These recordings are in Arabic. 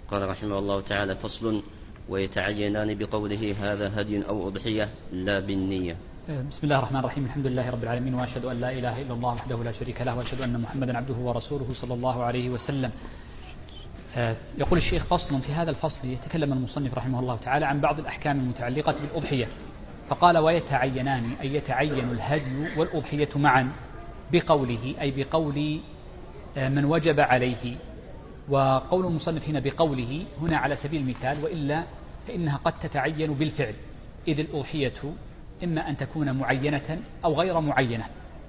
قال رحمه الله تعالى: فصل: ويتعينان بقوله هذا هدي أو أضحية لا بالنية. بسم الله الرحمن الرحيم. الحمد لله رب العالمين، وأشهد أن لا إله إلا الله وحده لا شريك له، وأشهد أن محمدا عبده ورسوله صلى الله عليه وسلم. يقول الشيخ: فصل. في هذا الفصل يتكلم المصنف رحمه الله تعالى عن بعض الأحكام المتعلقة بالأضحية، فقال: ويتعينان، أي يتعين الهدي والأضحية معا بقوله، أي بقول من وجب عليه. وقول المصنف هنا بقوله هنا على سبيل المثال، وإلا فإنها قد تتعين بالفعل، إذ الأضحية إما أن تكون معينة أو غير معينة،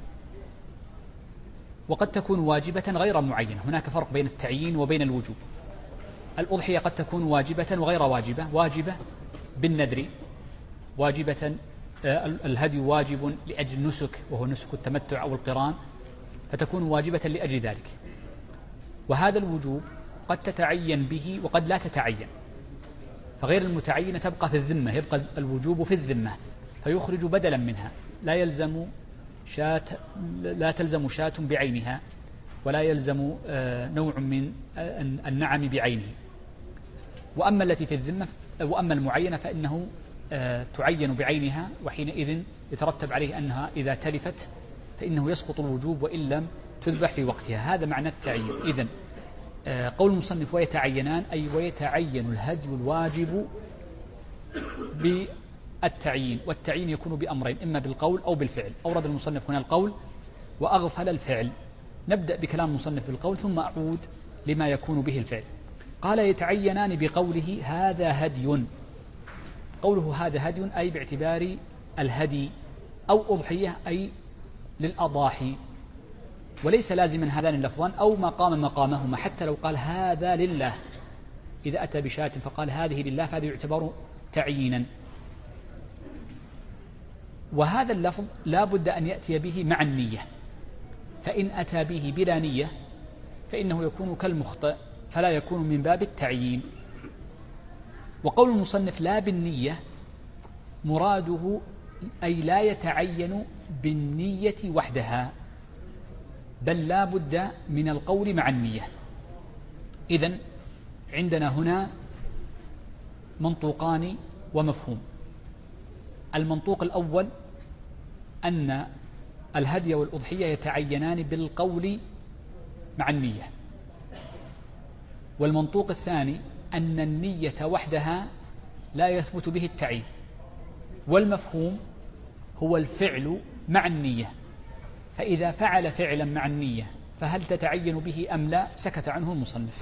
وقد تكون واجبة غير معينة. هناك فرق بين التعيين وبين الوجوب. الأضحية قد تكون واجبة وغير واجبة، واجبة بالنذر، واجبة الهدي واجب لأجل نسك، وهو نسك التمتع أو القران، فتكون واجبة لأجل ذلك. وهذا الوجوب قد تتعين به وقد لا تتعين، فغير المتعينة تبقى في الذمة، يبقى الوجوب في الذمة فيخرج بدلا منها، لا تلزم شاة بعينها، ولا يلزم نوع من النعم بعينه. وأما التي في الذمة وأما المعينة فإنه تعين بعينها، وحينئذ يترتب عليه أنها إذا تلفت فإنه يسقط الوجوب وإن لم تذبح في وقتها. هذا معنى التعيين. إذن قول المصنف ويتعينان، أي ويتعين الهدي الواجب بالتعيين، والتعيين يكون بأمرين: إما بالقول أو بالفعل. أورد المصنف هنا القول وأغفل الفعل. نبدأ بكلام المصنف بالقول ثم أعود لما يكون به الفعل. قال: يتعينان بقوله هذا هدي. قوله هذا هدي أي باعتبار الهدي، أو أضحية أي للأضاحي، وليس لازما هذان اللفظان أو ما قام مقامهما، حتى لو قال هذا لله، إذا أتى بشاة فقال هذه لله فهذا يعتبر تعيينا. وهذا اللفظ لا بد أن يأتي به مع النية، فإن أتى به بلا نية فإنه يكون كالمخطئ، فلا يكون من باب التعيين. وقول المصنف لا بالنية مراده أي لا يتعين بالنية وحدها، بل لا بد من القول مع النية. إذن عندنا هنا منطوقان ومفهوم. المنطوق الأول أن الهدي والأضحية يتعينان بالقول مع النية، والمنطوق الثاني أن النية وحدها لا يثبت به التعيين. والمفهوم هو الفعل مع النية، فإذا فعل فعلا مع النية فهل تتعين به أم لا؟ سكت عنه المصنف.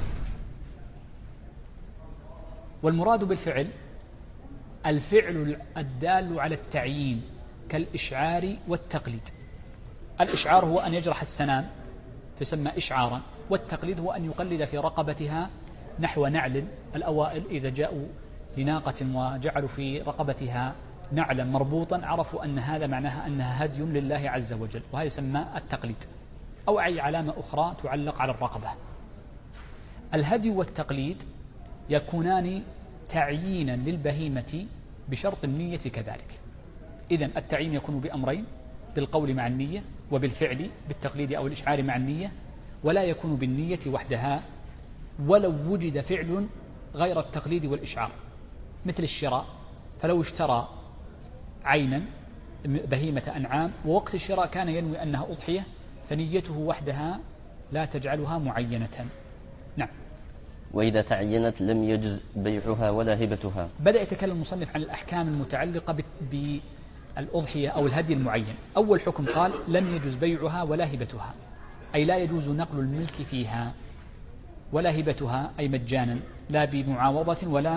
والمراد بالفعل الفعل الدال على التعيين كالإشعار والتقليد. الإشعار هو أن يجرح السنام فيسمى إشعارا، والتقليد هو أن يقلد في رقبتها نحو نعل. الأوائل إذا جاءوا لناقة وجعلوا في رقبتها نعلا مربوطا عرفوا أن هذا معناها أنها هدي لله عز وجل، وهذا يسمى التقليد، أو أي علامة أخرى تعلق على الرقبة. الهدي والتقليد يكونان تعيينا للبهيمة بشرط النية كذلك. إذن التعيين يكون بأمرين: بالقول مع النية، وبالفعل بالتقليد أو الإشعار مع النية، ولا يكون بالنية وحدها ولو وجد فعل غير التقليد والإشعار، مثل الشراء، فلو اشترى عينا بهيمة أنعام ووقت الشراء كان ينوي أنها أضحية فنيته وحدها لا تجعلها معينة. نعم. وإذا تعينت لم يجز بيعها ولا هبتها. بدأ يتكلم المصنف عن الأحكام المتعلقة بالأضحية أو الهدي المعين. أول حكم قال لم يجز بيعها ولا هبتها، أي لا يجوز نقل الملك فيها، ولا هبتها أي مجانا، لا بمعاوضة ولا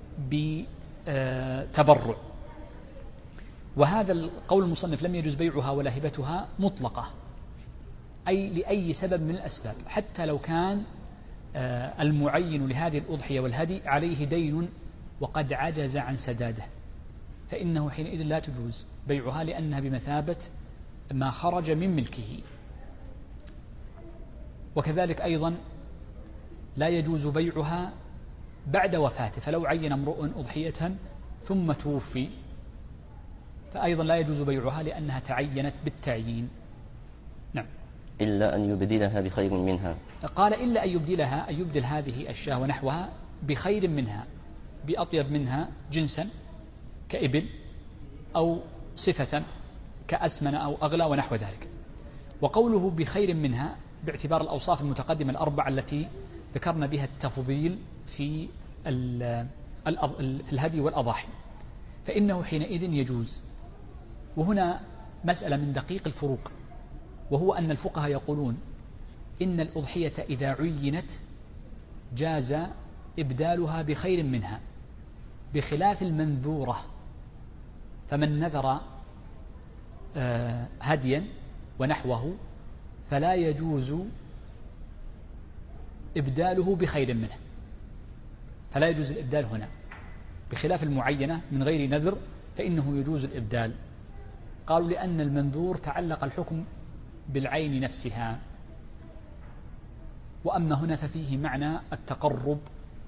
بتبرع. وهذا القول المصنف لم يجوز بيعها ولا هبتها مطلقة، أي لأي سبب من الأسباب، حتى لو كان المعين لهذه الأضحية والهدي عليه دين وقد عجز عن سداده، فإنه حينئذ لا تجوز بيعها لأنها بمثابة ما خرج من ملكه. وكذلك أيضا لا يجوز بيعها بعد وفاته، فلو عين امرؤ أضحية ثم توفي فأيضا لا يجوز بيعها لأنها تعينت بالتعيين. نعم. إلا أن يبدلها بخير منها. قال إلا أن يبدلها، أن يبدل هذه الشاة ونحوها بخير منها بأطيب منها جنسا كإبل، أو صفة كأسمن أو أغلى ونحو ذلك. وقوله بخير منها باعتبار الأوصاف المتقدمة الأربعة التي ذكرنا بها التفضيل في الهدي والأضاحي، فإنه حينئذ يجوز. وهنا مسألة من دقيق الفروق، وهو أن الفقهاء يقولون إن الأضحية إذا عينت جاز إبدالها بخير منها، بخلاف المنذورة، فمن نذر هديا ونحوه فلا يجوز إبداله بخير منه، فلا يجوز الإبدال هنا، بخلاف المعينة من غير نذر فإنه يجوز الإبدال. قالوا لأن المنذور تعلق الحكم بالعين نفسها، وأما هنا ففيه معنى التقرب.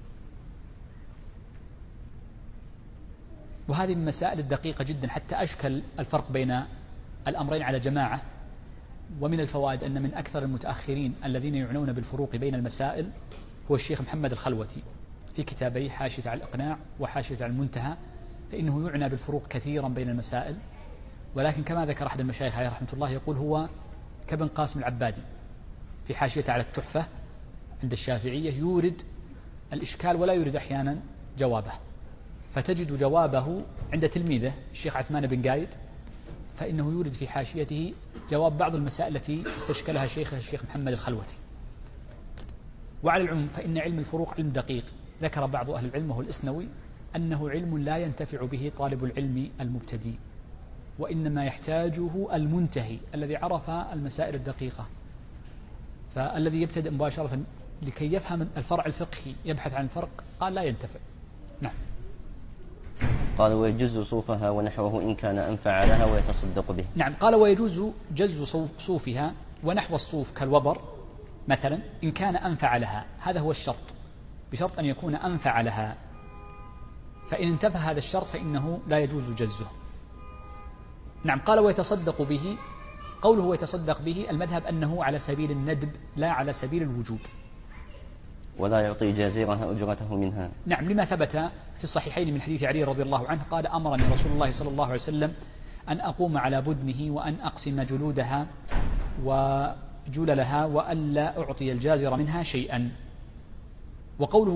وهذه من المسائل الدقيقة جدا حتى أشكل الفرق بين الأمرين على جماعة. ومن الفوائد أن من أكثر المتأخرين الذين يعنون بالفروق بين المسائل هو الشيخ محمد الخلوتي في كتابي حاشية على الإقناع وحاشية على المنتهى، فإنه يعنى بالفروق كثيرا بين المسائل. ولكن كما ذكر أحد المشايخ عليه رحمة الله يقول هو كابن قاسم العبادي في حاشية على التحفة عند الشافعية، يورد الإشكال ولا يورد أحيانا جوابه، فتجد جوابه عند تلميذه الشيخ عثمان بن قايد، فإنه يورد في حاشيته جواب بعض المسائل التي استشكلها شيخه الشيخ محمد الخلوتي. وعلى العموم فإن علم الفروق علم دقيق. ذكر بعض أهل العلم وهو الإسنوي أنه علم لا ينتفع به طالب العلم المبتدئ، وإنما يحتاجه المنتهي الذي عرف المسائل الدقيقة. فالذي يبتدئ مباشرة لكي يفهم الفرع الفقهي يبحث عن الفرق قال لا ينتفع. نعم. قال ويجز صوفها ونحوه إن كان أنفع لها ويتصدق به. نعم، قال ويجوز جز صوفها ونحو الصوف كالوبر مثلا إن كان أنفع لها، هذا هو الشرط، بشرط أن يكون أنفع لها، فإن انتفى هذا الشرط فإنه لا يجوز جزه. نعم. قال ويتصدق به، قوله ويتصدق به المذهب أنه على سبيل الندب لا على سبيل الوجوب. ولا يعطي جازرها أجرته منها. نعم، لما ثبت في الصحيحين من حديث علي رضي الله عنه قال أمرني رسول الله صلى الله عليه وسلم أن أقوم على بدنه وأن أقسم جلودها وجللها وألا أعطي الجازر منها شيئا. وقوله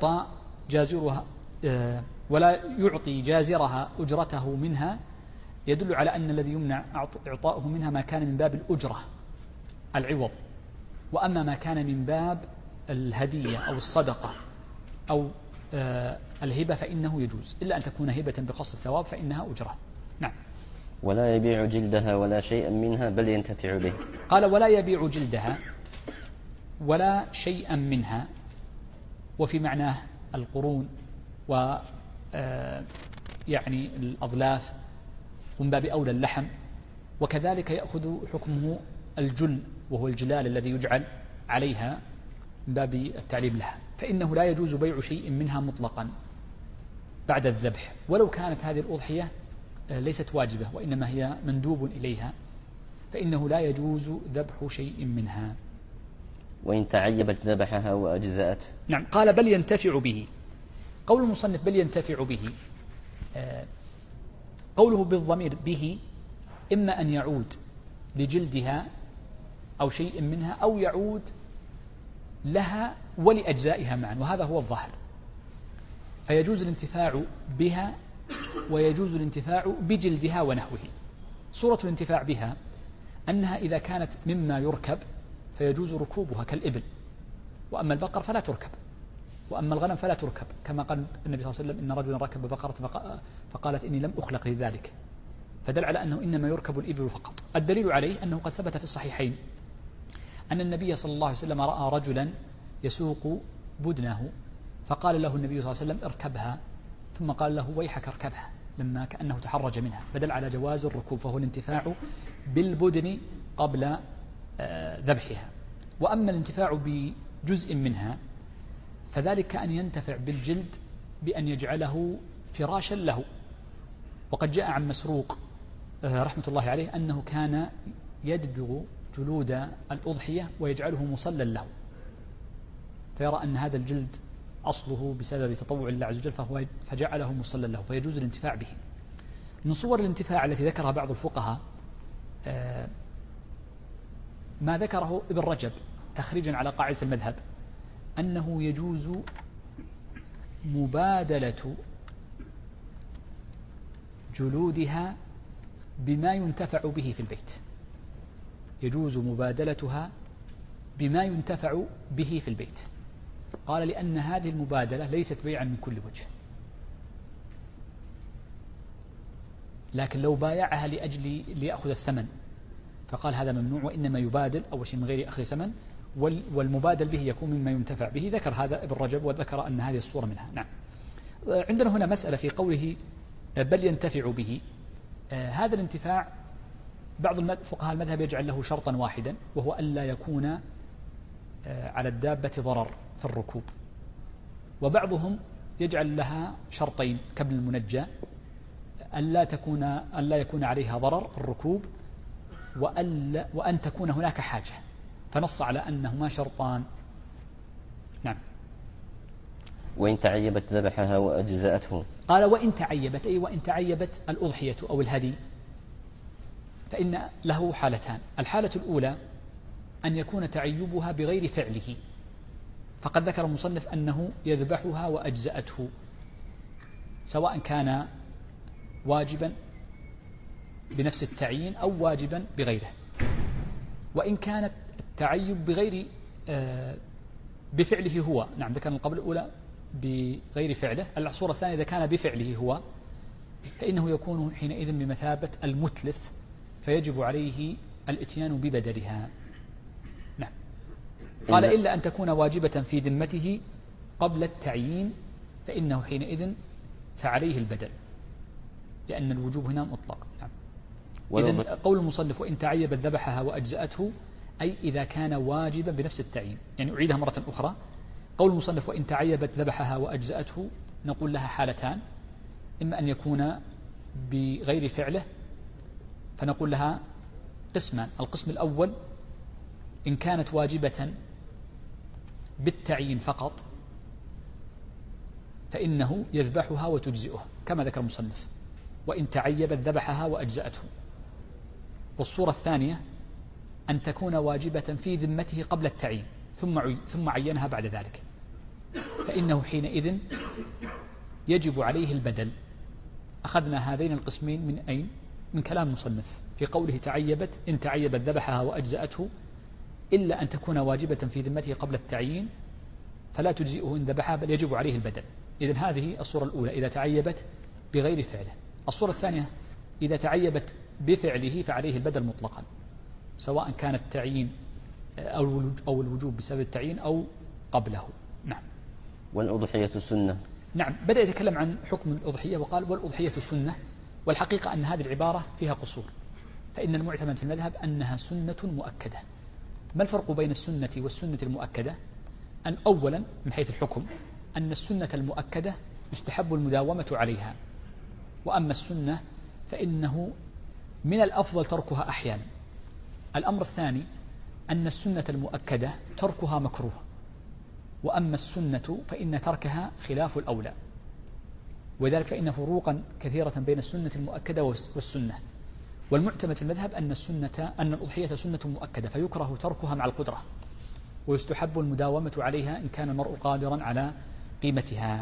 ولا يعطي جازرها أجرته منها يدل على أن الذي يمنع إعطاؤه منها ما كان من باب الأجرة العوض، وأما ما كان من باب الهدية أو الصدقة أو الهبة فإنه يجوز، إلا أن تكون هبة بقصد الثواب فإنها أجرة. نعم. ولا يبيع جلدها ولا شيئا منها بل ينتفع به. قال ولا يبيع جلدها ولا شيئا منها، وفي معناه القرون يعني الأظلاف، ومن باب أولى اللحم، وكذلك يأخذ حكمه الجل وهو الجلال الذي يجعل عليها من باب التعليم لها، فإنه لا يجوز بيع شيء منها مطلقا بعد الذبح، ولو كانت هذه الأضحية ليست واجبة وإنما هي مندوب إليها، فإنه لا يجوز ذبح شيء منها. وإن تعيبت ذبحها وأجزأت. نعم. قال بل ينتفع به. قول المصنف بل ينتفع به، قوله بالضمير به إما أن يعود لجلدها أو شيء منها أو يعود لها ولأجزائها معا، وهذا هو الظاهر، فيجوز الانتفاع بها ويجوز الانتفاع بجلدها ونحوه. صورة الانتفاع بها أنها إذا كانت مما يركب فيجوز ركوبها كالإبل، وأما البقر فلا تركب، وأما الغنم فلا تركب، كما قال النبي صلى الله عليه وسلم إن رجلا ركب بقرة فقالت إني لم أخلق لذلك، فدل على أنه إنما يركب الإبل فقط. الدليل عليه أنه قد ثبت في الصحيحين أن النبي صلى الله عليه وسلم رأى رجلا يسوق بدنه فقال له النبي صلى الله عليه وسلم اركبها، ثم قال له ويحك اركبها، لما كأنه تحرج منها، فدل على جواز الركوب، فهو الانتفاع بالبدن قبل ذبحها. وأما الانتفاع بجزء منها فذلك أن ينتفع بالجلد بأن يجعله فراشا له. وقد جاء عن مسروق رحمة الله عليه أنه كان يدبغ جلود الأضحية ويجعله مصلى له، فيرى أن هذا الجلد أصله بسبب تطوع الله عز وجل فجعله مصلى له فيجوز الانتفاع به. من صور الانتفاع التي ذكرها بعض الفقهاء ما ذكره ابن رجب تخريجا على قاعدة المذهب أنه يجوز مبادلة جلودها بما ينتفع به في البيت، يجوز مبادلتها بما ينتفع به في البيت. قال لأن هذه المبادلة ليست بيعا من كل وجه، لكن لو بايعها لأجل ليأخذ الثمن فقال هذا ممنوع، وإنما يبادل أول شيء من غير أخذ ثمن، والمبادل به يكون مما ينتفع به. ذكر هذا ابن رجب وذكر أن هذه الصورة منها. نعم. عندنا هنا مسألة في قوله بل ينتفع به. هذا الانتفاع بعض فقهاء المذهب يجعل له شرطا واحدا، وهو ألا يكون على الدابة ضرر في الركوب، وبعضهم يجعل لها شرطين كابن المنجى، ألا يكون عليها ضرر في الركوب، وأن تكون هناك حاجة، فنص على أنهما شرطان. نعم. وإن تعيبت ذبحها وأجزأته. قال وإن تعيبت، أي وإن تعيبت الأضحية أو الهدي، فإن له حالتان. الحالة الأولى أن يكون تعيبها بغير فعله، فقد ذكر المصنف أنه يذبحها وأجزأته، سواء كان واجبا بنفس التعيين أو واجبا بغيره. وإن كانت التعيب بغير بفعله هو، نعم ذكرنا قبل الأولى بغير فعله، الصورة الثانية إذا كان بفعله هو فإنه يكون حينئذ بمثابة المتلف، فيجب عليه الاتيان ببدلها. نعم. قال إلا أن تكون واجبة في ذمته قبل التعيين فإنه حينئذ فعليه البدل، لأن الوجوب هنا مطلق. نعم. إذن قول المصنف وإن تعيبت ذبحها وأجزأته، أي إذا كان واجبا بنفس التعيين. يعني أعيدها مرة أخرى، قول المصنف وإن تعيبت ذبحها وأجزأته نقول لها حالتان، إما أن يكون بغير فعله فنقول لها قسمان. القسم الأول إن كانت واجبة بالتعيين فقط فإنه يذبحها وتجزئه كما ذكر المصنف وإن تعيبت ذبحها وأجزأته. والصورة الثانية أن تكون واجبة في ذمته قبل التعيين ثم عينها بعد ذلك، فإنه حينئذ يجب عليه البدل. أخذنا هذين القسمين من أين؟ من كلام المصنف في قوله تعيبت، إن تعيبت ذبحها وأجزأته، إلا أن تكون واجبة في ذمته قبل التعيين فلا تجزئه إن ذبحها بل يجب عليه البدل. إذن هذه الصورة الأولى إذا تعيبت بغير فعله. الصورة الثانية إذا تعيبت بفعله فعليه البدل مطلقا، سواء كان التعيين أو الوجوب بسبب التعيين أو قبله. نعم. والأضحية سنة. نعم. بدأ يتكلم عن حكم الأضحية وقال والأضحية سنة، والحقيقة أن هذه العبارة فيها قصور، فإن المعتمد في المذهب أنها سنة مؤكدة. ما الفرق بين السنة والسنة المؤكدة؟ أن أولا من حيث الحكم أن السنة المؤكدة يستحب المداومة عليها، وأما السنة فإنه من الأفضل تركها أحيانا. الأمر الثاني أن السنة المؤكدة تركها مكروه، وأما السنة فإن تركها خلاف الأولى، وذلك فإن فروقا كثيرة بين السنة المؤكدة والسنة. والمعتمد في المذهب أن الأضحية سنة مؤكدة فيكره تركها مع القدرة، ويستحب المداومة عليها إن كان المرء قادرا على قيمتها.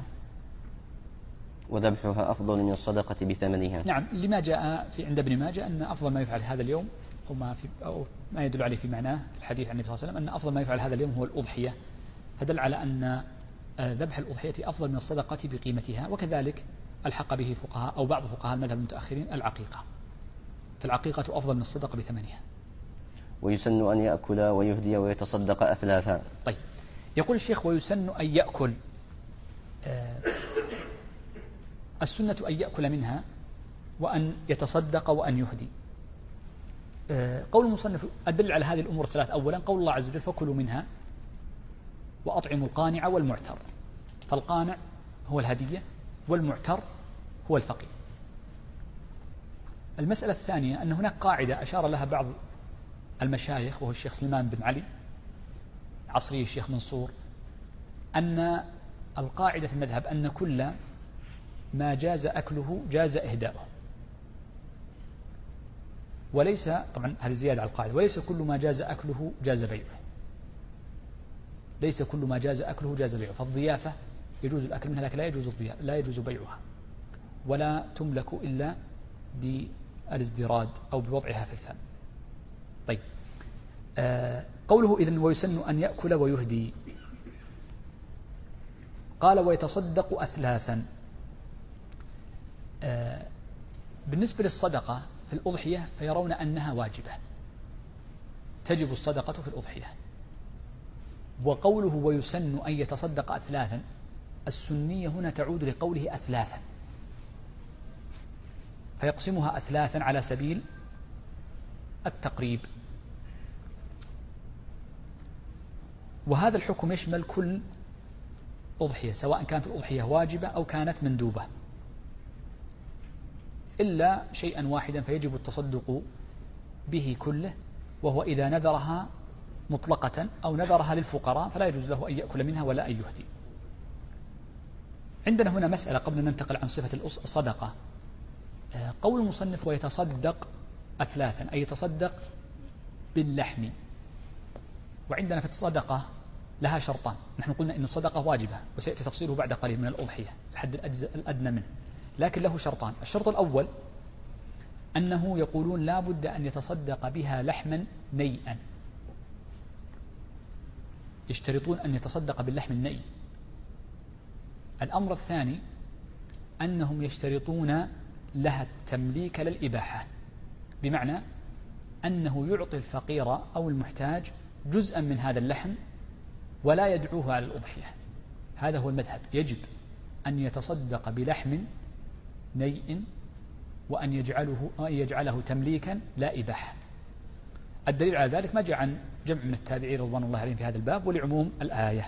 وذبحها أفضل من الصدقة بثمنها. نعم. لما جاء عند ابن ماجه أن أفضل ما يفعل هذا اليوم أو ما يدل عليه في معناه الحديث عن النبي صلى الله عليه وسلم أن أفضل ما يفعل هذا اليوم هو الأضحية، فدل على أن ذبح الأضحية أفضل من الصدقة بقيمتها. وكذلك الحق به فقهاء أو بعض فقهاء المذهب المتأخرين العقيقة، فالعقيقة أفضل من الصدقة بثمنها. ويسن أن يأكل ويهدي ويتصدق أثلاثا. طيب، يقول الشيخ ويسن أن يأكل. السنة أن يأكل منها وأن يتصدق وأن يهدي. قول المصنف أدل على هذه الأمور الثلاث. أولا قول الله عز وجل فكلوا منها وأطعموا القانع والمعتر، فالقانع هو الهدية والمعتر هو الفقير. المسألة الثانية أن هناك قاعدة أشار لها بعض المشايخ وهو الشيخ سليمان بن علي عصري الشيخ منصور، أن القاعدة في المذهب أن كل ما جاز أكله جاز إهداؤه، وليس، طبعا هذه زيادة على القاعدة، وليس كل ما جاز أكله جاز بيعه، ليس كل ما جاز أكله جاز بيعه. فالضيافة يجوز الأكل منها لكن لا يجوز بيعها، ولا تملك إلا بالازدراد أو بوضعها في الفم. طيب، قوله إذن ويسن أن يأكل ويهدي، قال ويتصدق أثلاثا. بالنسبة للصدقة في الأضحية فيرون أنها واجبة، تجب الصدقة في الأضحية. وقوله ويسن أن يتصدق أثلاثا، السنية هنا تعود لقوله أثلاثا، فيقسمها أثلاثا على سبيل التقريب. وهذا الحكم يشمل كل أضحية، سواء كانت الأضحية واجبة أو كانت مندوبة، إلا شيئا واحدا فيجب التصدق به كله، وهو إذا نذرها مطلقة أو نذرها للفقراء فلا يجوز له أن يأكل منها ولا أن يهدي. عندنا هنا مسألة قبل أن ننتقل عن صفة الصدقة. قول المصنف ويتصدق أثلاثا أي يتصدق باللحم، وعندنا في الصدقة لها شرطان. نحن قلنا إن الصدقة واجبة وسيأتي تفصيله بعد قليل من الأضحية الحد الأدنى منه، لكن له شرطان. الشرط الأول أنه يقولون لا بد أن يتصدق بها لحما نيئا، يشترطون أن يتصدق باللحم النيء. الأمر الثاني أنهم يشترطون لها التمليك للإباحة، بمعنى أنه يعطي الفقير أو المحتاج جزءا من هذا اللحم ولا يدعوه على الأضحية. هذا هو المذهب، يجب أن يتصدق بلحم نيء وأن يجعله تمليكا لا إباحة. الدليل على ذلك ما جاء عن جمع من التابعين رضوان الله عليهم في هذا الباب ولعموم الآية.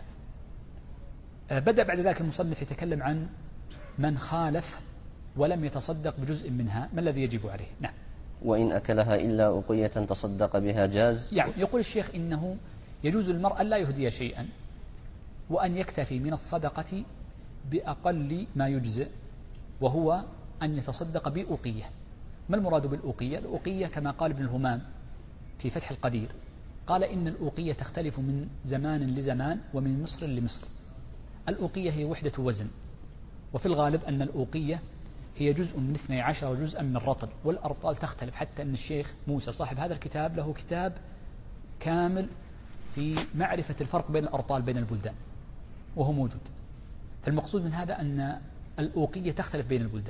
بدأ بعد ذلك المصنف يتكلم عن من خالف ولم يتصدق بجزء منها، ما الذي يجب عليه؟ نعم. وإن أكلها إلا أقية تصدق بها جاز. يعني يقول الشيخ إنه يجوز المرء أن لا يهدي شيئا، وأن يكتفي من الصدقة بأقل ما يجزئ، وهو أن يتصدق بأقية. ما المراد بالأقية؟ الأقية كما قال ابن الهمام في فتح القدير، قال إن الأقية تختلف من زمان لزمان ومن مصر لمصر. الأقية هي وحدة وزن، وفي الغالب أن الأقية هي جزء من 12 جزءا من الرطل، والأرطال تختلف، حتى أن الشيخ موسى صاحب هذا الكتاب له كتاب كامل في معرفة الفرق بين الأرطال بين البلدان وهو موجود. فالمقصود من هذا أن الأوقية تختلف بين البلدان.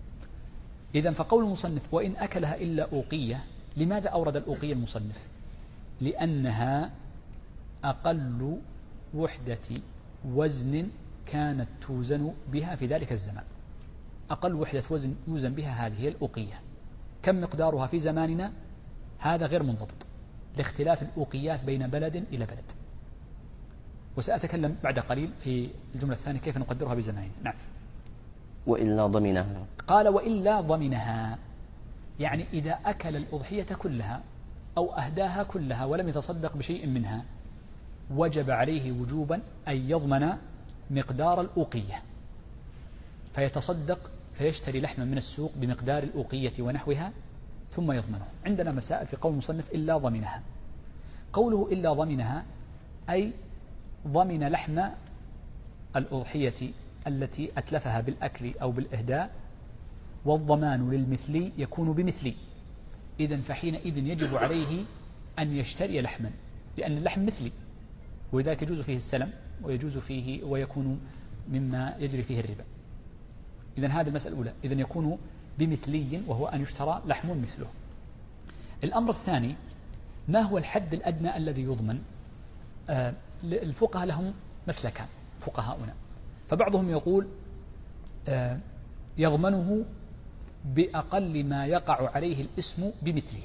إذن فقول المصنف وإن أكلها إلا أوقية، لماذا أورد الأوقية المصنف؟ لأنها أقل وحدة وزن كانت توزن بها في ذلك الزمان. أقل وحدة وزن يوزن بها هذه هي الأوقية. كم مقدارها في زماننا؟ هذا غير منضبط لاختلاف الأوقيات بين بلد إلى بلد، وسأتكلم بعد قليل في الجملة الثانية كيف نقدرها بزماننا. نعم. وإلا ضمنها، قال وإلا ضمنها، يعني إذا أكل الأضحية كلها أو أهداها كلها ولم يتصدق بشيء منها وجب عليه وجوبا أن يضمن مقدار الأوقية، فيتصدق فيشتري لحما من السوق بمقدار الأوقية ونحوها ثم يضمنه. عندنا مسائل في قول المصنف إلا ضمنها. قوله إلا ضمنها أي ضمن لحم الأضحية التي أتلفها بالأكل أو بالإهداء، والضمان للمثلي يكون بمثلي. إذن فحينئذ يجب عليه أن يشتري لحما، لأن اللحم مثلي، ولذلك يجوز فيه السلم ويجوز فيه ويكون مما يجري فيه الربا. إذن هذه المسألة الأولى، إذن يكون بمثلي وهو أن يشترى لحم مثله. الأمر الثاني، ما هو الحد الأدنى الذي يضمن؟ الفقهاء لهم مسلكان فقهاؤنا، فبعضهم يقول يضمنه بأقل ما يقع عليه الاسم بمثله،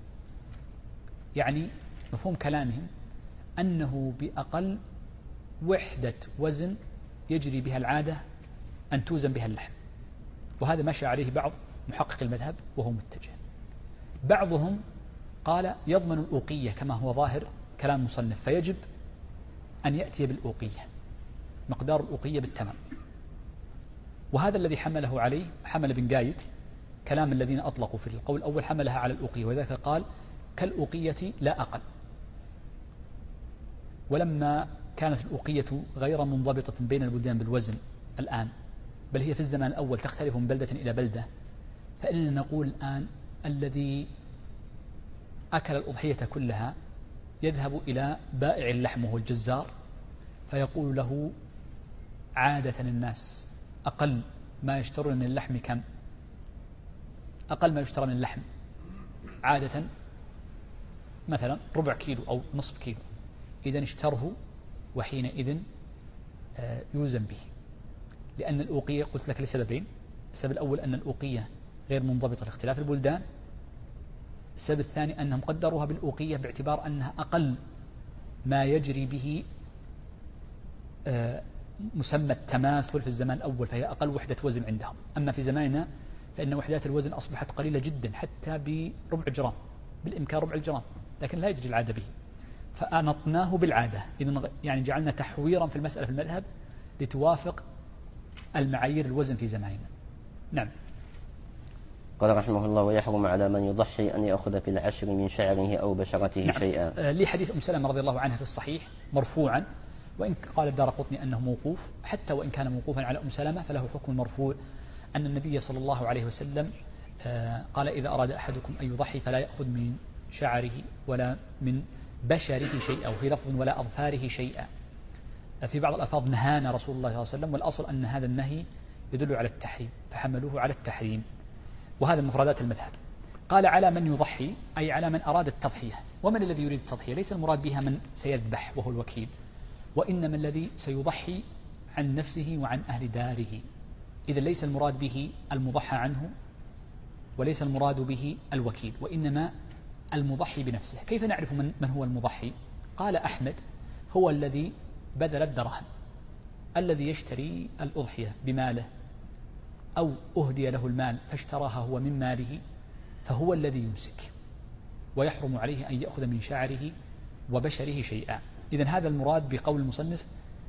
يعني مفهوم كلامهم أنه بأقل وحدة وزن يجري بها العادة أن توزن بها اللحم، وهذا مشى عليه بعض محقق المذهب وهو متجه. بعضهم قال يضمن الأوقية كما هو ظاهر كلام مصنف، فيجب أن يأتي بالأوقية، مقدار الأوقية بالتمام. وهذا الذي حمله عليه حمل بن قايد كلام الذين أطلقوا في القول الأول حملها على الأوقية، وذلك قال كالأوقية لا أقل. ولما كانت الأوقية غير منضبطة بين البلدان بالوزن الآن، بل هي في الزمان الأول تختلف من بلدة إلى بلدة، فإننا نقول الآن الذي أكل الأضحية كلها يذهب إلى بائع اللحم وهو الجزار فيقول له عادة الناس أقل ما يشترون من اللحم كم؟ أقل ما يشترى من اللحم عادة مثلا ربع كيلو أو نصف كيلو، إذن اشتره وحينئذ يوزن به. لأن الأوقية قلت لك لسببين: السبب الأول أن الأوقية غير منضبطة لاختلاف البلدان، السبب الثاني أنهم قدروها بالأوقية باعتبار أنها أقل ما يجري به مسمى التماثل في الزمان الأول، فهي أقل وحدة وزن عندهم. أما في زماننا فإن وحدات الوزن أصبحت قليلة جدا حتى بربع جرام، بالإمكان ربع الجرام، لكن لا يجري العادة به، فأنطناه بالعادة. إذن يعني جعلنا تحويرا في المسألة في المذهب لتوافق المعايير الوزن في زماننا. نعم. قال رحمه الله: ويحرم على من يضحي أن يأخذ في العشر من شعره أو بشرته شيئا. لي حديث أم سلمة رضي الله عنها في الصحيح مرفوعا، وإن قال الدارقطني أنه موقوف، حتى وإن كان موقوفا على أم سلمة فله حكم المرفوع، أن النبي صلى الله عليه وسلم قال: إذا أراد أحدكم أن يضحي فلا يأخذ من شعره ولا من بشره شيئا، وفي لفظ ولا أظفاره شيئا. في بعض الألفاظ نهانا رسول الله صلى الله عليه وسلم، والأصل أن هذا النهي يدل على التحريم، فحملوه على التحريم، وهذا من مفردات المذهب. قال: على من يضحي أي على من أراد التضحية. ومن الذي يريد التضحية؟ ليس المراد بها من سيذبح وهو الوكيل، وإنما الذي سيضحي عن نفسه وعن أهل داره. إذا ليس المراد به المضحى عنه، وليس المراد به الوكيل، وإنما المضحي بنفسه. كيف نعرف من هو المضحي؟ قال أحمد: هو الذي بذل الدراهم، الذي يشتري الأضحية بماله أو أهدي له المال فاشتراها هو من ماله، فهو الذي يمسك، ويحرم عليه أن يأخذ من شعره وبشره شيئا. إذن هذا المراد بقول المصنف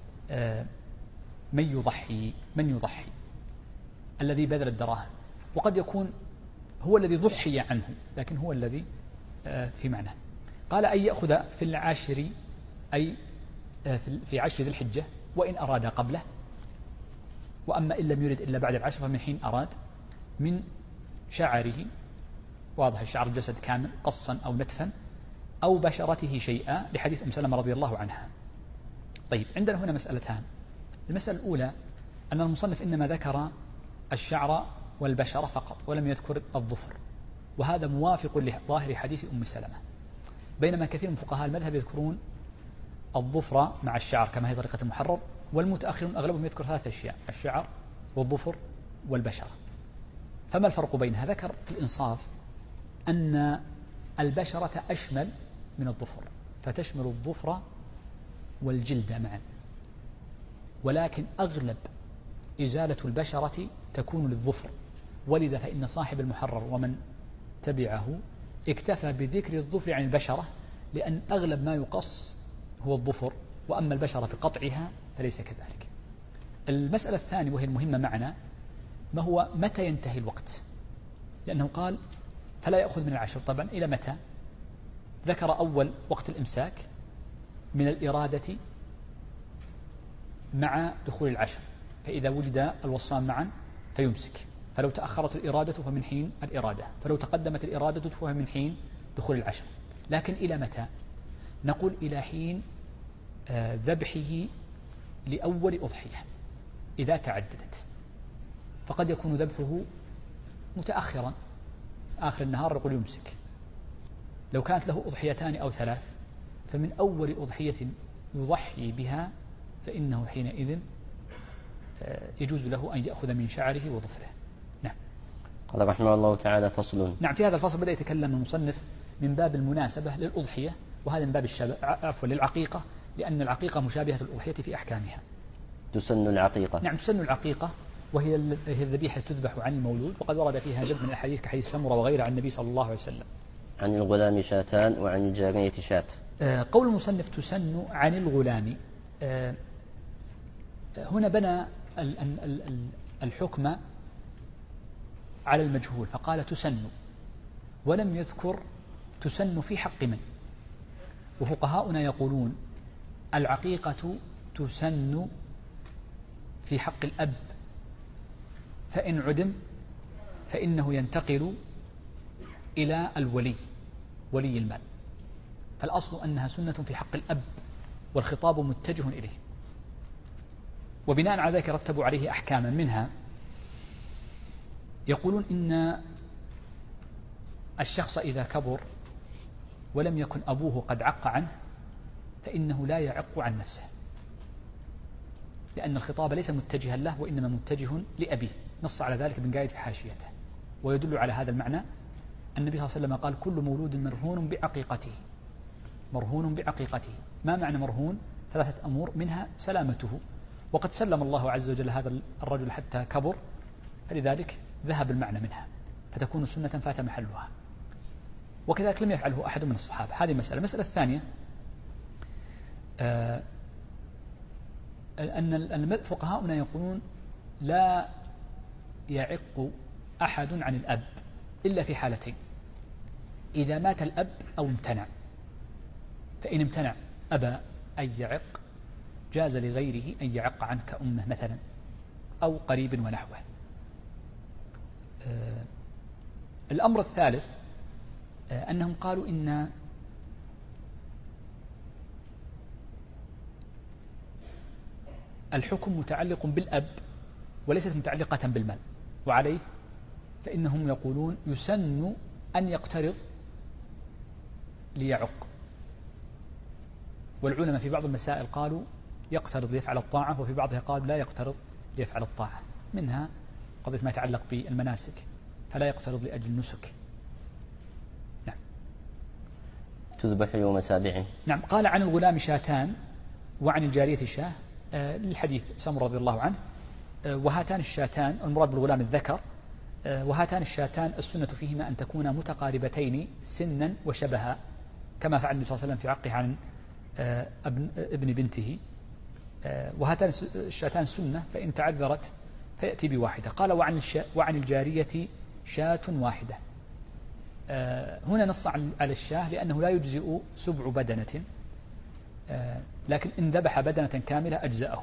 من يضحي الذي بذل الدراهم، وقد يكون هو الذي ضحي عنه، لكن هو الذي في معنى. قال: أن يأخذ في العاشر أي في عشر ذي الحجة، وإن أراد قبله، وأما إن لم يرد إلا بعد العشر فمن حين أراد، من شعره، واضح الشعر الجسد كامل قصا أو نتفا، أو بشرته شيئا، لحديث أم سلمة رضي الله عنها. طيب، عندنا هنا مسألتان. المسألة الأولى أن المصنف إنما ذكر الشعر والبشرة فقط ولم يذكر الظفر، وهذا موافق لظاهر حديث أم سلمة، بينما كثير من فقهاء المذهب يذكرون الظفر مع الشعر كما هي طريقة المحرر، والمتأخرون أغلبهم يذكر ثلاث أشياء: الشعر والظفر والبشرة. فما الفرق بينها؟ ذكر في الإنصاف أن البشرة أشمل من الظفر، فتشمل الظفر والجلد معا، ولكن أغلب إزالة البشرة تكون للظفر، ولذا فإن صاحب المحرر ومن تبعه اكتفى بذكر الظفر عن البشرة، لأن أغلب ما يقص هو الظفر، وأما البشرة بقطعها فليس كذلك. المسألة الثانية وهي المهمة معنا، ما هو متى ينتهي الوقت؟ لأنه قال فلا يأخذ من العشر. طبعا إلى متى؟ ذكر أول وقت الإمساك من الإرادة مع دخول العشر، فإذا وجد الوصفان معا فيمسك، فلو تأخرت الإرادة فمن حين الإرادة، فلو تقدمت الإرادة فمن حين دخول العشر. لكن إلى متى؟ نقول إلى حين ذبحه لأول أضحية. إذا تعددت فقد يكون ذبحه متأخرا آخر النهار يقول يمسك. لو كانت له أضحيتان أو ثلاث فمن أول أضحية يضحي بها فإنه حينئذ يجوز له أن يأخذ من شعره وظفره. نعم. قال رحمه الله تعالى: فصل. نعم. في هذا الفصل بدأ يتكلم المصنف من باب المناسبة للأضحية، وهذا من باب للعقيقة، لأن العقيقة مشابهة الأضحية في أحكامها. تسن العقيقة. نعم، تسن العقيقة، وهي الذبيحة تذبح عن المولود، وقد ورد فيها جمع من الأحاديث كحديث سمرة وغيره عن النبي صلى الله عليه وسلم. عن الغلام شاتان وعن الجارية شاة. قول المصنف تسن عن الغلام، هنا بنى الحكم على المجهول فقال تسن، ولم يذكر تسن في حق من. وفقهاؤنا يقولون العقيقة تسن في حق الأب، فإن عدم فإنه ينتقل إلى الولي، ولي المال، فالأصل أنها سنة في حق الأب والخطاب متجه إليه. وبناء على ذلك رتبوا عليه أحكاما، منها يقولون إن الشخص إذا كبر ولم يكن أبوه قد عق عنه فإنه لا يعق عن نفسه، لأن الخطاب ليس متجها له وإنما متجه لأبيه. نص على ذلك ابن قايد في حاشيته. ويدل على هذا المعنى النبي صلى الله عليه وسلم قال كل مولود مرهون بعقيقته، مرهون بعقيقته. ما معنى مرهون؟ 3 أمور، منها سلامته، وقد سلم الله عز وجل هذا الرجل حتى كبر، فلذلك ذهب المعنى منها، فتكون سنة فات محلها. وكذلك لم يفعله أحد من الصحابة. هذه مسألة. المسألة الثانية أن فقهاؤنا يقولون لا يعق أحد عن الأب إلا في حالتين: إذا مات الأب أو امتنع. فإن امتنع أبى أن يعق جاز لغيره أن يعق عنه كأمه مثلا أو قريب ونحوه. الأمر الثالث أنهم قالوا إن الحكم متعلق بالأب وليست متعلقة بالمال، وعليه فإنهم يقولون يسن أن يقترض ليعق. والعلماء في بعض المسائل قالوا يقترض ليفعل الطاعة، وفي بعضها قالوا لا يقترض ليفعل الطاعة، منها قضية ما يتعلق بالمناسك فلا يقترض لأجل النسك. نعم. تذبح يوم 7. نعم. قال عن الغلام شاتان وعن الجارية شاه، للحديث سمر رضي الله عنه. وهاتان الشاتان المراد بالغلام الذكر، وهاتان الشاتان السنة فيهما أن تكونا متقاربتين سنا وشبها، كما فعل النبي صلى الله عليه وسلم في عقه عن ابن بنته. وهاتان الشاتان سنة، فإن تعذرت فيأتي بواحدة. قال وعن الجارية شاة واحدة. هنا نص على الشاه لأنه لا يجزئ 7 بدنة، لكن إن ذبح بدنة كاملة أجزأه.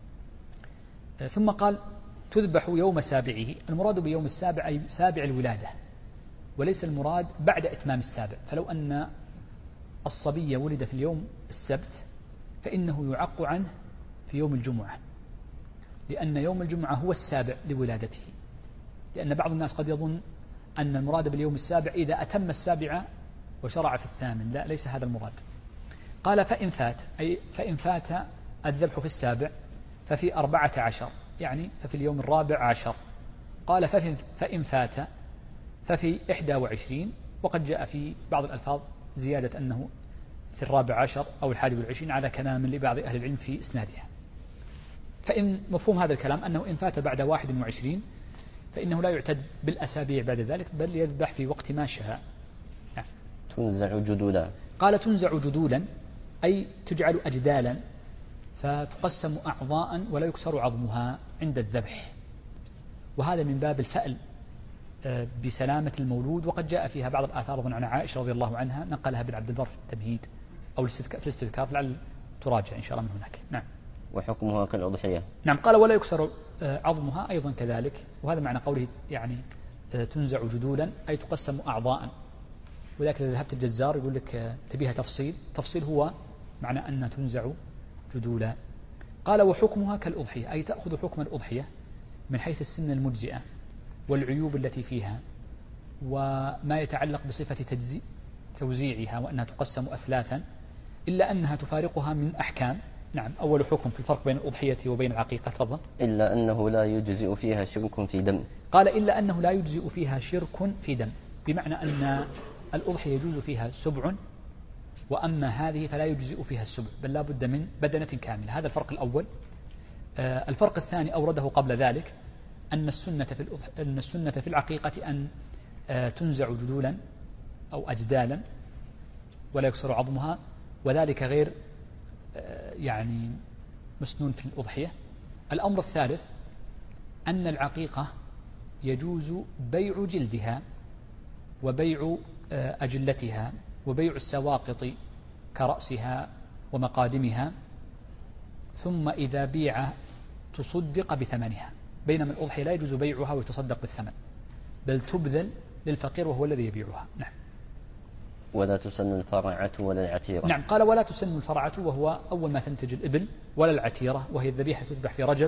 ثم قال تذبح يوم 7. المراد بيوم 7 أي 7 الولادة، وليس المراد بعد إتمام 7. فلو أن الصبي ولد في اليوم السبت فإنه يعق عنه في يوم الجمعة، لأن يوم الجمعة هو 7 لولادته. لأن بعض الناس قد يظن أن المراد باليوم 7 إذا أتم 7 وشرع في 8، لا، ليس هذا المراد. قال فإن فات، أي فإن فات الذبح في 7 ففي 14، يعني ففي اليوم 14. قال فإن فات ففي 21، وقد جاء في بعض الألفاظ زيادة أنه في 14 أو 21 على كلام لبعض أهل العلم في إسنادها. فإن مفهوم هذا الكلام أنه إن فات بعد 21 فإنه لا يعتد بالأسابيع بعد ذلك، بل يذبح في وقت ما شاء. نعم. تنزع جدولا. قال تنزع جدولا أي تجعل أجدالا، فتقسم أعضاء ولا يكسر عظمها عند الذبح، وهذا من باب الفأل بسلامة المولود. وقد جاء فيها بعض الآثار عن عائشة رضي الله عنها، نقلها ابن عبد البر في التمهيد أو في الاستذكار، لعل تراجع إن شاء الله من هناك. نعم. وحكمها كالأضحية. نعم. قال ولا يكسر عظمها أيضا كذلك، وهذا معنى قوله يعني تنزع جدولا أي تقسم أعضاء. ولكن إذا ذهبت الجزار يقول لك تبيها تفصيل هو معنى أن تنزع جدولا. قال وحكمها كالأضحية أي تأخذ حكم الأضحية من حيث السن المجزئة والعيوب التي فيها، وما يتعلق بصفة توزيعها وأنها تقسم أثلاثا، إلا أنها تفارقها من أحكام. نعم. أول حكم في الفرق بين الأضحية وبين العقيقة. تفضل. إلا أنه لا يجزئ فيها شرك في دم. قال إلا أنه لا يجزئ فيها شرك في دم، بمعنى أن الأضحية يجوز فيها 7، وأما هذه فلا يجزئ فيها 7، بل لا بد من بدنة كاملة. هذا الفرق الأول. الفرق الثاني أورده قبل ذلك أن السنة في العقيقة أن تنزع جدولا أو أجدالا ولا يكسر عظمها، وذلك غير يعني مسنون في الأضحية. الأمر الثالث أن العقيقة يجوز بيع جلدها وبيع أجلتها وبيع السواقط كرأسها ومقادمها، ثم إذا بيع تصدق بثمنها، بينما الأضحية لا يجوز بيعها ويتصدق بالثمن، بل تبذل للفقير وهو الذي يبيعها. نعم. ولا تسن الفرعة ولا العتيرة. نعم، قال ولا تسن الفرعة، وهو أول ما تنتج الإبل، ولا العتيرة وهي الذبيحة تذبح في رجب،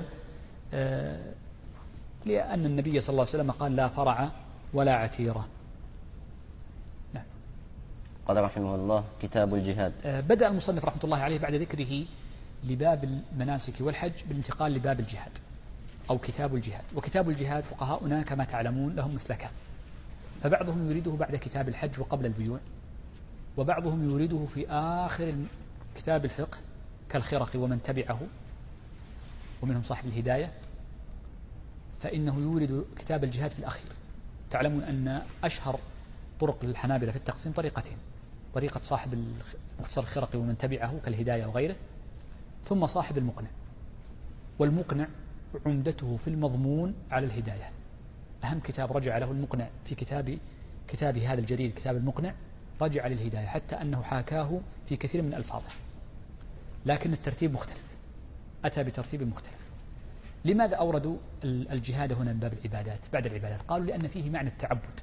لأن النبي صلى الله عليه وسلم قال لا فرع ولا عتيرة. نعم. قال رحمه الله كتاب الجهاد. بدأ المصنف رحمة الله عليه بعد ذكره لباب المناسك والحج بالانتقال لباب الجهاد أو كتاب الجهاد. وكتاب الجهاد فقهاؤنا كما تعلمون لهم مسلكان، فبعضهم يريده بعد كتاب الحج وقبل البيوع، وبعضهم يريده في آخر كتاب الفقه كالخرق ومن تبعه ومنهم صاحب الهداية، فإنه يورد كتاب الجهاد في الأخير. تعلمون أن أشهر طرق للحنابلة في التقسيم طريقتين: طريقة صاحب مختصر الخرق ومن تبعه كالهداية وغيره، ثم صاحب المقنع. والمقنع عمدته في المضمون على الهداية، أهم كتاب رجع له المقنع في كتاب هذا الجليل كتاب المقنع، رجع للهداية حتى أنه حاكاه في كثير من ألفاظه، لكن الترتيب مختلف، أتى بترتيب مختلف. لماذا أوردوا الجهاد هنا من باب العبادات بعد العبادات؟ قالوا لأن فيه معنى التعبد،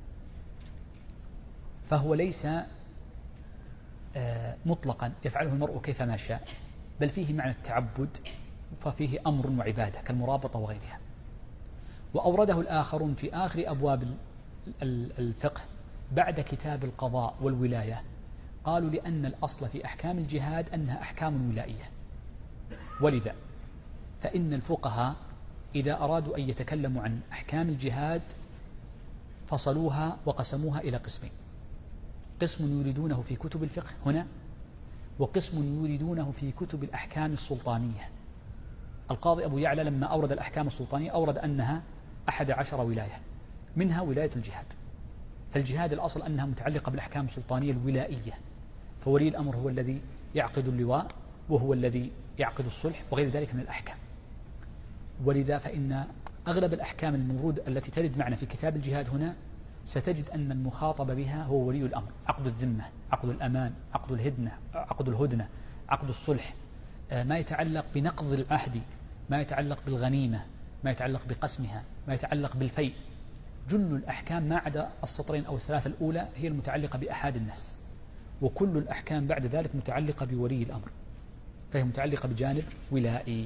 فهو ليس مطلقا يفعله المرء كيفما شاء، بل فيه معنى التعبد، ففيه أمر وعبادة كالمرابطة وغيرها. وأورده الآخرون في آخر أبواب الفقه بعد كتاب القضاء والولاية، قالوا لأن الأصل في أحكام الجهاد أنها أحكام ولائية، ولذا فإن الفقهاء إذا أرادوا أن يتكلموا عن أحكام الجهاد فصلوها وقسموها إلى قسمين: قسم يريدونه في كتب الفقه هنا، وقسم يريدونه في كتب الأحكام السلطانية. القاضي أبو يعلى لما أورد الأحكام السلطانية أورد أنها 11 ولاية، منها ولاية الجهاد. فالجهاد الأصل أنها متعلقة بالأحكام السلطانية الولائية، فولي الأمر هو الذي يعقد اللواء وهو الذي يعقد الصلح وغير ذلك من الأحكام. ولذا فإن أغلب الأحكام المورود التي ترد معنا في كتاب الجهاد هنا ستجد أن المخاطب بها هو ولي الأمر: عقد الذمة، عقد الأمان، عقد الهدنة، عقد الصلح، ما يتعلق بنقض العهد، ما يتعلق بالغنيمة، ما يتعلق بقسمها، ما يتعلق بالفيء. جل الأحكام ما عدا السطرين أو الثلاثة الأولى هي المتعلقة بأحاد الناس، وكل الأحكام بعد ذلك متعلقة بولي الأمر، فهي متعلقة بجانب ولائي.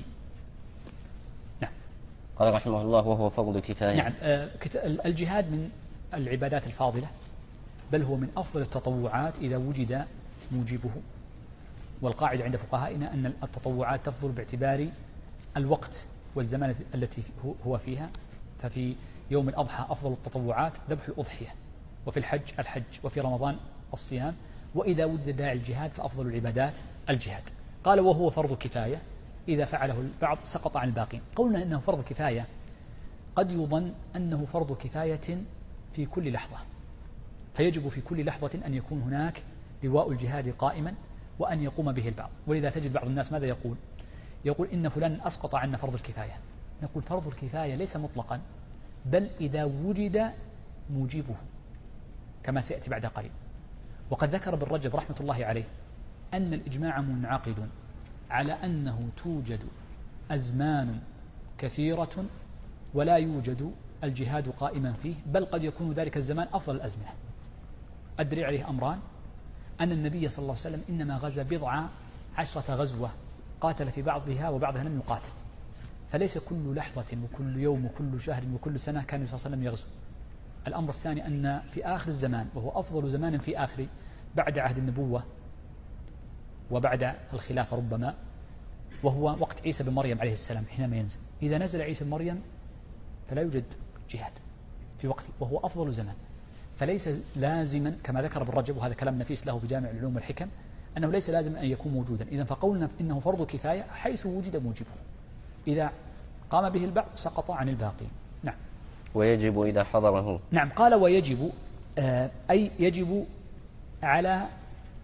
نعم. قال رحمه الله وهو فرض كفاية. نعم. الجهاد من العبادات الفاضلة، بل هو من أفضل التطوعات إذا وجد موجبه. والقاعدة عند فقهائنا أن التطوعات تفضل باعتبار الوقت والزمان التي هو فيها. ففي يوم الأضحى أفضل التطوعات ذبح الأضحية، وفي الحج، وفي رمضان الصيام، وإذا وجد داعي الجهاد فأفضل العبادات الجهاد. قال وهو فرض كفاية، إذا فعله البعض سقط عن الباقين. قولنا إنه فرض كفاية قد يظن أنه فرض كفاية في كل لحظة، فيجب في كل لحظة أن يكون هناك لواء الجهاد قائما وأن يقوم به البعض. ولذا تجد بعض الناس ماذا يقول إن فلان أسقط عنا فرض الكفاية. نقول فرض الكفاية ليس مطلقا، بل إذا وجد موجبه كما سيأتي بعد قليل. وقد ذكر ابن رجب رحمة الله عليه أن الإجماع منعقد على أنه توجد أزمان كثيرة ولا يوجد الجهاد قائما فيه، بل قد يكون ذلك الزمان أفضل الأزمنة. أدري عليه أمران: أن النبي صلى الله عليه وسلم إنما غزا 10 غزوة، قاتل في بعضها وبعضها لم يقاتل، فليس كل لحظة وكل يوم وكل شهر وكل سنة كان النبي صلى الله عليه وسلم يغزو. الأمر الثاني أن في آخر الزمان، وهو أفضل زمان في آخر بعد عهد النبوة وبعد الخلافة ربما، وهو وقت عيسى بن مريم عليه السلام حينما ينزل. إذا نزل عيسى بن مريم فلا يوجد جهاد في وقته، وهو أفضل زمان. فليس لازما كما ذكر ابن رجب، وهذا كلام نفيس له بجامع العلوم والحكم، أنه ليس لازم أن يكون موجودا. إذا فقولنا إنه فرض كفاية حيث وجد موجبه، إذا قام به البعض سقط عن الباقي. نعم. ويجب إذا حضره. نعم. قال ويجب أي يجب على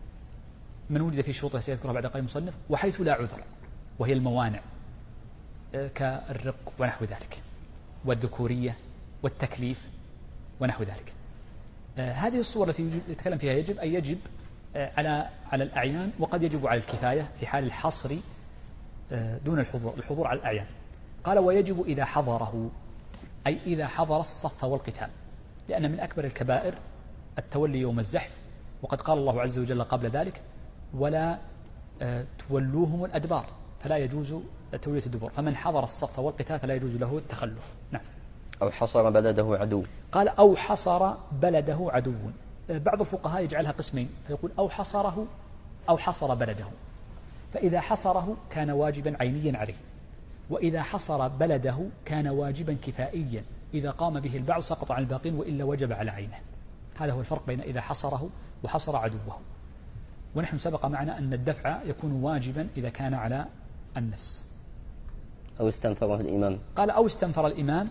من وجد في شروطها سيذكرها بعد قليل المصنف، وحيث لا عذر، وهي الموانع. كالرق ونحو ذلك، والذكورية والتكليف ونحو ذلك. هذه الصور التي يتكلم فيها يجب أن يجب على الأعيان، وقد يجب على الكفاية في حال الحصر دون الحضور على الأعيان. قال ويجب إذا حضره، أي إذا حضر الصف والقتال، لأن من أكبر الكبائر التولي يوم الزحف، وقد قال الله عز وجل قبل ذلك ولا تولوهم الأدبار، فلا يجوز تولية الدبر، فمن حضر الصف والقتال فلا يجوز له التخلف. نعم. أو حصر بلده عدو. قال أو حصر بلده عدو. بعض الفقهاء يجعلها قسمين، فيقول أو حصره أو حصر بلده، فإذا حصره كان واجبا عينيا عليه، وإذا حصر بلده كان واجبا كفائيا، إذا قام به البعض سقط عن الباقين وإلا وجب على عينه. هذا هو الفرق بين إذا حصره وحصر عدوه. ونحن سبق معنا أن الدفع يكون واجبا إذا كان على النفس. أو استنفره الإمام. قال أو استنفر الإمام،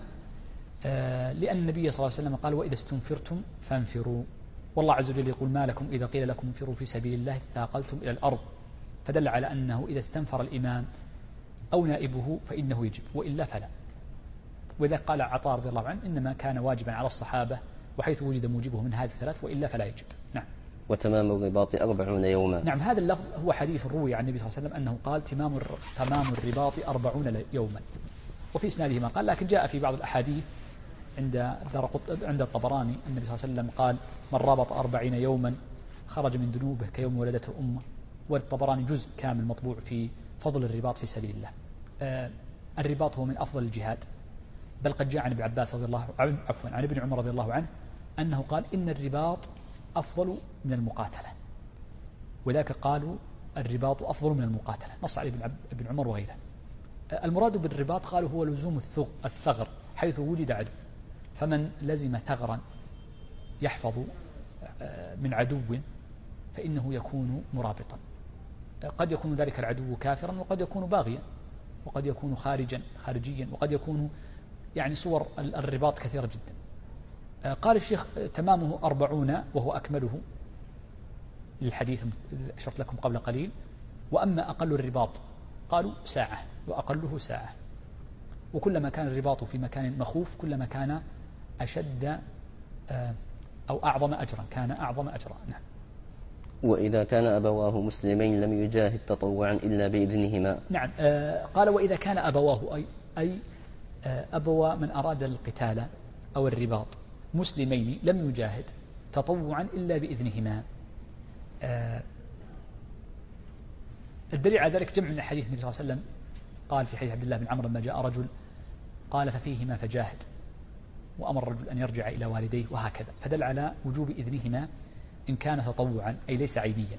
لأن النبي صلى الله عليه وسلم قال وإذا استنفرتم فانفروا، والله عز وجل يقول ما لكم إذا قيل لكم انفروا في سبيل الله اثاقلتم إلى الأرض، فدل على أنه إذا استنفر الإمام أو نائبه فإنه يجب، وإلا فلا. وإذا قال عطاء رضي الله عنه إنما كان واجبا على الصحابة وحيث وجد موجبه من هذه الثلاث، وإلا فلا يجب. نعم. وتمام الرباط 40 يوما. نعم، هذا اللفظ هو حديث روي عن النبي صلى الله عليه وسلم أنه قال تمام الرباط 40 يوما، وفي إسناده ما قال، لكن جاء في بعض الأحاديث عند الطبراني النبي صلى الله عليه وسلم قال من ربط 40 يوما خرج من ذنوبه كيوم ولدته أمه. والطبراني جزء كامل مطبوع في فضل الرباط في سبيل الله. الرباط هو من أفضل الجهاد، بل قد جاء عن ابن عباس رضي الله عنه عن ابن عمر رضي الله عنه أنه قال إن الرباط أفضل من المقاتلة، وذاك قالوا الرباط أفضل من المقاتلة، نص عليه ابن عمر وغيره. المراد بالرباط قالوا هو لزوم الثغر حيث وجد عدو، فمن لزم ثغرا يحفظ من عدو فإنه يكون مرابطا. قد يكون ذلك العدو كافرا، وقد يكون باغيا، وقد يكون خارجيا، وقد يكون يعني صور الرباط كثيرة جدا. قال الشيخ تمامه 40 وهو أكمله للحديث أشرت لكم قبل قليل. وأما أقل الرباط قالوا ساعة، وأقله ساعة، وكلما كان الرباط في مكان مخوف كلما كان أشد أو أعظم أجرا، كان أعظم أجرا. نعم. وإذا كان أبواه مسلمين لم يجاهد تطوعا إلا بإذنهما. نعم. قال وإذا كان أبواه أي أبوا من أراد القتال أو الرباط مسلمين لم يجاهد تطوعا إلا بإذنهما. الدليل على ذلك جمع من حديث النبي صلى الله عليه وسلم قال في حديث عبد الله بن عمرو لما جاء رجل قال ففيهما فجاهد، وأمر الرجل أن يرجع إلى والديه، وهكذا، فدل على وجوب إذنهما إن كان تطوعا أي ليس عينيا.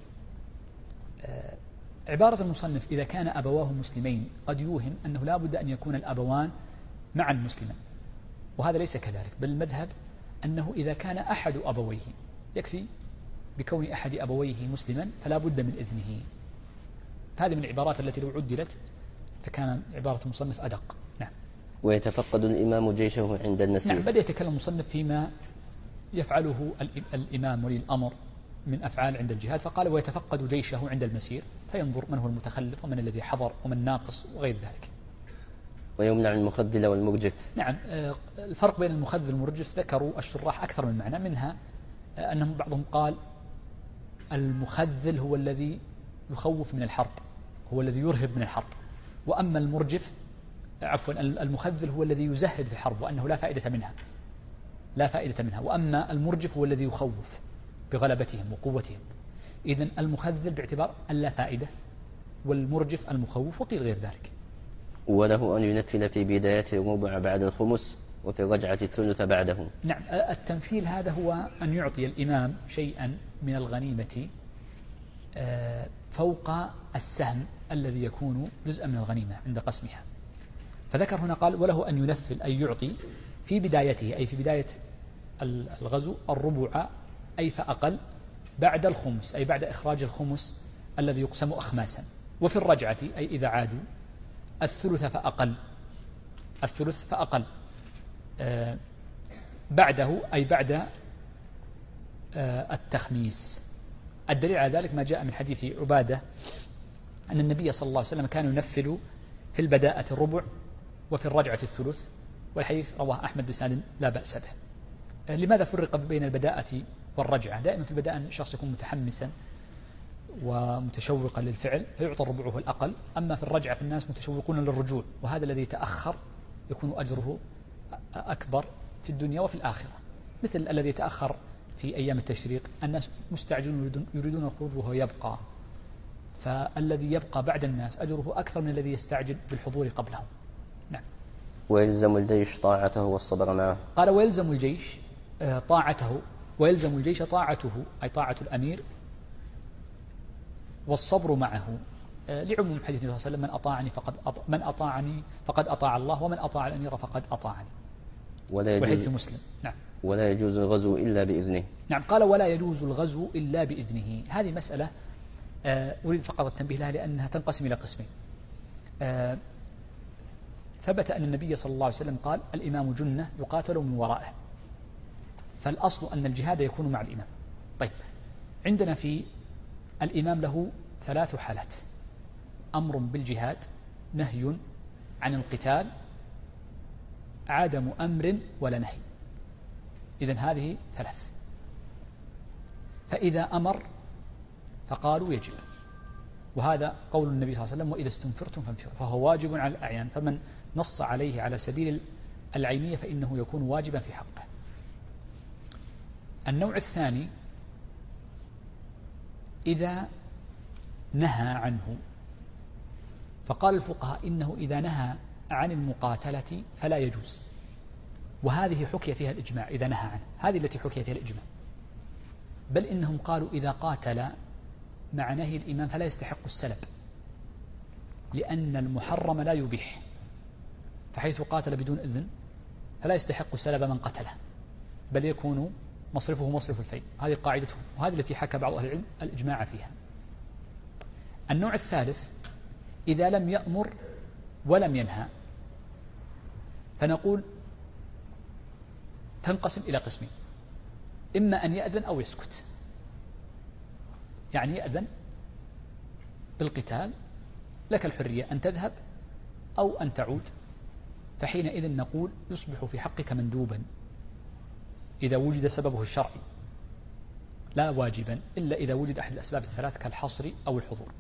عبارة المصنف إذا كان أبواه مسلمين قد يوهم أنه لا بد أن يكون الأبوان معا مسلما، وهذا ليس كذلك، بل المذهب أنه إذا كان أحد أبويه يكفي بكون أحد أبويه مسلما فلا بد من إذنه. هذه من العبارات التي لو عدلت لكان عبارة المصنف أدق. نعم. ويتفقد الإمام جيشه عند النسير. نعم، بدأ يتكلم المصنف فيما يفعله الإمام ولي الأمر من أفعال عند الجهاد، فقال ويتفقد جيشه عند المسير، فينظر من هو المتخلف ومن الذي حضر ومن ناقص وغير ذلك. ويمنع المخذل والمرجف. نعم. الفرق بين المخذل والمرجف ذكروا الشراح أكثر من معنى، منها أنهم بعضهم قال المخذل هو الذي يخوف من الحرب، هو الذي يرهب من الحرب، وأما المرجف المخذل هو الذي يزهد في الحرب وأنه لا فائدة منها، وأما المرجف هو الذي يخوف بغلبتهم وقوتهم. إذن المخذل باعتبار اللا فائدة، والمرجف المخوف، وقيل غير ذلك. وله أن ينفل في بداية الربع بعد الخمس، وفي الرجعة الثلث بعده. نعم. التنفيل هذا هو أن يعطي الإمام شيئا من الغنيمة فوق السهم الذي يكون جزءا من الغنيمة عند قسمها. فذكر هنا قال وله أن ينفل أي يعطي في بدايته، أي في بداية الغزو الربع أي فأقل بعد الخمس، أي بعد إخراج الخمس الذي يقسم أخماسا، وفي الرجعة أي إذا عادوا الثلث فأقل بعده أي بعد التخميس. الدليل على ذلك ما جاء من حديث عبادة أن النبي صلى الله عليه وسلم كان ينفل في البداءة الربع وفي الرجعة الثلث، والحديث رواه أحمد بسند لا بأس به. لماذا فرق بين البداءة والرجعة؟ دائما في البداءة الشخص يكون متحمسا ومتشوقا للفعل فيعطى ربعه الأقل، أما في الرجعة فالناس متشوقون للرجوع، وهذا الذي تأخر يكون أجره أكبر في الدنيا وفي الآخرة، مثل الذي يتأخر في أيام التشريق، الناس مستعجلون يريدون الخروج وهو يبقى، فالذي يبقى بعد الناس أجره أكثر من الذي يستعجل بالحضور قبلهم. نعم. ويلزم الجيش طاعته والصبر معه. قال ويلزم الجيش طاعته، ويلزم الجيش طاعته أي طاعة الأمير والصبر معه، لعموم حديث النبي صلى الله عليه وسلم من أطاعني فقد أطاع الله، ومن أطاع الأمير فقد أطاعني. وحديث مسلم. نعم. ولا يجوز الغزو إلا بإذنه. نعم. قال ولا يجوز الغزو إلا بإذنه. هذه مسألة أريد فقط التنبيه لها لأنها تنقسم إلى قسمين. ثبت أن النبي صلى الله عليه وسلم قال الإمام جنة يقاتل من ورائه، فالأصل أن الجهاد يكون مع الإمام. طيب، عندنا في الإمام له 3 حالات: أمر بالجهاد، نهي عن القتال، عدم أمر ولا نهي. إذن هذه 3. فإذا أمر فقالوا يجب، وهذا قول النبي صلى الله عليه وسلم وإذا استنفرتم فانفروا، فهو واجب على الأعيان، فمن نص عليه على سبيل العينية فإنه يكون واجبا في حقه. النوع الثاني إذا نهى عنه، فقال الفقهاء إنه إذا نهى عن المقاتلة فلا يجوز، وهذه حكي فيها الإجماع. إذا نهى عنه هذه التي حكي فيها الإجماع، بل إنهم قالوا إذا قاتل مع نهي الإمام فلا يستحق السلب، لأن المحرم لا يبيح، فحيث قاتل بدون إذن فلا يستحق سلب من قتله، بل يكون مصرفه مصرف الفيء. هذه قاعدتهم، وهذه التي حكى بعض أهل العلم الإجماع فيها. النوع الثالث إذا لم يأمر ولم ينهى، فنقول تنقسم إلى قسمين: إما أن يأذن أو يسكت، يعني يأذن بالقتال لك الحرية أن تذهب أو أن تعود، فحينئذ نقول يصبح في حقك مندوبا إذا وجد سببه الشرعي، لا واجبا إلا إذا وجد أحد الأسباب الثلاث كالحصر أو الحضور.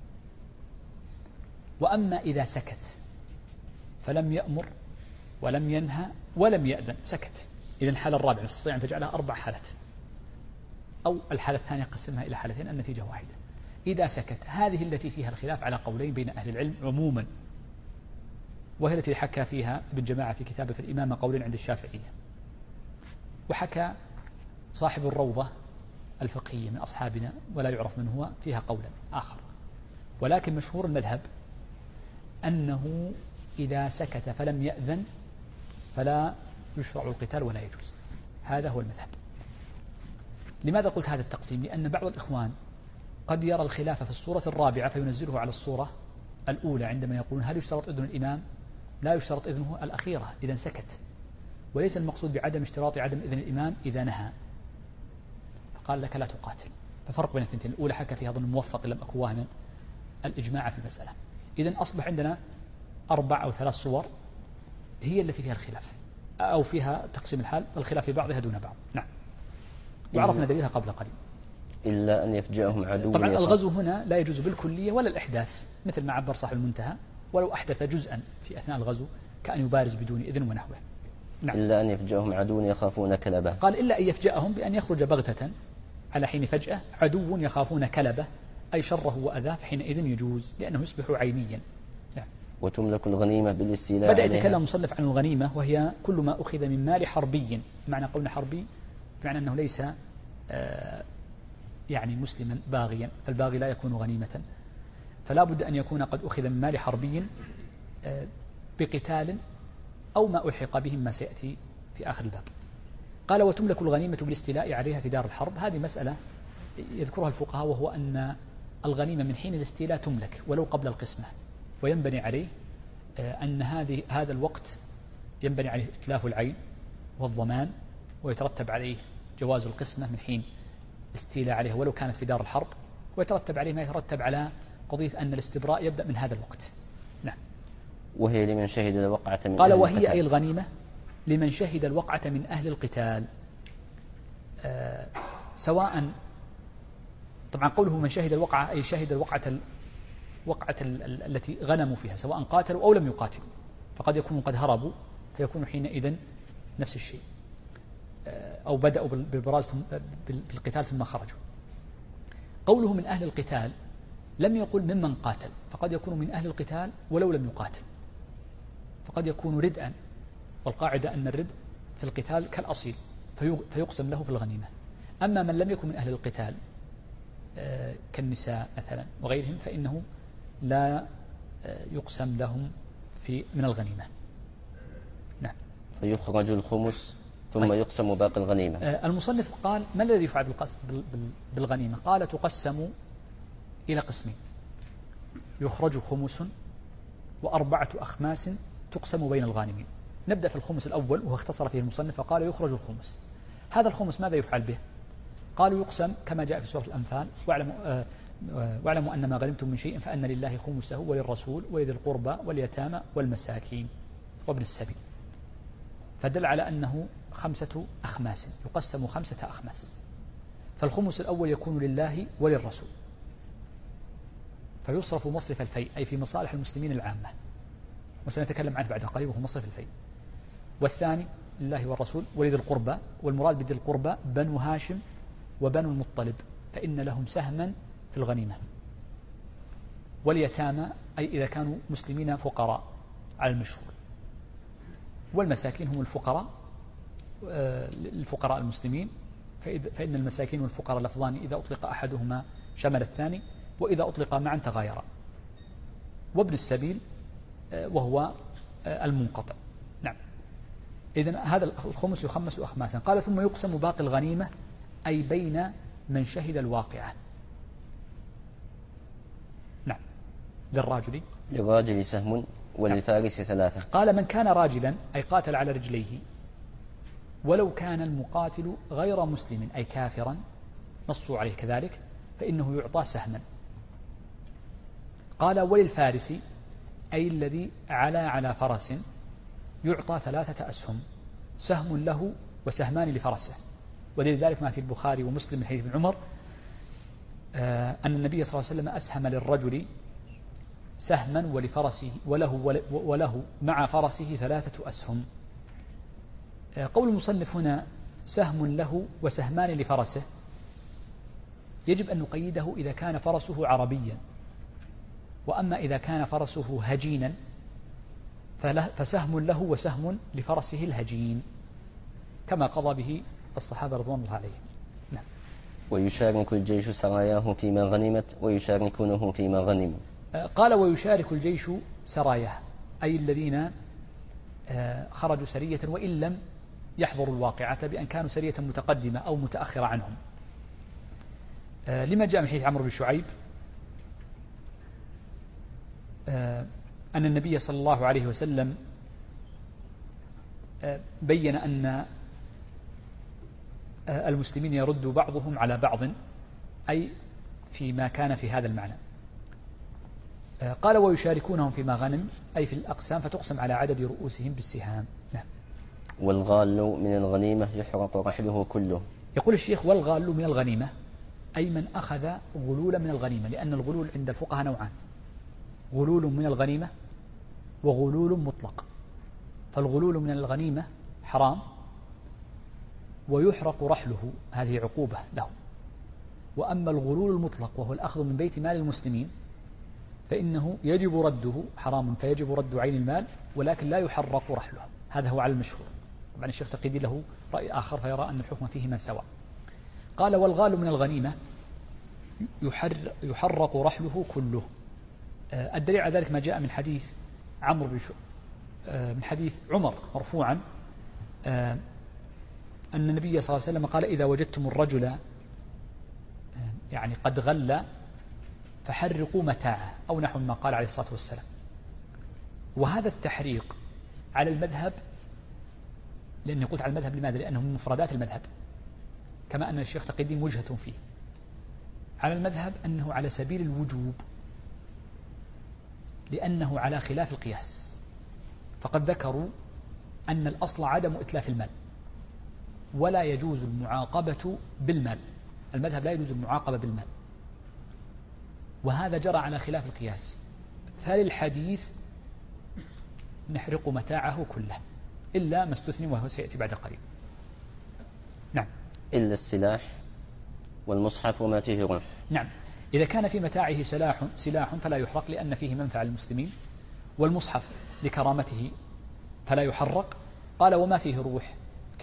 وأما إذا سكت فلم يأمر ولم ينهى ولم يأذن، سكت، إذا الحالة الرابعة نستطيع أن تجعلها 4 حالات، أو الحالة الثانية قسمها إلى حالتين، النتيجة واحدة. إذا سكت هذه التي فيها الخلاف على قولين بين أهل العلم عموما، وهي التي حكى فيها ابن جماعة في كتابه في الإمامة قولين عند الشافعية، وحكى صاحب الروضة الفقهية من أصحابنا ولا يعرف من هو فيها قولا آخر، ولكن مشهور المذهب أنه إذا سكت فلم يأذن فلا يشرع القتال ولا يجوز. هذا هو المذهب. لماذا قلت هذا التقسيم؟ لأن بعض الإخوان قد يرى الخلاف في الصورة الرابعة فينزله على الصورة الأولى، عندما يقولون هل يشترط إذن الإمام؟ لا يشترط إذنه الأخيرة إذا سكت، وليس المقصود بعدم اشتراط عدم إذن الإمام إذا نهى، فقال لك لا تقاتل. ففرق بين الثنتين، الأولى حكى فيها ظن موفق لم أكن واهما الإجماع في المسألة. إذن أصبح عندنا 4 أو 3 صور هي التي فيها الخلاف، أو فيها تقسيم الحال، والخلاف في بعضها دون بعض. نعم. وعرفنا دليلها قبل قليل. إلا أن يفجأهم عدو. طبعا الغزو هنا لا يجوز بالكلية ولا الإحداث، مثل ما عبر صاحب المنتهى، ولو أحدث جزءا في أثناء الغزو كأن يبارز بدون إذن ونحوه. نعم. إلا أن يفجأهم عدو يخافون كلبه. قال إلا أن يفجأهم بأن يخرج بغتة على حين فجأة عدو يخافون كلبه أي شره وأذاه، فحينئذ يجوز لأنه يصبح عينيا. نعم. وتملك الغنيمة بالاستيلاء بدأ يتكلم المصنف عن الغنيمة، وهي كل ما أخذ من مال حربي. معنى قولنا حربي بمعنى أنه ليس يعني مسلما باغيا، فالباغي لا يكون غنيمة، فلا بد أن يكون قد أخذ من مال حربي بقتال أو ما ألحق به ما سيأتي في آخر الباب. قال وتملك الغنيمة بالاستيلاء عليها في دار الحرب. هذه مسألة يذكرها الفقهاء، وهو أن الغنيمة من حين الاستيلاء تملك ولو قبل القسمة، وينبني عليه أن هذا الوقت ينبني عليه إتلاف العين والضمان، ويترتب عليه جواز القسمة من حين الاستيلاء عليه ولو كانت في دار الحرب، ويترتب عليه ما يترتب على قضية أن الاستبراء يبدأ من هذا الوقت. نعم. وهي لمن شهد الوقعة من قال أهل وهي القتال. أي الغنيمة لمن شهد الوقعة من أهل القتال. سواء طبعا قوله من شهد الوقعة أي شهد الوقعة التي غنموا فيها، سواء قاتلوا أو لم يقاتلوا، فقد يكونوا قد هربوا فيكون حينئذ نفس الشيء، أو بدأوا بالبراز بالقتال ثم خرجوا. قوله من أهل القتال لم يقل ممن قاتل، فقد يكون من أهل القتال ولو لم يقاتل، فقد يكون ردءا، والقاعدة أن الردء في القتال كالأصيل فيقسم له في الغنيمة. أما من لم يكن من أهل القتال كالنساء مثلا وغيرهم فإنه لا يقسم لهم من الغنيمة. نعم. فيخرج الخمس ثم يقسم باقي الغنيمة. المصنف قال ما الذي يفعل بالغنيمة؟ قال تقسم إلى قسمين، يخرج خمس وأربعة أخماس تقسم بين الغانمين. نبدأ في الخمس الأول وهو اختصر فيه المصنف فقال يخرج الخمس. هذا الخمس ماذا يفعل به؟ قالوا يقسم كما جاء في سورة الأنفال واعلموا أن ما غنمتم من شيء فأن لله خمسه وللرسول ولذي القربى واليتامى والمساكين وابن السبيل، فدل على أنه 5 أخماس، يقسم 5 أخماس. فالخمس الأول يكون لله وللرسول فيصرف مصرف الفيء أي في مصالح المسلمين العامة، وسنتكلم عنه بعد قريب وهو مصرف الفيء. والثاني لله والرسول ولذي القربى، والمراد بذي القربى بنو هاشم وبنو المطلب فإن لهم سهما في الغنيمة. واليتامى أي إذا كانوا مسلمين فقراء على المشهور. والمساكين هم الفقراء المسلمين، فإن المساكين والفقراء لفظان إذا أطلق أحدهما شمل الثاني، وإذا أطلق معا تغايرا. وابن السبيل وهو المنقطع. نعم. إذن هذا الخمس يخمس أخماسا. قال ثم يقسم باقي الغنيمة أي بين من شهد الواقعة. نعم. للراجل سهم وللفارس 3. قال من كان راجلا أي قاتل على رجليه، ولو كان المقاتل غير مسلم أي كافرا نصوا عليه كذلك فإنه يعطى سهما. قال وللفارس أي الذي على فرس يعطى 3 أسهم، سهم له وسهمان لفرسه. ولذلك ما في البخاري ومسلم من حديث ابن عمر أن النبي صلى الله عليه وسلم أسهم للرجل سهما ولفرسه وله مع فرسه 3 أسهم. قول المصنف هنا سهم له وسهمان لفرسه يجب أن نقيده إذا كان فرسه عربيا، وأما إذا كان فرسه هجينا فسهم له وسهم لفرسه الهجين كما قضى به الصحابة رضوان الله عليهم. نعم. ويشارك الجيش سراياه فيما غنمت ويشاركونه فيما غنموا. قال ويشارك الجيش سراياه أي الذين خرجوا سرية وإن لم يحضروا الواقعة بأن كانوا سرية متقدمة أو متأخرة عنهم. لما جاء من حديث عمرو بن شعيب أن النبي صلى الله عليه وسلم بين أن المسلمين يرد بعضهم على بعض أي فيما كان في هذا المعنى. قال ويشاركونهم فيما غنم أي في الأقسام فتقسم على عدد رؤوسهم بالسهام. نعم. والغال من الغنيمة يحرق رحله كله. يقول الشيخ والغال من الغنيمة أي من أخذ غلولا من الغنيمة، لأن الغلول عند الفقهاء نوعان، غلول من الغنيمة وغلول مطلق. فالغلول من الغنيمة حرام ويحرق رحله، هذه عقوبة له. وأما الغلول المطلق وهو الأخذ من بيت مال المسلمين فإنه يجب رده، حرام فيجب رد عين المال ولكن لا يحرق رحله، هذا هو على المشهور. طبعا الشيخ تقيدي له رأي آخر فيرى أن الحكم فيهما سواء. قال والغال من الغنيمة يحرق رحله كله. الدليل على ذلك ما جاء من حديث من حديث عمر مرفوعا أن النبي صلى الله عليه وسلم قال إذا وجدتم الرجل يعني قد غل فحرقوا متاعه أو نحو ما قال عليه الصلاة والسلام. وهذا التحريق على المذهب، لأني قلت على المذهب لماذا؟ لأنه من مفردات المذهب، كما أن الشيخ تقي الدين وجهة فيه. على المذهب أنه على سبيل الوجوب لأنه على خلاف القياس، فقد ذكروا أن الأصل عدم إتلاف المال، ولا يجوز المعاقبة بالمال. المذهب لا يجوز المعاقبة بالمال، وهذا جرى على خلاف القياس. فللحديث نحرق متاعه كله إلا ما استثني وهو سيأتي بعد قليل. نعم. إلا السلاح والمصحف وما فيه روح. نعم. إذا كان في متاعه سلاح فلا يحرق لأن فيه منفعة للمسلمين، والمصحف لكرامته فلا يحرق. قال وما فيه روح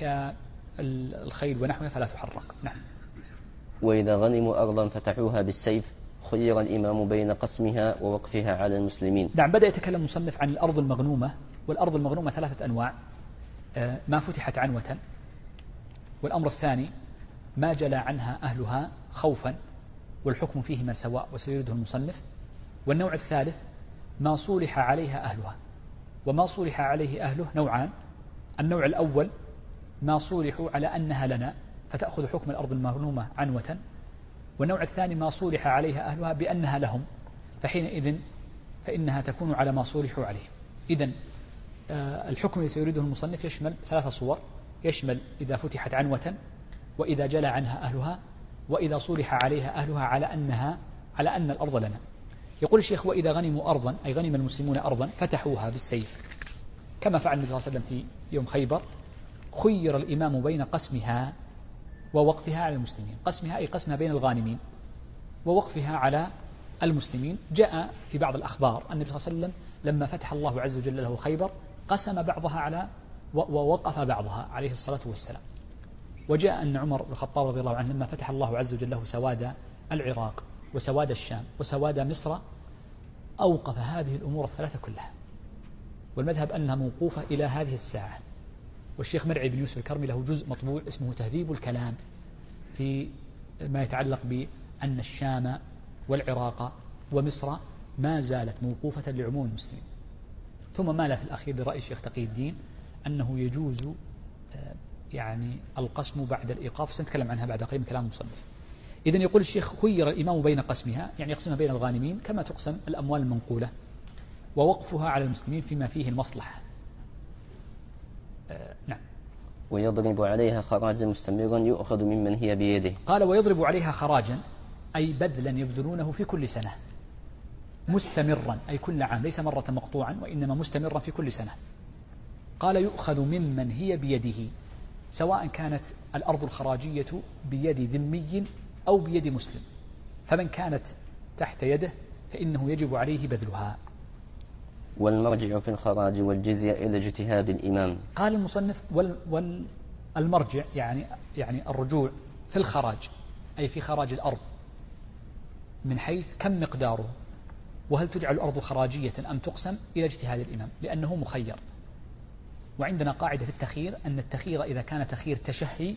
كالخيل ونحوها فلا تحرق. نعم. وإذا غنموا أرضا فتحوها بالسيف خير الإمام بين قسمها ووقفها على المسلمين. نعم. بدأ يتكلم المصنف عن الأرض المغنومة، والأرض المغنومة 3 أنواع: ما فتحت عنوة، والأمر الثاني ما جلى عنها أهلها خوفا والحكم فيهما سواء وسيرده المصنف، والنوع الثالث ما صولح عليها أهلها. وما صولح عليه أهله نوعان: النوع الأول ما صولحوا على أنها لنا فتأخذ حكم الأرض المغنومة عنوة، والنوع الثاني ما صولح عليها أهلها بأنها لهم، فحينئذ فإنها تكون على ما صولحوا عليه. إذن الحكم الذي سيريده المصنف يشمل 3 صور: يشمل إذا فتحت عنوة، وإذا جلى عنها أهلها، وإذا صولح عليها أهلها على أن الأرض لنا. يقول الشيخ وإذا غنموا أرضا، أي غنم المسلمون أرضا فتحوها بالسيف كما فعل النبي صلى الله عليه وسلم في يوم خيبر، خير الإمام بين قسمها ووقفها على المسلمين. قسمها أي قسمها بين الغانمين، ووقفها على المسلمين. جاء في بعض الأخبار أن النبي صلى الله عليه وسلم لما فتح الله عز وجل له خيبر قسم بعضها على ووقف بعضها عليه الصلاة والسلام. وجاء أن عمر بن الخطاب رضي الله عنه لما فتح الله عز وجل له سواد العراق وسواد الشام وسواد مصر أوقف هذه الأمور الثلاثة كلها، والمذهب أنها موقوفة إلى هذه الساعة. والشيخ مرعي بن يوسف الكرمي له جزء مطبوع اسمه تهذيب الكلام في ما يتعلق بأن الشام والعراق ومصر ما زالت موقوفة لعموم المسلمين. ثم مال في الأخير لرأي الشيخ تقي الدين أنه يجوز القسم بعد الإيقاف، سنتكلم عنها بعد قليل من كلام المصنف. إذن يقول الشيخ خير الإمام بين قسمها، يعني يقسمها بين الغانمين كما تقسم الأموال المنقولة، ووقفها على المسلمين فيما فيه المصلحة. نعم. ويضرب عليها خراجا مستمرا يؤخذ ممن هي بيده. قال ويضرب عليها خراجا أي بذلا يبذلونه في كل سنة، مستمرا أي كل عام، ليس مرة مقطوعا وإنما مستمرا في كل سنة. قال يؤخذ ممن هي بيده، سواء كانت الأرض الخراجية بيد ذمي أو بيد مسلم، فمن كانت تحت يده فإنه يجب عليه بذلها. والمرجع في الخراج والجزية إلى اجتهاد الإمام. قال المصنف والمرجع يعني الرجوع في الخراج أي في خراج الأرض من حيث كم مقداره، وهل تجعل الأرض خراجية أم تقسم، إلى اجتهاد الإمام لأنه مخير. وعندنا قاعدة في التخيير أن التخيير إذا كان تخيير تشهي،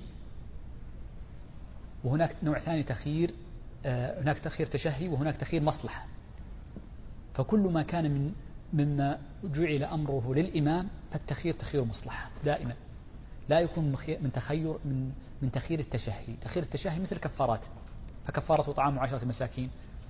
وهناك نوع ثاني تخيير، هناك تخيير تشهي وهناك تخيير مصلحة. فكل ما كان مما جعل أمره للإمام فالتخيير تخيير مصلحة دائما، لا يكون من تخيير التشهي. تخيير التشهي مثل كفارات، فكفارة طعام 10 مساكين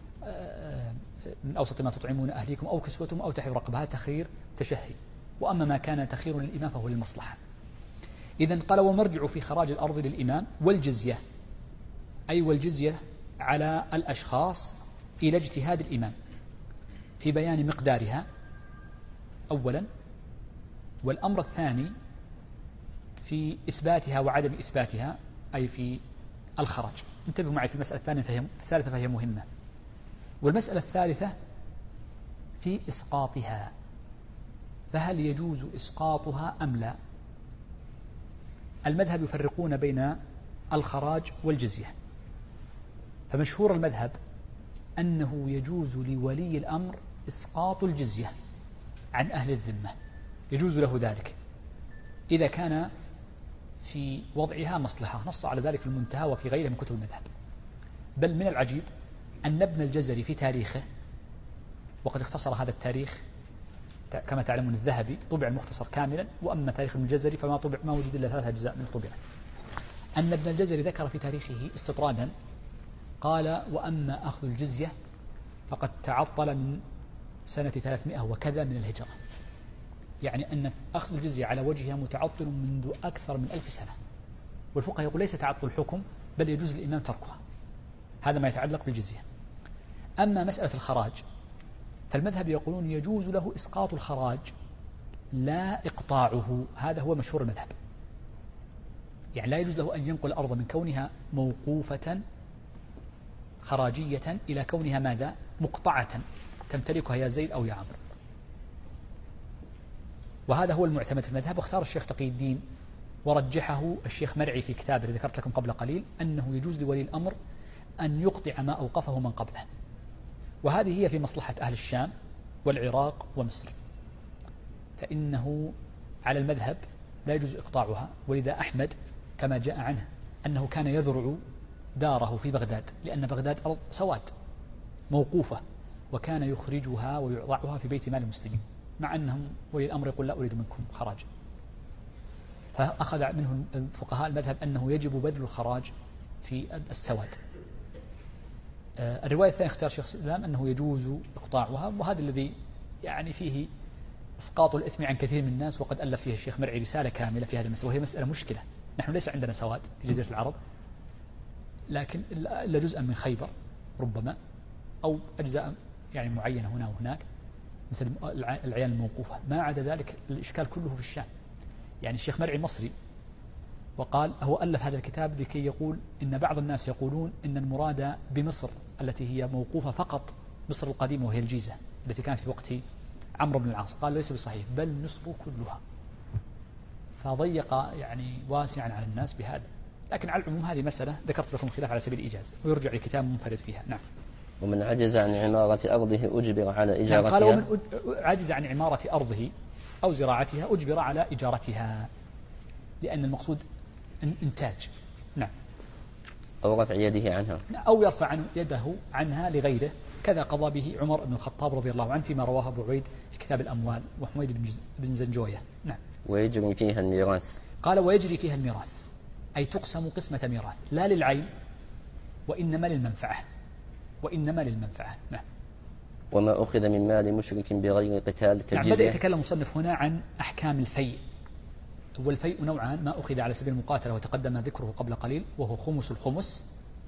من أوسط ما تطعمون أهليكم أو كسوتهم أو تحرير رقبة، هذا تخيير تشهي. وأما ما كان تخيير للإمام فهو للمصلحة. إذن قال ومرجع في خراج الأرض للإمام، والجزية أي والجزية على الأشخاص إلى اجتهاد الإمام في بيان مقدارها أولا، والأمر الثاني في إثباتها وعدم إثباتها أي في الخراج. انتبهوا معي في المسألة الثالثة فهي مهمة. والمسألة الثالثة في إسقاطها، فهل يجوز إسقاطها أم لا؟ المذهب يفرقون بين الخراج والجزية، فمشهور المذهب أنه يجوز لولي الأمر إسقاط الجزية عن أهل الذمة، يجوز له ذلك إذا كان في وضعها مصلحة، نص على ذلك في المنتهى وفي غيره من كتب المذهب. بل من العجيب أن ابن الجزري في تاريخه، وقد اختصر هذا التاريخ كما تعلمون الذهبي طبع المختصر كاملا، وأما تاريخ ابن الجزري فما طبع، ما وجد إلا 3 أجزاء من طبعه. أن ابن الجزري ذكر في تاريخه استطرادا قال وأما أخذ الجزية فقد تعطل من سنة 300 وكذا من الهجرة، يعني أن أخذ الجزية على وجهها متعطل منذ أكثر من 1000 سنة، والفقهاء يقول ليس تعطل الحكم بل يجوز للإمام تركها. هذا ما يتعلق بالجزية. أما مسألة الخراج فالمذهب يقولون يجوز له إسقاط الخراج لا إقطاعه، هذا هو مشهور المذهب. يعني لا يجوز له أن ينقل الأرض من كونها موقوفة خراجية إلى كونها ماذا؟ مقطعة تمتلكها يا زيد أو يا عمرو. وهذا هو المعتمد في المذهب، واختار الشيخ تقي الدين ورجحه الشيخ مرعي في كتابه الذي ذكرت لكم قبل قليل أنه يجوز لولي الأمر أن يقطع ما أوقفه من قبله، وهذه هي في مصلحة أهل الشام والعراق ومصر، فإنه على المذهب لا يجوز إقطاعها. ولذا أحمد كما جاء عنه أنه كان يذرع داره في بغداد، لأن بغداد أرض سواد موقوفة، وكان يخرجها ويضعها في بيت مال المسلمين، مع أنهم ولي الأمر يقول لا أريد منكم خراج. فأخذ منه الفقهاء المذهب أنه يجب بذل الخراج في السواد. الرواية الثانية اختار شيخ الإسلام أنه يجوز إقطاعها، وهذا الذي يعني فيه إسقاط الإثم عن كثير من الناس، وقد ألف فيه الشيخ مرعي رسالة كاملة في هذه المسألة، وهي مسألة مشكلة. نحن ليس عندنا سواد في جزيرة العرب، لكن إلا جزءا من خيبر ربما، أو أجزاء يعني معينة هنا وهناك مثل العيال الموقوفة. ما عدا ذلك الإشكال كله في الشام. يعني الشيخ مرعي مصري، وقال هو ألف هذا الكتاب لكي يقول إن بعض الناس يقولون إن المراد بمصر التي هي موقوفة فقط مصر القديمة وهي الجيزة التي كانت في وقت عمرو بن العاص. قال ليس بصحيح، بل مصر كلها. فضيق يعني واسعا على الناس بهذا. لكن على العموم هذه مسألة ذكرت لكم خلاف على سبيل الإيجاز، ويرجع لكتاب منفرد فيها. نعم. ومن عجز عن عمارة أرضه أجبر على إجارتها. يعني قال ومن عجز عن عمارة أرضه أو زراعتها أجبر على إجارتها، لأن المقصود إنتاج. نعم. أو رفع يده عنها، أو يرفع يده عنها لغيره، كذا قضى به عمر بن الخطاب رضي الله عنه فيما رواه أبو عبيد في كتاب الأموال وحميد بن زنجوية. نعم. ويجري فيها الميراث. قال ويجري فيها الميراث، أي تقسم قسمة ميراث لا للعين وإنما للمنفعة، وإنما للمنفعة. نعم. وما أخذ من مال مشرك بغير قتال كالجزية. بدأ يتكلم مصنف هنا عن أحكام الفيء. والفيء نوعان: ما أخذ على سبيل المقاتلة وتقدم ذكره قبل قليل وهو خمس الخمس،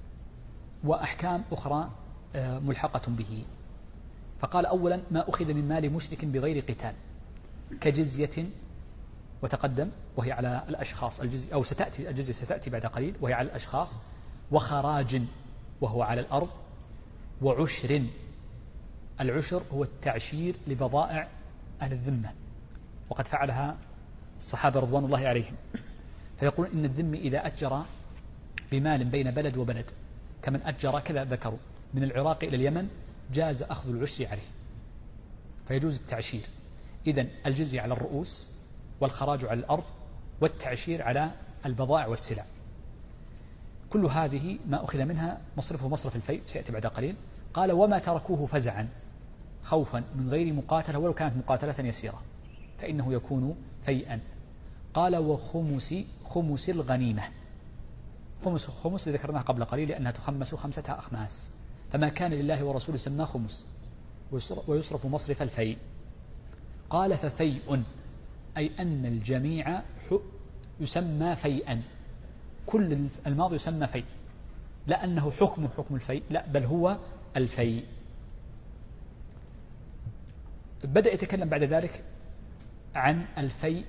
وأحكام أخرى ملحقة به. فقال أولا ما أخذ من مال مشرك بغير قتال كجزية، وتقدم وهي على الأشخاص، الجزية أو ستأتي الجزية ستأتي بعد قليل وهي على الأشخاص، وخراج وهو على الأرض، وعشر. العشر هو التعشير لبضائع أهل الذمة، وقد فعلها الصحابة رضوان الله عليهم. فيقول إن الذمي إذا أجر بمال بين بلد وبلد، كمن أجر كذا ذكروا من العراق إلى اليمن، جاز أخذ العشر عليه، فيجوز التعشير. إذن الجزية على الرؤوس، والخراج على الأرض، والتعشير على البضائع والسلع. كل هذه ما أخذ منها مصرفه مصرف الفيء سيأتي بعد قليل. قال وما تركوه فزعا خوفا من غير مقاتلة ولو كانت مقاتلة يسيرة فإنه يكون فيئا. قال وخمس الغنيمة. خمس اللي ذكرناها قبل قليل لأنها تخمس 5 أخماس، فما كان لله ورسوله سماه خمس، ويصرف مصرف الفيء. قال ففيء أي أن الجميع يسمى فيئا، كل الماضي يسمى فيء، لا أنه حكم الفيء، لا بل هو الفيء. بدأ يتكلم بعد ذلك عن الفيء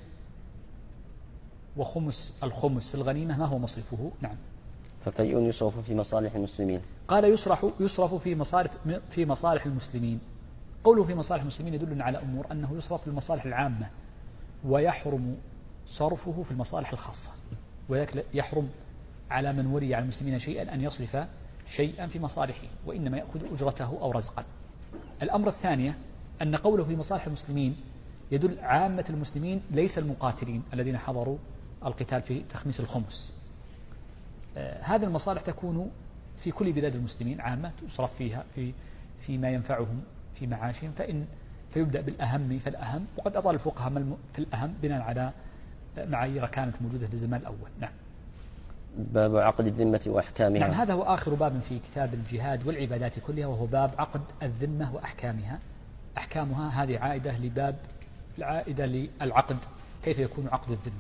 وخمس الخمس في الغنيمة، ما هو مصرفه. نعم. ففيء يصرف في مصالح المسلمين. قال يصرف في مصالح المسلمين. قوله في مصالح المسلمين يدل على أمور: أنه يصرف في المصالح العامة، ويحرم صرفه في المصالح الخاصة، وذلك يحرم على من ولي على المسلمين شيئا أن يصرف شيئا في مصالحه، وإنما يأخذ أجرته أو رزقا. الأمر الثانية أن قوله في مصالح المسلمين يدل عامة المسلمين، ليس المقاتلين الذين حضروا القتال في تخميس الخمس. هذه المصالح تكون في كل بلاد المسلمين عامة، تصرف فيها فيما ينفعهم في معاشهم، فيبدأ بالأهم فالأهم، وقد أطال الفقهاء في الأهم بناء على معايير كانت موجودة في الزمان الأول. نعم. باب عقد الذمة وأحكامها. نعم، هذا هو آخر باب في كتاب الجهاد والعبادات كلها، وهو باب عقد الذمة وأحكامها. أحكامها هذه عائدة لباب العائدة للعقد، كيف يكون عقد الذمة؟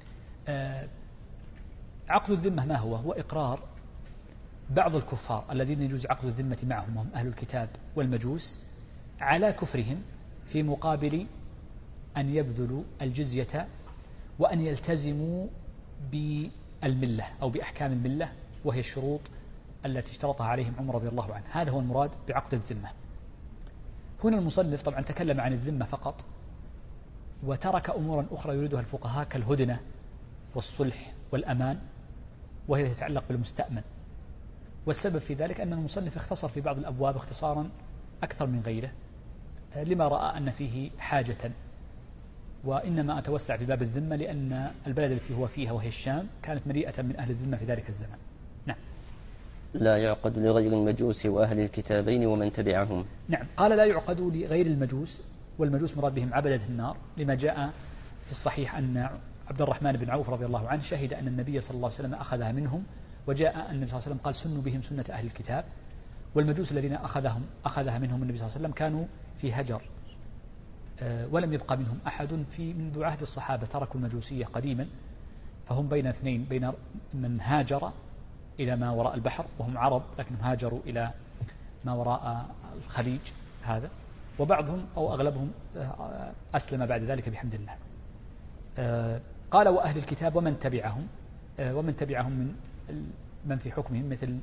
عقد الذمة ما هو؟ هو إقرار بعض الكفار الذين يجوز عقد الذمة معهم وهم أهل الكتاب والمجوس على كفرهم في مقابل أن يبذلوا الجزية وأن يلتزموا بالملة أو بأحكام الملة، وهي الشروط التي اشترطها عليهم عمر رضي الله عنه. هذا هو المراد بعقد الذمة. هنا المصنف طبعا تكلم عن الذمة فقط، وترك أمورا أخرى يريدها الفقهاء كالهدنة والصلح والأمان، وهي تتعلق بالمستأمن. والسبب في ذلك أن المصنف اختصر في بعض الأبواب اختصارا أكثر من غيره لما رأى أن فيه حاجة، وإنما أتوسع في باب الذمة لأن البلد التي هو فيها وهي الشام كانت مليئة من أهل الذمة في ذلك الزمان. نعم. لا يعقد لغير المجوس وأهل الكتابين ومن تبعهم. نعم، قال لا يعقد لغير المجوس، والمجوس مراد بهم عبدة النار، لما جاء في الصحيح أن عبد الرحمن بن عوف رضي الله عنه شهد أن النبي صلى الله عليه وسلم أخذها منهم، وجاء أن النبي صلى الله عليه وسلم قال سنوا بهم سنة أهل الكتاب. والمجوس الذين أخذها منهم النبي صلى الله عليه وسلم كانوا في هجر، ولم يبقى منهم أحد منذ عهد الصحابة تركوا المجوسية قديما، فهم بين اثنين، بين من هاجر إلى ما وراء البحر وهم عرب لكنهم هاجروا إلى ما وراء الخليج هذا، وبعضهم أو أغلبهم أسلم بعد ذلك بحمد الله. قال وأهل الكتاب ومن تبعهم، ومن تبعهم من في حكمهم مثل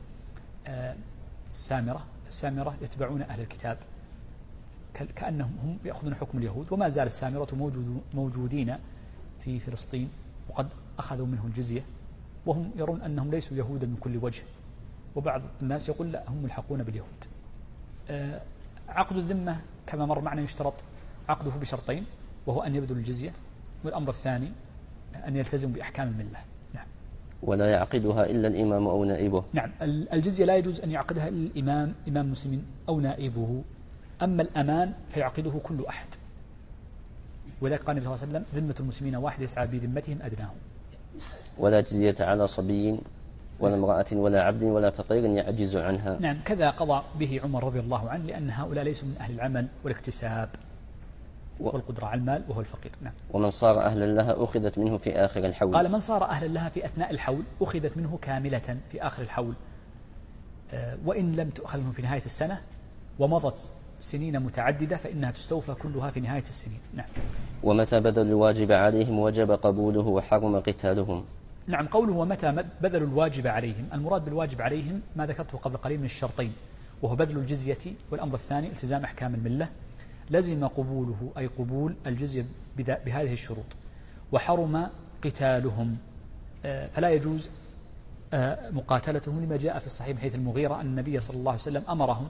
السامرة يتبعون أهل الكتاب كأنهم هم يأخذون حكم اليهود، وما زال السامرة موجودين في فلسطين وقد أخذوا منه الجزية، وهم يرون أنهم ليسوا يهودا من كل وجه، وبعض الناس يقول لا هم ملحقون باليهود. عقد الذمة كما مر معنا يشترط عقده بشرطين، وهو أن يبذل الجزية، والأمر الثاني أن يلتزم بأحكام الملة. نعم. ولا يعقدها إلا الإمام أو نائبه. نعم، الجزية لا يجوز أن يعقدها إلا الإمام، إمام مسلم أو نائبه. أما الأمان فيعقده كل أحد، ولذلك قال النبي صلى الله عليه وسلم ذمة المسلمين واحد يسعى بذمتهم أدناهم. ولا جزية على صبي ولا امرأة ولا عبد ولا فقير يعجز عنها. نعم، كذا قضى به عمر رضي الله عنه، لأن هؤلاء ليسوا من أهل العمل والاكتساب والقدرة على المال، وهو الفقير. نعم. ومن صار أهلا لها أخذت منه في آخر الحول. قال من صار أهلا لها في أثناء الحول أخذت منه كاملة في آخر الحول، وإن لم تؤخذ منه في نهاية السنة ومضت سنين متعددة فإنها تستوفى كلها في نهاية السنين. نعم. ومتى بذلوا الواجب عليهم وجب قبوله وحرم قتالهم. نعم، قوله ومتى بذلوا الواجب عليهم، المراد بالواجب عليهم ما ذكرته قبل قليل من الشرطين، وهو بذل الجزية، والأمر الثاني التزام أحكام الملة. لزم قبوله أي قبول الجزية بهذه الشروط، وحرم قتالهم، فلا يجوز مقاتلتهم، لما جاء في الصحيح من حديث المغيرة أن النبي صلى الله عليه وسلم أمرهم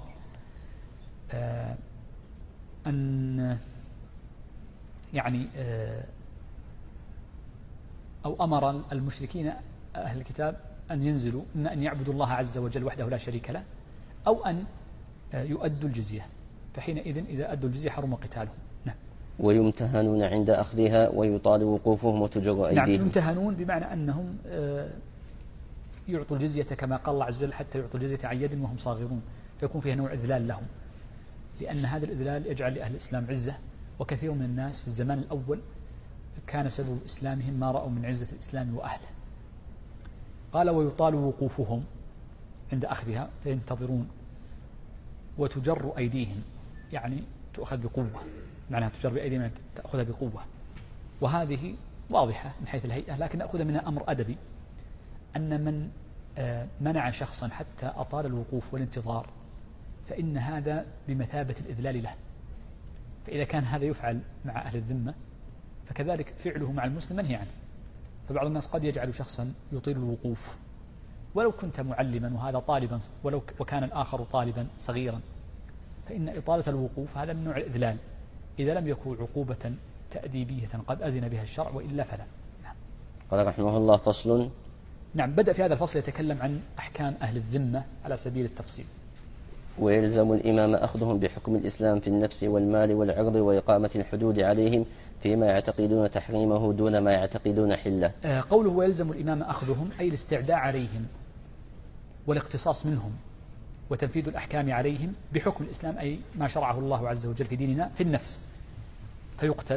أن يعني أو أمر المشركين أهل الكتاب أن ينزلوا إما أن يعبدوا الله عز وجل وحده لا شريك له، أو أن يؤدوا الجزية، فحينئذ إذا أدوا الجزية حرم قتالهم. نعم. ويمتهنون عند أخذها ويطال وقوفهم وتجر أيديهم. نعم، يمتهنون بمعنى أنهم يعطوا الجزية كما قال الله عز وجل حتى يعطوا الجزية عن يد وهم صاغرون، فيكون فيها نوع إذلال لهم، لأن هذا الإذلال يجعل لأهل الإسلام عزة، وكثير من الناس في الزمان الأول كان سبب إسلامهم ما رأوا من عزة الإسلام وأهله. قال ويطال وقوفهم عند أخذها فينتظرون، وتجر أيديهم يعني تأخذ بقوة، معناها تجر بأيديهم تأخذها بقوة، وهذه واضحة من حيث الهيئة، لكن نأخذ منها أمر أدبي، أن من منع شخصا حتى أطال الوقوف والانتظار فإن هذا بمثابة الإذلال له، فإذا كان هذا يفعل مع أهل الذمة فكذلك فعله مع المسلم منهي عنه. فبعض الناس قد يجعل شخصا يطيل الوقوف ولو كنت معلما وهذا طالبا، ولو وكان الآخر طالبا صغيرا، فإن إطالة الوقوف هذا من نوع الإذلال إذا لم يكن عقوبة تأديبية قد أذن بها الشرع، وإلا فلا. نعم. قال رحمه الله فصل. نعم، بدأ في هذا الفصل يتكلم عن أحكام أهل الذمة على سبيل التفصيل. ويلزم الإمام أخذهم بحكم الإسلام في النفس والمال والعرض وإقامة الحدود عليهم فيما يعتقدون تحريمه دون ما يعتقدون حله. قوله ويلزم الإمام أخذهم أي الاستعداء عليهم والاقتصاص منهم وتنفيذ الأحكام عليهم بحكم الإسلام، أي ما شرعه الله عز وجل في ديننا في النفس، فيقتل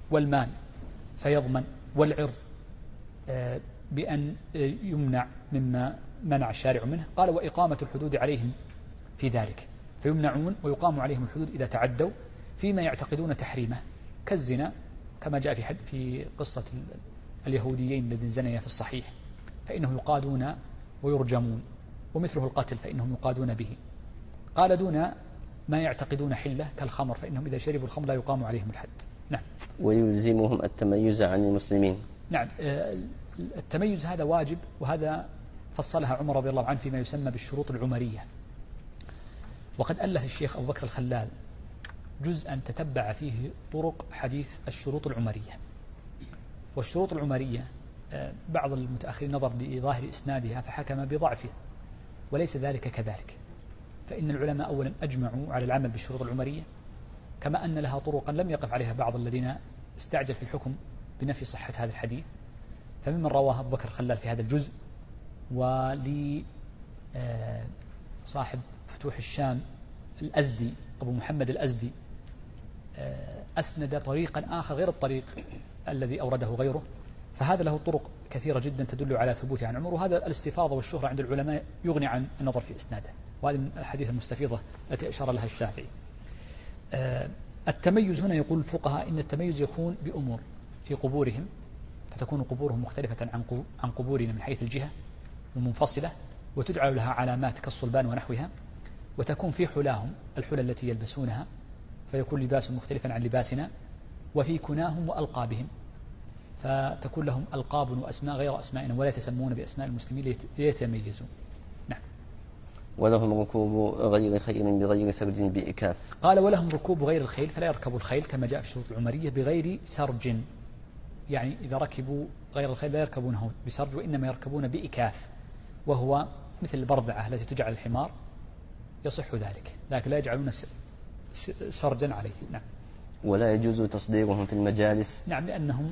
والمال فيضمن، والعرض بأن يمنع مما منع الشارع منه. قال وإقامة الحدود عليهم في ذلك، فيمنعون ويقام عليهم الحدود إذا تعدوا فيما يعتقدون تحريمه كالزنا، كما جاء في قصة اليهوديين الذين زنيا في الصحيح، فإنهم يقادون ويرجمون، ومثله القتل فإنهم يقادون به. قال دون ما يعتقدون حلة كالخمر، فإنهم إذا شربوا الخمر لا يقام عليهم الحد. نعم. ويلزمهم التميز عن المسلمين. نعم، التميز هذا واجب، وهذا فصلها عمر رضي الله عنه فيما يسمى بالشروط العمرية. وقد ألف الشيخ أبو بكر الخلال جزءا تتبع فيه طرق حديث الشروط العمرية. والشروط العمرية بعض المتأخرين نظر لظاهر إسنادها فحكم بضعفه، وليس ذلك كذلك، فإن العلماء أولا أجمعوا على العمل بالشروط العمرية، كما أن لها طرقا لم يقف عليها بعض الذين استعجل في الحكم بنفي صحة هذا الحديث. فممن رواه أبو بكر الخلال في هذا الجزء، صاحب فتوح الشام الأزدي أبو محمد الأزدي أسند طريقا آخر غير الطريق الذي أورده غيره، فهذا له طرق كثيرة جدا تدل على ثبوته عن عمر. وهذا الاستفاضة والشهرة عند العلماء يغني عن النظر في إسناده، وهذه من الحديث المستفيضة التي أشار لها الشافعي. التميز هنا يقول الفقهاء إن التميز يكون بأمور: في قبورهم، فتكون قبورهم مختلفة عن قبورنا من حيث الجهة ومنفصلة، وتجعل لها علامات كالصلبان ونحوها. وتكون في حلاهم، الحلى التي يلبسونها، فيكون لباس مختلفا عن لباسنا. وفي كناهم وألقابهم، فتكون لهم ألقاب وأسماء غير أسمائنا، ولا يتسمون بأسماء المسلمين ليتميزون. نعم. ولهم ركوب غير خيل بغير سرج بإكاف. قال ولهم ركوب غير الخيل، فلا يركبوا الخيل كما جاء في الشروط العمرية بغير سرج، يعني إذا ركبوا غير الخيل لا يركبونه بسرج، وإنما يركبون بإكاف، وهو مثل البرذعة التي تجعل الحمار، يصح ذلك، لكن لا يجعلون سرجا عليه. نعم. ولا يجوز تصديرهم في المجالس. نعم، لأنهم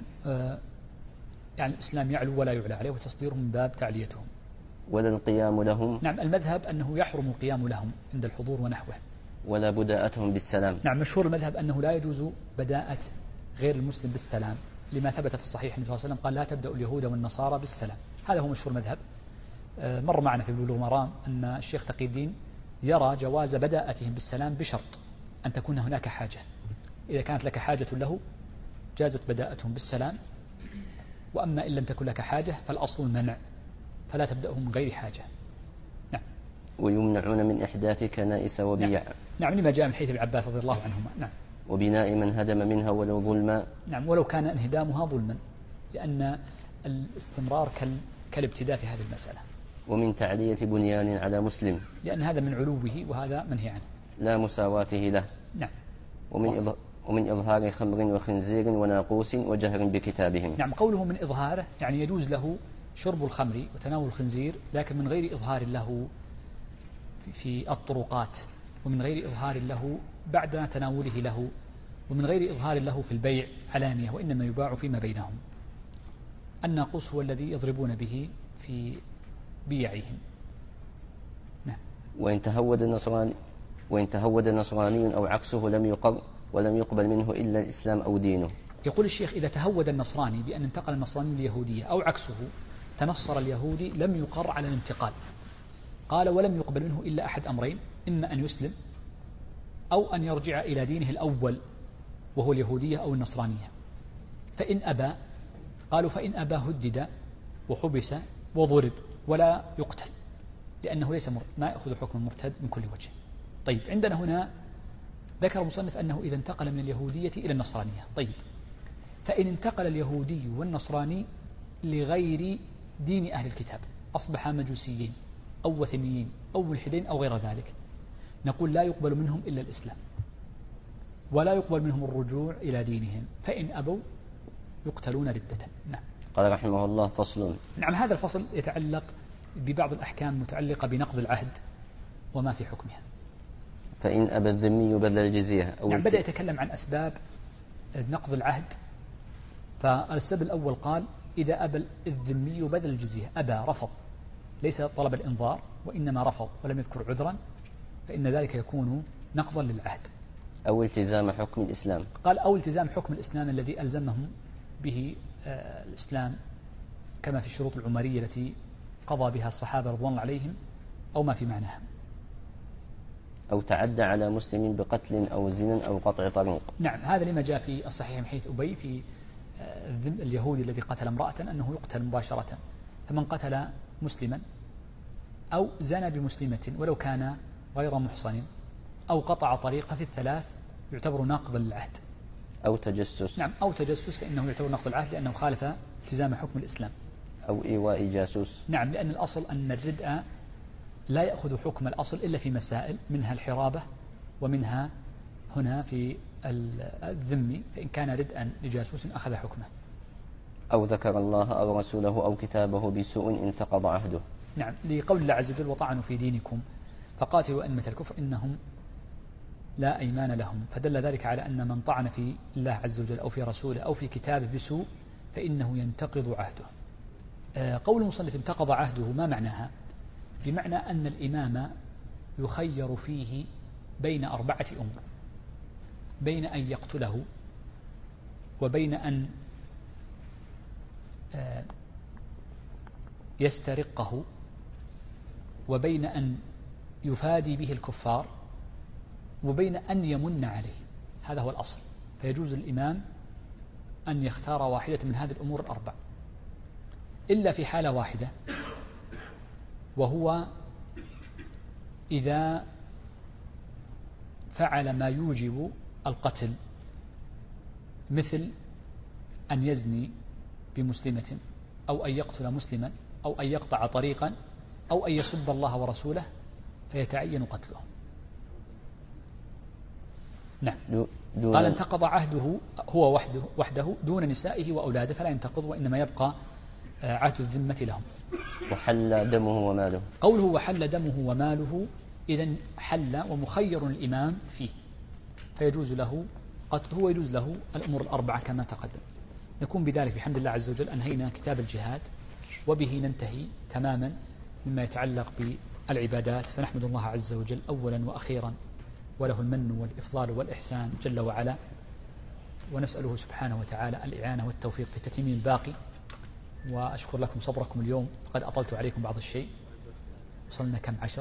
يعني الإسلام يعلو ولا يعلى عليه، وتصديرهم من باب تعليتهم. ولا القيام لهم. نعم، المذهب أنه يحرم القيام لهم عند الحضور ونحوه. ولا بداءتهم بالسلام. نعم، مشهور المذهب أنه لا يجوز بداءة غير المسلم بالسلام، لما ثبت في الصحيح النبي صلى الله عليه وسلم قال لا تبدأ اليهود والنصارى بالسلام. هذا هو مشهور المذهب. مر معنا في بلوغ المرام أن الشيخ تقي الدين يرى جواز بداءتهم بالسلام بشرط أن تكون هناك حاجة. إذا كانت لك حاجة له جازت بداءتهم بالسلام، وأما إن لم تكن لك حاجة فالأصل المنع، فلا تبدأهم من غير حاجة. نعم. ويمنعون من إحداث كنائس وبيع. نعم، لما جاء من حديث ابن عباس رضي الله عنهما. نعم. وبناء من هدم منها ولو ظلما. نعم، ولو كان انهدامها ظلما، لأن الاستمرار كالابتداء في هذه المسألة. ومن تعلية بنيان على مسلم، لأن هذا من علوه وهذا منهي عنه، لا مساواته له. نعم. ومن إظهار خمر وخنزير وناقوس وجهر بكتابهم. نعم، قوله من إظهاره يعني يجوز له شرب الخمر وتناول الخنزير، لكن من غير إظهار له في الطرقات، ومن غير إظهار له بعد تناوله له، ومن غير إظهار له في البيع علانية، وإنما يباع فيما بينهم. الناقوس هو الذي يضربون به في بيعهم. نعم. وإن تهود نصراني أو عكسه لم يقر ولم يقبل منه إلا الإسلام أو دينه. يقول الشيخ إذا تهود النصراني بأن انتقل النصراني اليهودية أو عكسه تنصر اليهودي لم يقر على الانتقال. قال ولم يقبل منه إلا أحد أمرين: إما أن يسلم أو أن يرجع إلى دينه الأول وهو اليهودية أو النصرانية. فإن أبى، قالوا فإن أبى هدد وحبس وضرب ولا يقتل، لأنه ليس ما يأخذ حكم المرتد من كل وجه. طيب، عندنا هنا ذكر المصنف أنه إذا انتقل من اليهودية إلى النصرانية. طيب، فإن انتقل اليهودي والنصراني لغير دين أهل الكتاب، أصبح مجوسيين أو وثنيين أو ملحدين أو غير ذلك، نقول لا يقبل منهم إلا الإسلام، ولا يقبل منهم الرجوع إلى دينهم، فإن أبوا يقتلون ردة. نعم. قال رحمه الله: فصل. نعم، هذا الفصل يتعلق ببعض الأحكام المتعلقة بنقض العهد وما في حكمها. فإن أبى الذمي بذل الجزية. نعم، بدأ يتكلم عن أسباب نقض العهد. فالسبب الأول قال: إذا أبى الذمي بذل الجزية، أبى رفض، ليس طلب الإنظار وإنما رفض ولم يذكر عذرا، فإن ذلك يكون نقضا للعهد. أو التزام حكم الإسلام. قال أو التزام حكم الإسلام الذي ألزمهم به الإسلام كما في الشروط العمرية التي قضى بها الصحابة رضوان الله عليهم أو ما في معناها. أو تعدى على مسلم بقتل أو زنا أو قطع طريق. نعم، هذا لما جاء في الصحيح من حديث أبي في اليهودي الذي قتل امرأة أنه يقتل مباشرة. فمن قتل مسلما أو زنى بمسلمة ولو كان غير محصن أو قطع طريقة في الثلاث يعتبر ناقض للعهد. أو تجسس. نعم، أو تجسس فإنه يعتبر ناقض العهد لأنه خالف التزام حكم الإسلام. أو إيواء جاسوس. نعم، لأن الأصل أن الردء لا يأخذ حكم الأصل إلا في مسائل، منها الحرابة ومنها هنا في الذم، فإن كان ردءا لجاسوس أخذ حكمه. أو ذكر الله أو رسوله أو كتابه بسوء انتقض عهده. نعم، لقول الله عز وجل وطعنوا في دينكم فقاتلوا أئمة الكفر إنهم لا أيمان لهم، فدل ذلك على أن من طعن في الله عز وجل أو في رسوله أو في كتابه بسوء فإنه ينتقض عهده. قول المصنف انتقض عهده ما معناها؟ بمعنى أن الإمام يخير فيه بين 4 أمور: بين أن يقتله، وبين أن يسترقه، وبين أن يفادي به الكفار، وبين أن يمن عليه. هذا هو الأصل. فيجوز الإمام أن يختار واحدة من هذه الأمور ال4 إلا في حالة واحدة، وهو إذا فعل ما يوجب القتل، مثل أن يزني بمسلمة أو أن يقتل مسلما أو أن يقطع طريقا أو أن يسب الله ورسوله فيتعين قتله. نعم. قال انتقض عهده هو وحده دون نسائه وأولاده فلا ينتقض، وإنما يبقى عهد الذمة لهم. وحل دمه وماله. قوله وحل دمه وماله، إذن حل ومخير الإمام فيه، فيجوز له قتله ويجوز له الأمور ال4 كما تقدم. نكون بذلك بحمد الله عز وجل أنهينا كتاب الجهاد، وبه ننتهي تماما مما يتعلق بالعبادات. فنحمد الله عز وجل أولا وأخيرا، وله المن والإفضال والإحسان جل وعلا، ونسأله سبحانه وتعالى الإعانة والتوفيق في تتميم الباقي. وأشكر لكم صبركم اليوم، قد أطلت عليكم بعض الشيء. وصلنا كم؟ 10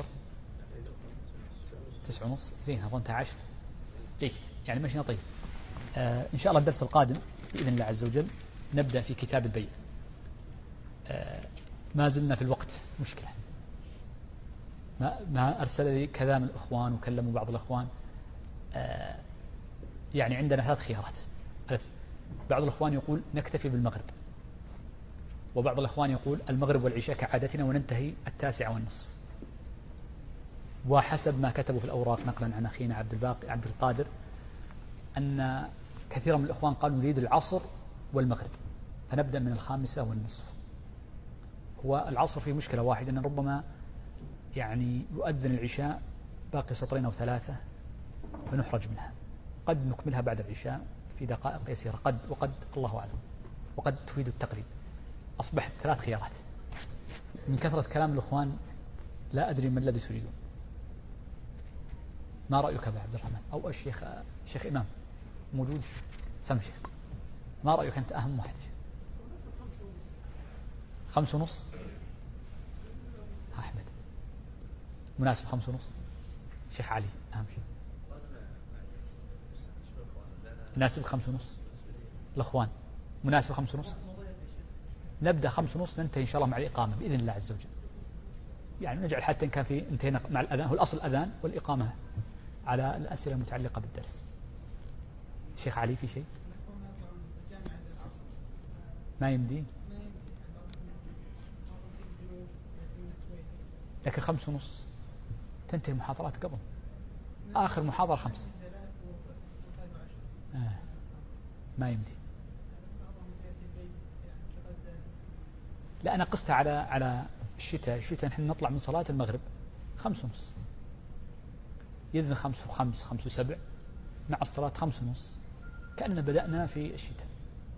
9:30. زين، أظنتها 10. جيد، يعني مشينا طيب. إن شاء الله الدرس القادم بإذن الله عز وجل نبدأ في كتاب البيع. ما زلنا في الوقت مشكلة، ما أرسل لي كذا من الإخوان وكلموا بعض الإخوان. يعني عندنا 3 خيارات. بعض الإخوان يقول نكتفي بالمغرب، وبعض الإخوان يقول المغرب والعشاء كعادتنا وننتهي 9:30. وحسب ما كتبوا في الأوراق نقلا عن أخينا عبد القادر أن كثيرا من الإخوان قالوا نريد العصر والمغرب، فنبدأ من 5:30. هو العصر فيه مشكلة واحدة، أن ربما يعني يؤذن العشاء باقي 2 أو 3 فنحرج منها. قد نكملها بعد العشاء في دقائق يسيرة، وقد الله أعلم، وقد تفيد التقريب. أصبحت 3 خيارات من كثرة كلام الإخوان، لا أدري ما الذي تريدون. ما رأيك أبا عبد الرحمن؟ أو الشيخ إمام موجود؟ سم شيخ، ما رأيك أنت أهم واحد؟ 5:30. أحمد مناسب 5:30. شيخ علي أهم شيء مناسب 5:30. الأخوان مناسب 5:30. نبدأ 5:30 ننتهي إن شاء الله مع الإقامة بإذن الله عز وجل. يعني نجعل حتى إن كان في انتهينا مع الأذان، هو الأصل الأذان والإقامة على الأسئلة المتعلقة بالدرس. شيخ علي في شيء؟ ما يمدي، لكن 5:30 تنتهي المحاضرات قبل آخر محاضرة 5. ما يمدي. لا، أنا قستها على الشتاء نحن نطلع من صلاة المغرب 5:30، يذن 5:05 5:07 مع الصلاة 5:30، كأننا بدأنا في الشتاء.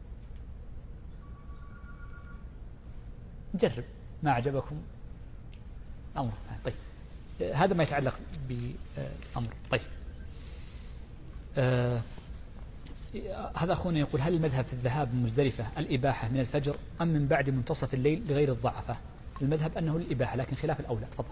نجرب، ما عجبكم أمر. طيب، هذا ما يتعلق بأمر. طيب، هذا أخونا يقول: هل المذهب في الذهاب من مزدلفة الإباحة من الفجر أم من بعد منتصف الليل لغير الضعفة؟ المذهب أنه الإباحة، لكن خلاف الأولى. تفضل.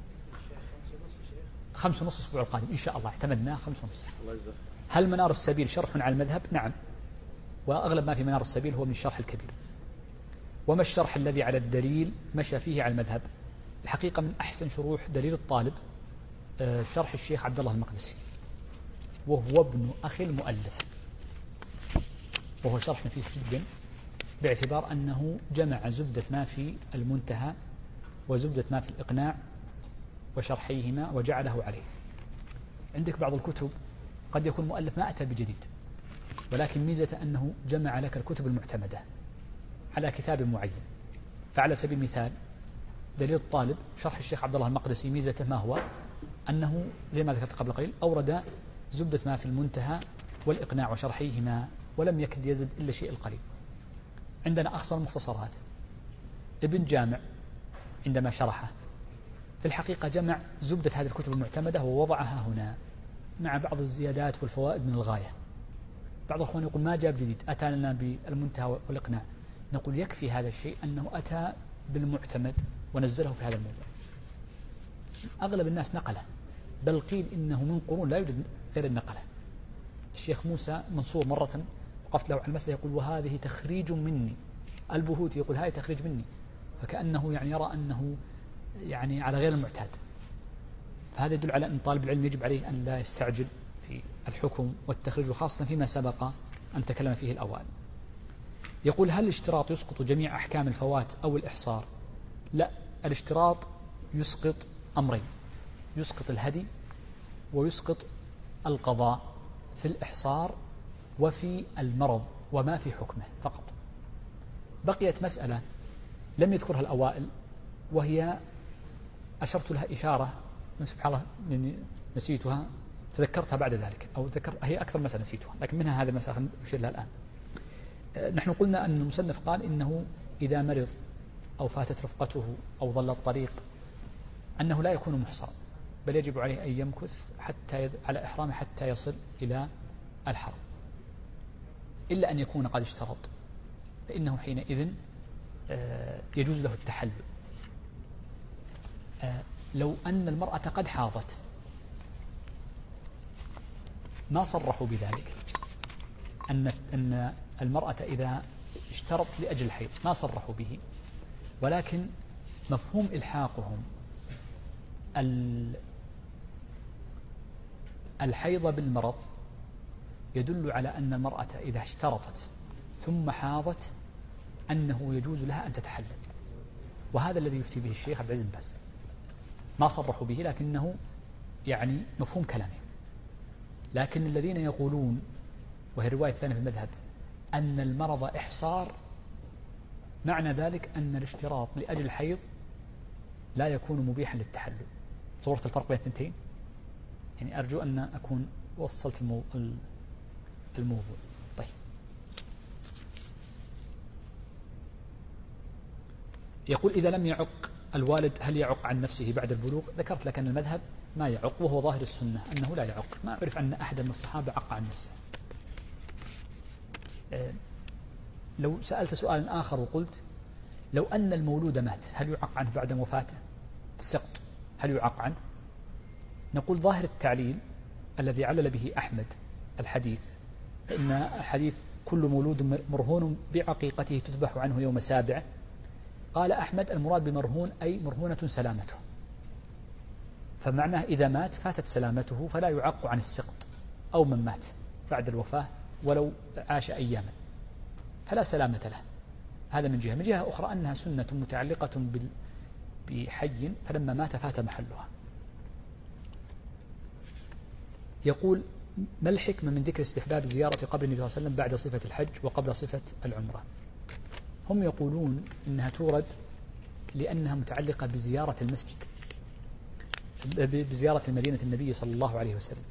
5:30 الأسبوع القادم إن شاء الله، اعتمدناه 5:30. هل منار السبيل شرح على المذهب؟ نعم، وأغلب ما في منار السبيل هو من الشرح الكبير. وما الشرح الذي على الدليل مشى فيه على المذهب؟ الحقيقة من أحسن شروح دليل الطالب شرح الشيخ عبد الله المقدسي، وهو ابن أخي المؤلف، وهو شرح نفيس جدا، باعتبار أنه جمع زبدة ما في المنتهى وزبدة ما في الإقناع وشرحيهما وجعله عليه. عندك بعض الكتب قد يكون مؤلف ما أتى بجديد، ولكن ميزة أنه جمع لك الكتب المعتمدة على كتاب معين. فعلى سبيل المثال دليل الطالب شرح الشيخ عبد الله المقدسي، ميزته ما هو؟ أنه زي ما ذكرت قبل قليل أورد زبدة ما في المنتهى والإقناع وشرحيهما، ولم يكد يزد إلا شيء القليل. عندنا أخصر المختصرات ابن جامع عندما شرحه في الحقيقة جمع زبدة هذه الكتب المعتمدة ووضعها هنا مع بعض الزيادات والفوائد من الغاية. بعض الأخوان يقول ما جاب جديد، أتى لنا بالمنتهى والإقناع. نقول يكفي هذا الشيء أنه أتى بالمعتمد ونزله في هذا الموضوع. أغلب الناس نقله، بل قيل إنه من قرون لا يوجد غير النقله. الشيخ موسى منصور مرة وقفت له على المسألة يقول: وهذه تخريج مني. البهوتي يقول: هذه تخريج مني، فكأنه يعني يرى أنه يعني على غير المعتاد. فهذا يدل على أن طالب العلم يجب عليه أن لا يستعجل في الحكم والتخريج، وخاصة فيما سبق أن تكلم فيه الأوائل. يقول: هل الاشتراط يسقط جميع أحكام الفوات أو الإحصار؟ لا، الاشتراط يسقط أمرين: يسقط الهدي ويسقط القضاء في الإحصار وفي المرض وما في حكمه فقط. بقيت مسألة لم يذكرها الأوائل، وهي أشرت لها إشارة من سبحان الله لأني نسيتها، تذكرتها بعد ذلك، أو هي أكثر مسألة نسيتها، لكن منها هذه المسألة أشير لها الآن. نحن قلنا أن المصنف قال إنه إذا مرض أو فاتت رفقته أو ضل الطريق أنه لا يكون محصرا، بل يجب عليه أن يمكث حتى على إحرامه حتى يصل إلى الحرم، إلا أن يكون قد اشترط، فإنه حينئذ يجوز له التحلل. لو أن المرأة قد حاضت ما صرحوا بذلك، أن المرأة إذا اشترط لأجل الحيض ما صرحوا به، ولكن مفهوم إلحاقهم الحيض بالمرض يدل على أن المرأة إذا اشترطت ثم حاضت أنه يجوز لها أن تتحلل، وهذا الذي يفتي به الشيخ عبد العزيز بن باز. ما صرحوا به لكنه يعني مفهوم كلامه. لكن الذين يقولون، وهي الرواية الثانية في المذهب، أن المرض إحصار، معنى ذلك أن الاشتراط لأجل الحيض لا يكون مبيحا للتحلل. صورة الفرق بين الثنتين؟ يعني أرجو أن أكون وصلت الموضوع. طيب، يقول: إذا لم يعق الوالد هل يعق عن نفسه بعد البلوغ؟ ذكرت لك أن المذهب ما يعق، وهو ظاهر السنة أنه لا يعق. ما أعرف أن أحد من الصحابة عق عن نفسه. لو سألت سؤال آخر وقلت: لو أن المولود مات هل يعق عنه بعد وفاته؟ السقط هل يعق عنه؟ نقول: ظاهر التعليل الذي علل به أحمد الحديث، فإن الحديث كل مولود مرهون بعقيقته تذبح عنه يوم سابعه. قال أحمد: المراد بمرهون أي مرهونة سلامته، فمعناه إذا مات فاتت سلامته فلا يعق عن السقط، أو من مات بعد الوفاة ولو عاش أياما فلا سلامة له. هذا من جهة. من جهة أخرى أنها سنة متعلقة بحي، فلما مات فات محلها. يقول: ما الحكمة من ذكر استحباب زيارة قبر النبي صلى الله عليه وسلم بعد صفة الحج وقبل صفة العمرة؟ هم يقولون إنها تورد لأنها متعلقة بزيارة المسجد، بزيارة مدينة النبي صلى الله عليه وسلم.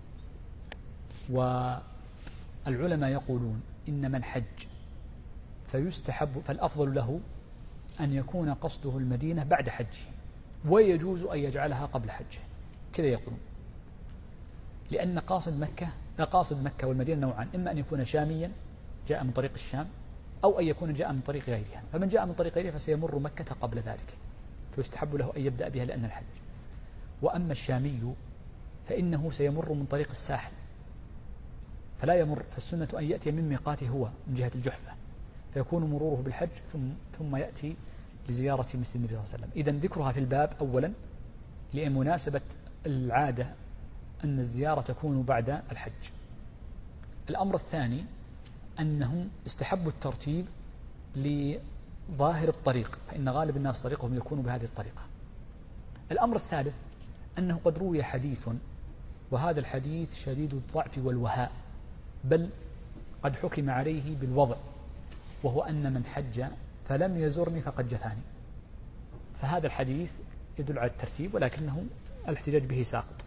والعلماء يقولون إن من حج فيستحب، فالأفضل له أن يكون قصده المدينة بعد حجه، ويجوز أن يجعلها قبل حجه، كذا يقولون، لأن قاصد مكة قاصد مكة والمدينة نوعان، إما أن يكون شاميا جاء من طريق الشام، أو أن يكون جاء من طريق غيرها. فمن جاء من طريق غيرها فسيمر مكة قبل ذلك، فيستحب له أن يبدأ بها لأن الحج. وأما الشامي فإنه سيمر من طريق الساحل فلا يمر، فالسنة أن يأتي من ميقاته هو من جهة الجحفة، فيكون مروره بالحج ثم يأتي لزيارة مسجد النبي صلى الله عليه وسلم. إذن ذكرها في الباب أولا لمناسبة العادة أن الزيارة تكون بعد الحج. الأمر الثاني أنهم استحبوا الترتيب لظاهر الطريق، فإن غالب الناس طريقهم يكون بهذه الطريقة. الأمر الثالث أنه قد روي حديث، وهذا الحديث شديد الضعف والوهاء، بل قد حكم عليه بالوضع، وهو أن من حج فلم يزرني فقد جفاني. فهذا الحديث يدل على الترتيب، ولكنه الاحتجاج به ساقط.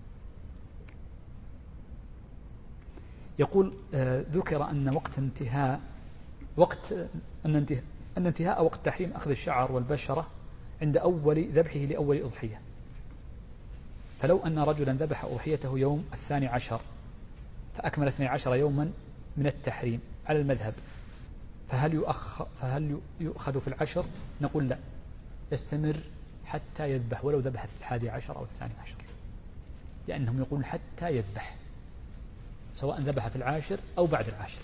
يقول ذكر أن انتهاء وقت تحريم أخذ الشعر والبشرة عند أول ذبحه لأول أضحية، فلو أن رجلا ذبح أضحيته يوم 12 فأكمل 12 يوما من التحريم على المذهب، فهل يؤخذ في العشر؟ نقول لا، يستمر حتى يذبح ولو ذبح في 11 أو 12، لأنهم يقولون حتى يذبح، سواء ذبح في 10 أو بعد 10.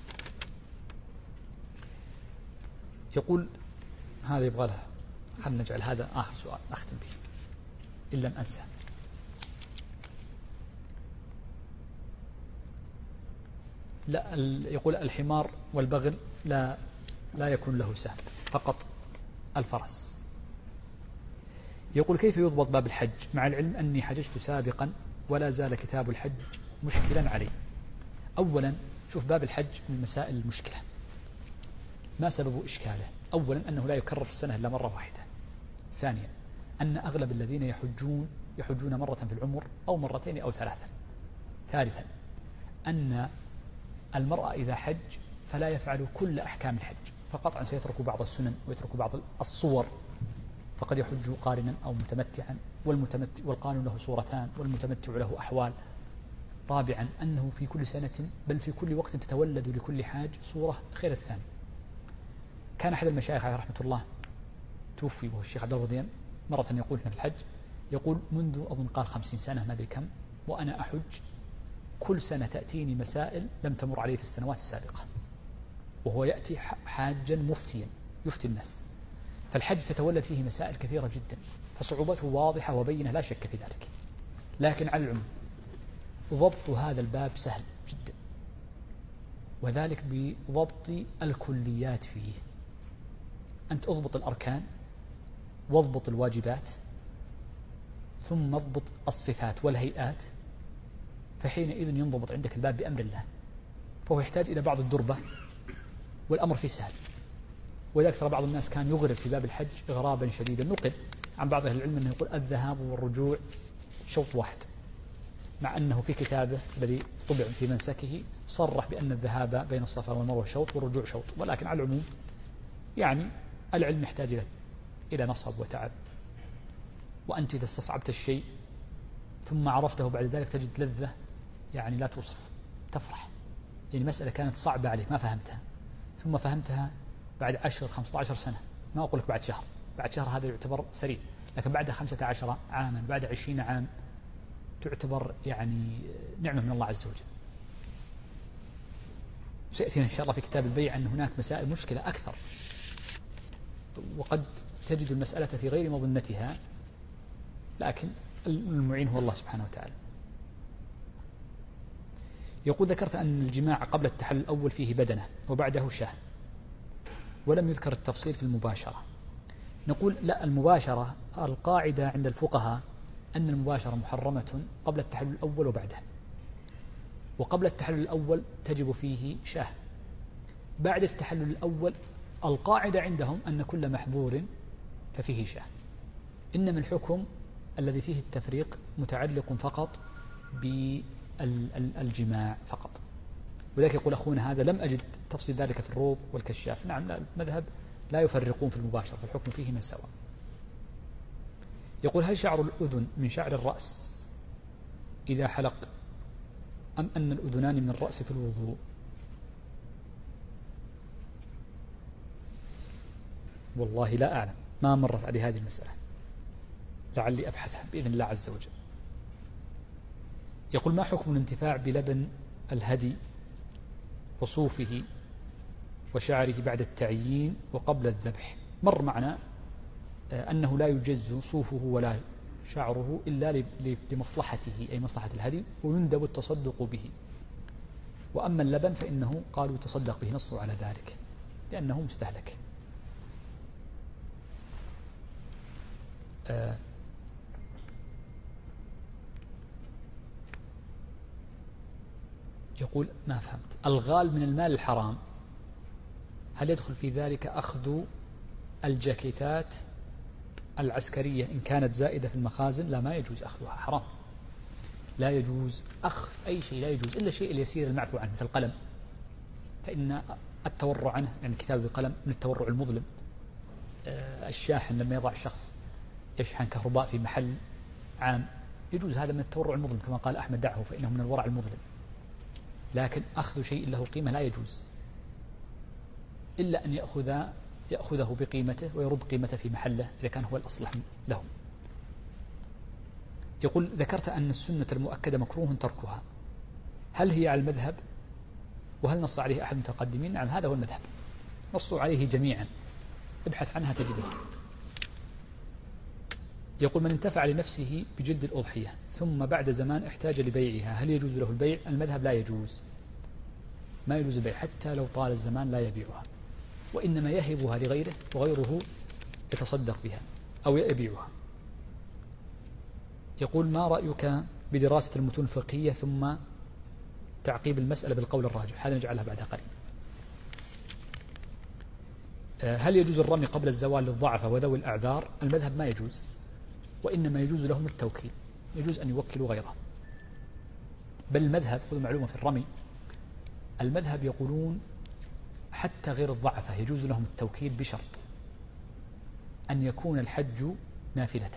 يقول هذا يبغى لها، خلنا نجعل هذا آخر سؤال أختم به إن لم أنسى. لا، يقول الحمار والبغل لا يكون له سهم، فقط الفرس. يقول كيف يضبط باب الحج مع العلم أني حججت سابقا ولا زال كتاب الحج مشكلا علي؟ أولا شوف، باب الحج من مسائل المشكلة. ما سبب إشكاله؟ أولا أنه لا يكرر في السنة إلا مرة واحدة. ثانيا أن أغلب الذين يحجون مرة في العمر أو مرتين أو 3. ثالثا أن المرأة إذا حج فلا يفعل كل أحكام الحج، فقطعا سيترك بعض السنن ويترك بعض الصور، فقد يحج قارنا أو متمتعا، والقارن له صورتان والمتمتع له أحوال. رابعا أنه في كل سنة بل في كل وقت تتولد لكل حاج صورة خير الثاني. كان أحد المشايخ عليه رحمة الله توفي، وهو الشيخ عبد الرضيان، مرة يقول في الحج، يقول منذ أظن قال 50 سنة ما أدري كم، وأنا أحج كل سنة تأتيني مسائل لم تمر عليه في السنوات السابقة، وهو يأتي حاجا مفتيا يفتي الناس، فالحج تتولد فيه مسائل كثيرة جدا، فصعوبته واضحة وبينة لا شك في ذلك. لكن على العموم ضبط هذا الباب سهل جدا، وذلك بضبط الكليات فيه. أنت أضبط الأركان واضبط الواجبات ثم اضبط الصفات والهيئات، فحينئذ ينضبط عندك الباب بأمر الله. فهو يحتاج إلى بعض الدربة، والأمر فيه سهل. ولذلك ترى بعض الناس كان يغرب في باب الحج إغرابا شديدا. نقل عن بعض أهل العلم أنه يقول الذهاب والرجوع شوط واحد، مع أنه في كتابه الذي طبع في منسكه صرح بأن الذهاب بين الصفا والمروة شوط والرجوع شوط. ولكن على العموم يعني العلم يحتاج إلى نصب وتعب، وأنت إذا استصعبت الشيء ثم عرفته بعد ذلك تجد لذة يعني لا توصف، تفرح. يعني مسألة كانت صعبة عليك ما فهمتها، ثم فهمتها بعد 10-15 سنة، ما أقول لك بعد شهر، بعد شهر هذا يعتبر سريع، لكن بعد 15 عاما، بعد 20 عام تعتبر يعني نعمة من الله عز وجل. سيأتينا إن شاء الله في كتاب البيع أن هناك مسائل مشكلة أكثر، وقد تجد المسألة في غير مظنتها، لكن المعين هو الله سبحانه وتعالى. يقول ذكرت أن الجماع قبل التحلل الأول فيه بدنة وبعده شاه، ولم يذكر التفصيل في المباشرة. نقول لا، المباشرة القاعدة عند الفقهاء أن المباشرة محرمة قبل التحلل الأول وبعده، وقبل التحلل الأول تجب فيه شاه. بعد التحلل الأول القاعدة عندهم أن كل محظور ففيه شاه، إنما الحكم الذي فيه التفريق متعلق فقط بالجماع فقط. ولذلك يقول أخونا هذا لم أجد تفصيل ذلك في الروض والكشاف. نعم، المذهب لا يفرقون في المباشرة، فالحكم فيهما سواء. يقول هل شعر الأذن من شعر الرأس إذا حلق أم أن الأذنان من الرأس في الوضوء؟ والله لا أعلم، ما مرت علي هذه المسألة، لعلي أبحثها بإذن الله عز وجل. يقول: ما حكم الانتفاع بلبن الهدي وصوفه وشعره بعد التعيين وقبل الذبح؟ مر معنا أنه لا يجز صوفه ولا شعره إلا لمصلحته، أي مصلحة الهدي، ويندب التصدق به. وأما اللبن فإنه قالوا يتصدق به، نصوا على ذلك لأنه مستهلك. يقول: ما فهمت، الغال من المال الحرام هل يدخل في ذلك أخذ الجاكيتات العسكرية إن كانت زائدة في المخازن؟ لا، ما يجوز أخذها، حرام. لا يجوز أخذ أي شيء، لا يجوز إلا الشيء اليسير المعفو عنه، مثل القلم، فإن التورع عنه، يعني الكتاب بالقلم، من التورع المظلم. الشاحن لما يضع الشخص يشحن كهرباء في محل عام، يجوز هذا من التورع المظلم، كما قال أحمد: دعه فإنه من الورع المظلم. لكن أخذ شيء له قيمة لا يجوز، إلا أن يأخذه بقيمته ويرد قيمته في محله إذا كان هو الأصلح له. يقول: ذكرت أن السنة المؤكدة مكروه تركها، هل هي على المذهب؟ وهل نص عليه أحد المتقدمين؟ نعم، هذا هو المذهب، نصوا عليه جميعا، ابحث عنها تجده. يقول: من انتفع لنفسه بجلد الأضحية ثم بعد زمان احتاج لبيعها، هل يجوز له البيع؟ المذهب لا يجوز، ما يجوز البيع حتى لو طال الزمان، لا يبيعها، وإنما يهبها لغيره وغيره يتصدق بها أو يبيعها. يقول: ما رأيك بدراسة المتون الفقهية ثم تعقيب المسألة بالقول الراجح؟ هذا نجعلها بعد قليل. هل يجوز الرمي قبل الزوال للضعفة وذوي الأعذار؟ المذهب ما يجوز، وإنما يجوز لهم التوكيل، يجوز أن يوكلوا غيره. بل المذهب، خذوا معلومة في الرمي، المذهب يقولون حتى غير الضعفة يجوز لهم التوكيل بشرط أن يكون الحج نافلة.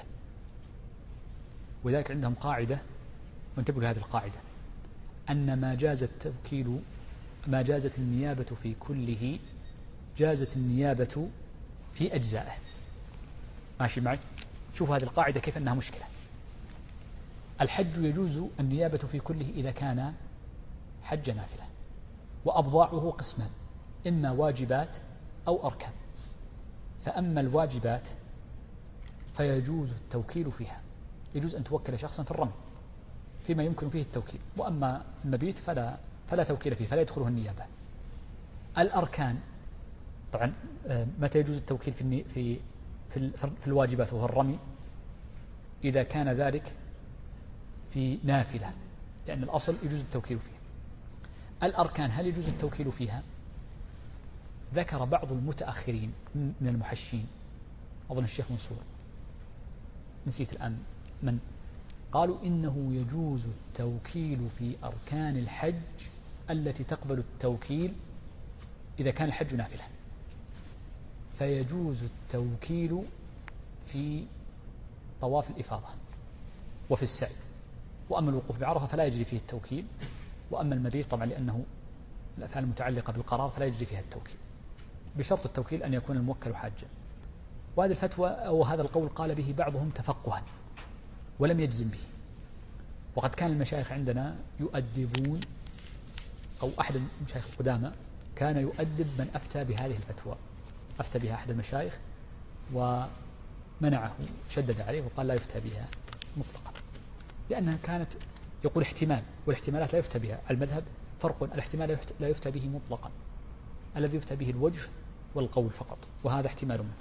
وذلك عندهم قاعدة، وانتبهوا لهذه القاعدة، أن ما جاز التوكيل، ما جازت النيابة في كله جازت النيابة في أجزائه. ماشي معي؟ شوفوا هذه القاعدة كيف أنها مشكلة. الحج يجوز النيابة في كله إذا كان حج نافلة، وأبضاعه قسمان: إما واجبات أو أركان. فأما الواجبات فيجوز التوكيل فيها، يجوز أن توكل شخصا في الرمي فيما يمكن فيه التوكيل، وأما المبيت فلا توكيل فيه، فلا يدخله النيابة. الأركان طبعا متى يجوز التوكيل في الواجبات وهو الرمي؟ إذا كان ذلك في نافلة، لأن الأصل يجوز التوكيل فيه. الأركان هل يجوز التوكيل فيها؟ ذكر بعض المتأخرين من المحشين، أظن الشيخ منصور، نسيت الآن من، قالوا إنه يجوز التوكيل في أركان الحج التي تقبل التوكيل إذا كان الحج نافلة، فيجوز التوكيل في طواف الإفاضة وفي السعي. وأما الوقوف بعرفة فلا يجري فيه التوكيل، وأما المبيت طبعا لأنه الأفعال المتعلقة بالقرار فلا يجري فيها التوكيل، بشرط التوكيل أن يكون الموكل حاجا. وهذه الفتوى أو هذا القول قال به بعضهم تفقها ولم يجزم به. وقد كان المشايخ عندنا يؤدبون، أو أحد المشايخ القدامى كان يؤدب من أفتى بهذه الفتوى، أفتى بها أحد المشايخ ومنعه، شدد عليه وقال لا يفتى بها مطلقا، لأنها كانت يقول احتمال، والاحتمالات لا يفتى بها. المذهب فرق، الاحتمال لا يفتى به مطلقا، الذي يفتى به الوجه والقول فقط، وهذا احتمال منه.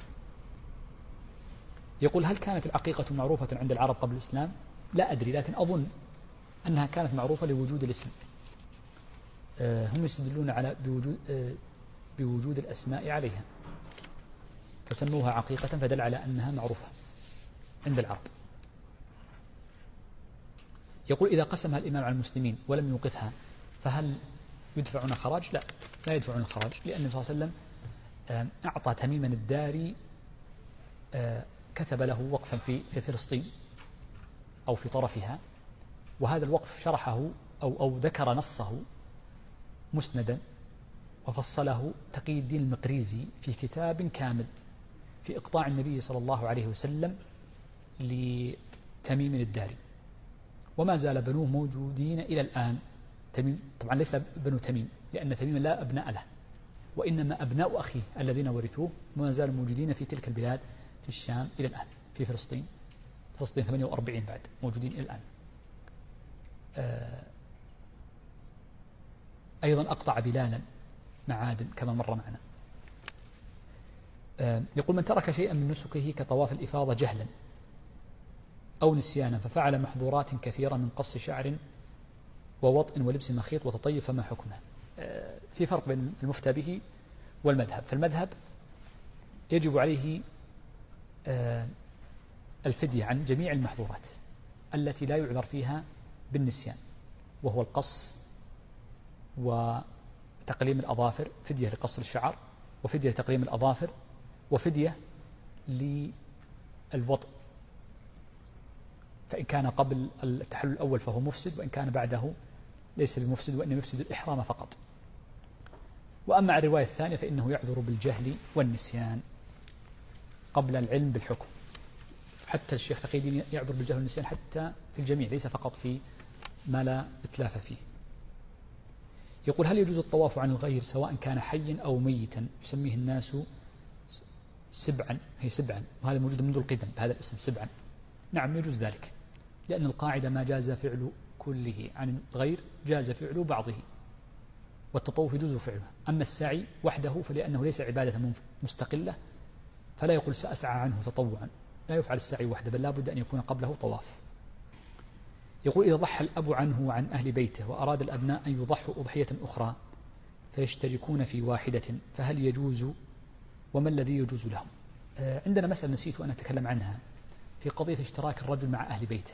يقول: هل كانت العقيقة معروفة عند العرب قبل الإسلام؟ لا أدري، لكن أظن أنها كانت معروفة لوجود الاسم. هم يستدلون على بوجود الأسماء عليها فسموها عقيقة، فدل على أنها معروفة عند العرب. يقول: إذا قسمها الإمام على المسلمين ولم يوقفها فهل يدفعون خراج؟ لا يدفعون الخراج، لأن النبي صلى الله عليه وسلم أعطى تميما الداري، كتب له وقفا في فلسطين أو في طرفها، وهذا الوقف شرحه أو ذكر نصه مسندا وفصله تقي الدين المقريزي في كتاب كامل في إقطاع النبي صلى الله عليه وسلم لتميم الداري، وما زال بنوه موجودين إلى الآن. تميم طبعا ليس بنو تميم، لأن تميم لا أبناء له، وإنما أبناء أخيه الذين ورثوه ما زالوا موجودين في تلك البلاد في الشام إلى الآن، في فلسطين 48 بعد موجودين إلى الآن. أيضا أقطع بلالا معادن كما مر معنا. يقول: من ترك شيئا من نسكه كطواف الإفاضة جهلا أو نسيانا ففعل محظورات كثيرة من قص شعر ووطء ولبس مخيط وتطيب فما حكمه؟ في فرق بين المفتى به والمذهب. فالمذهب يجب عليه الفدية عن جميع المحظورات التي لا يعذر فيها بالنسيان، وهو القص وتقليم الأظافر، فدية لقص الشعر وفدية لتقليم الأظافر وفدية للوطء، فإن كان قبل التحلل الأول فهو مفسد، وإن كان بعده ليس بمفسد وإنما يفسد الإحرام فقط. وأما الرواية الثانية فإنه يعذر بالجهل والنسيان قبل العلم بالحكم. حتى الشيخ تقي الدين يعذر بالجهل والنسيان حتى في الجميع، ليس فقط في ما لا إتلاف فيه. يقول: هل يجوز الطواف عن الغير سواء كان حيا أو ميتا؟ يسميه الناس سبعا، هي سبعا، وهذا موجود منذ القدم بهذا الاسم سبعا. نعم يجوز ذلك، لأن القاعدة ما جاز فعل كله عن الغير جاز فعل بعضه، والتطوف يجوز فعله. أما السعي وحده فلأنه ليس عبادة مستقلة فلا يقول سأسعى عنه تطوعا، لا يفعل السعي وحده بل لا بد أن يكون قبله طواف. يقول: إذا ضحى الأب عنه وعن أهل بيته وأراد الأبناء أن يضحوا أضحية أخرى فيشتركون في واحدة فهل يجوز، وما الذي يجوز لهم؟ عندنا مسألة نسيت أن أتكلم عنها في قضية اشتراك الرجل مع أهل بيته.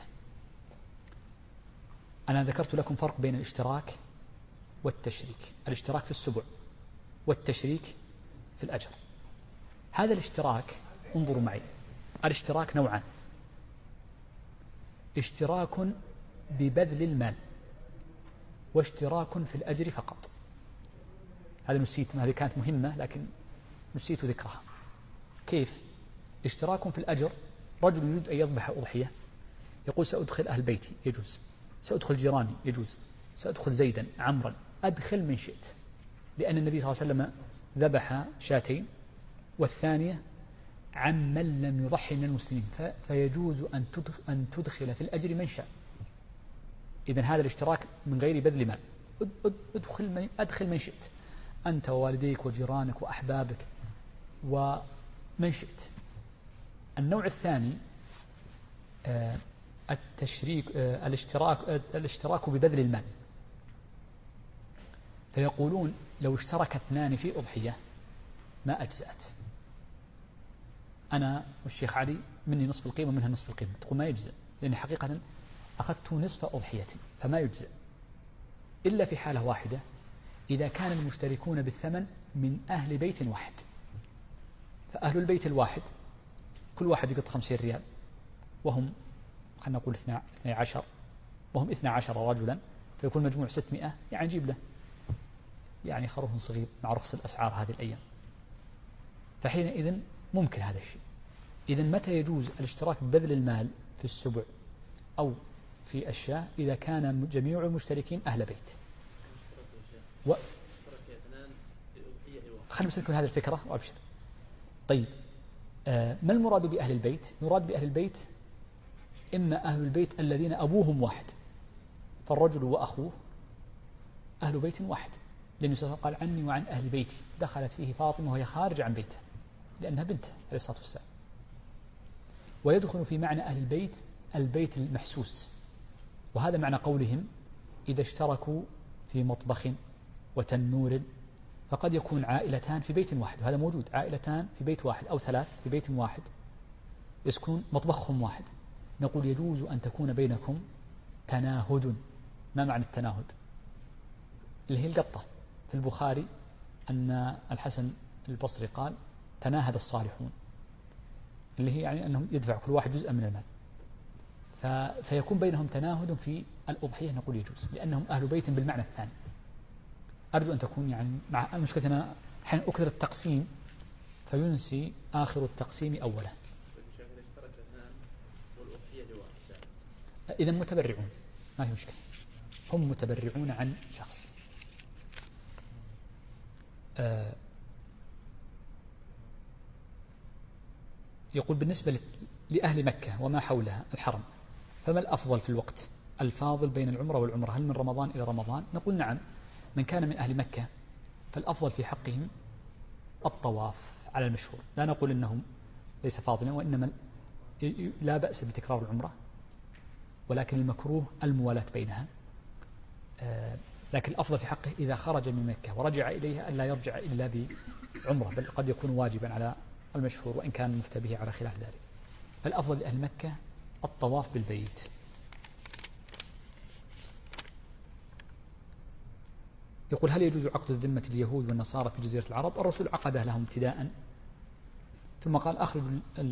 أنا ذكرت لكم فرق بين الاشتراك والتشريك. الاشتراك في السبع والتشريك في الأجر. هذا الاشتراك انظروا معي، الاشتراك نوعان: اشتراك ببذل المال واشتراك في الأجر فقط. هذا نسيت، هذه كانت مهمة لكن نسيت ذكرها. كيف؟ اشتراك في الأجر: رجل يريد أن يذبح أضحية يقول سأدخل أهل بيتي يجوز، سأدخل جيراني يجوز، سأدخل زيدا عمرا، أدخل من شئت، لأن النبي صلى الله عليه وسلم ذبح شاتين والثانية عمن لم يضحي من المسلمين، فيجوز أن تدخل في الأجر من شاء. إذن هذا الاشتراك من غير بذل مال، أدخل من شئت، أنت ووالديك وجيرانك وأحبابك ومن شئت. النوع الثاني الاشتراك ببذل المال، فيقولون لو اشترك اثنان في أضحية ما أجزأت، أنا والشيخ علي مني نصف القيمة ومنها نصف القيمة، تقول ما يجزأ، لأن حقيقة أخذت نصف أضحيتي فما يجزأ، إلا في حالة واحدة: إذا كان المشتركون بالثمن من أهل بيت واحد، فأهل البيت الواحد كل واحد يقط 50 ريال، وهم خلنا نقول 12، وهم 12 رجلا، فيكون مجموع 600، يعني نجيب له يعني خروف صغير مع رخص الأسعار هذه الأيام، فحينئذ ممكن هذا الشيء. إذن متى يجوز الاشتراك ببذل المال في السبع أو في الشاة؟ إذا كان جميع المشتركين أهل بيت. خلنا نسلكم هذه الفكرة وأبشر. طيب، ما المراد بأهل البيت؟ المراد بأهل البيت إما أهل البيت الذين أبوهم واحد، فالرجل وأخوه أهل بيت واحد، لأنه قال عني وعن أهل بيتي، دخلت فيه فاطمة وهي خارج عن بيته لأنها بنته عليه الصلاة والسلام. ويدخل في معنى أهل البيت البيت المحسوس، وهذا معنى قولهم إذا اشتركوا في مطبخ وتنور، فقد يكون عائلتان في بيت واحد، وهذا موجود، عائلتان في بيت واحد أو 3 في بيت واحد يسكن مطبخهم واحد، نقول يجوز أن تكون بينكم تناهد. ما معنى التناهد؟ اللي هي القطة. في البخاري أن الحسن البصري قال تناهد الصالحون، اللي هي يعني أنهم يدفع كل واحد جزءا من المال، فيكون بينهم تناهد في الأضحية، نقول يجوز لأنهم أهل بيت بالمعنى الثاني. أرجو أن تكون يعني مع المشكلة أنا حين أكثر التقسيم فينسي آخر التقسيم أوله. إذا متبرعون ما هي مشكلة، هم متبرعون عن شخص. يقول بالنسبة لأهل مكة وما حولها الحرم فما الأفضل في الوقت الفاضل بين العمرة والعمرة؟ هل من رمضان إلى رمضان؟ نقول نعم، من كان من أهل مكة فالأفضل في حقهم الطواف على المشهور، لا نقول إنهم ليس فاضلا، وإنما لا بأس بتكرار العمرة، ولكن المكروه الموالاة بينها. لكن الأفضل في حقه إذا خرج من مكة ورجع إليها أن لا يرجع إلا بعمرة، بل قد يكون واجبا على المشهور وإن كان المفتى به على خلاف ذلك. فالأفضل لأهل مكة الطواف بالبيت. يقول هل يجوز عقد ذمة اليهود والنصارى في جزيرة العرب؟ الرسول عقدها لهم ابتداء، ثم قال أخرجوا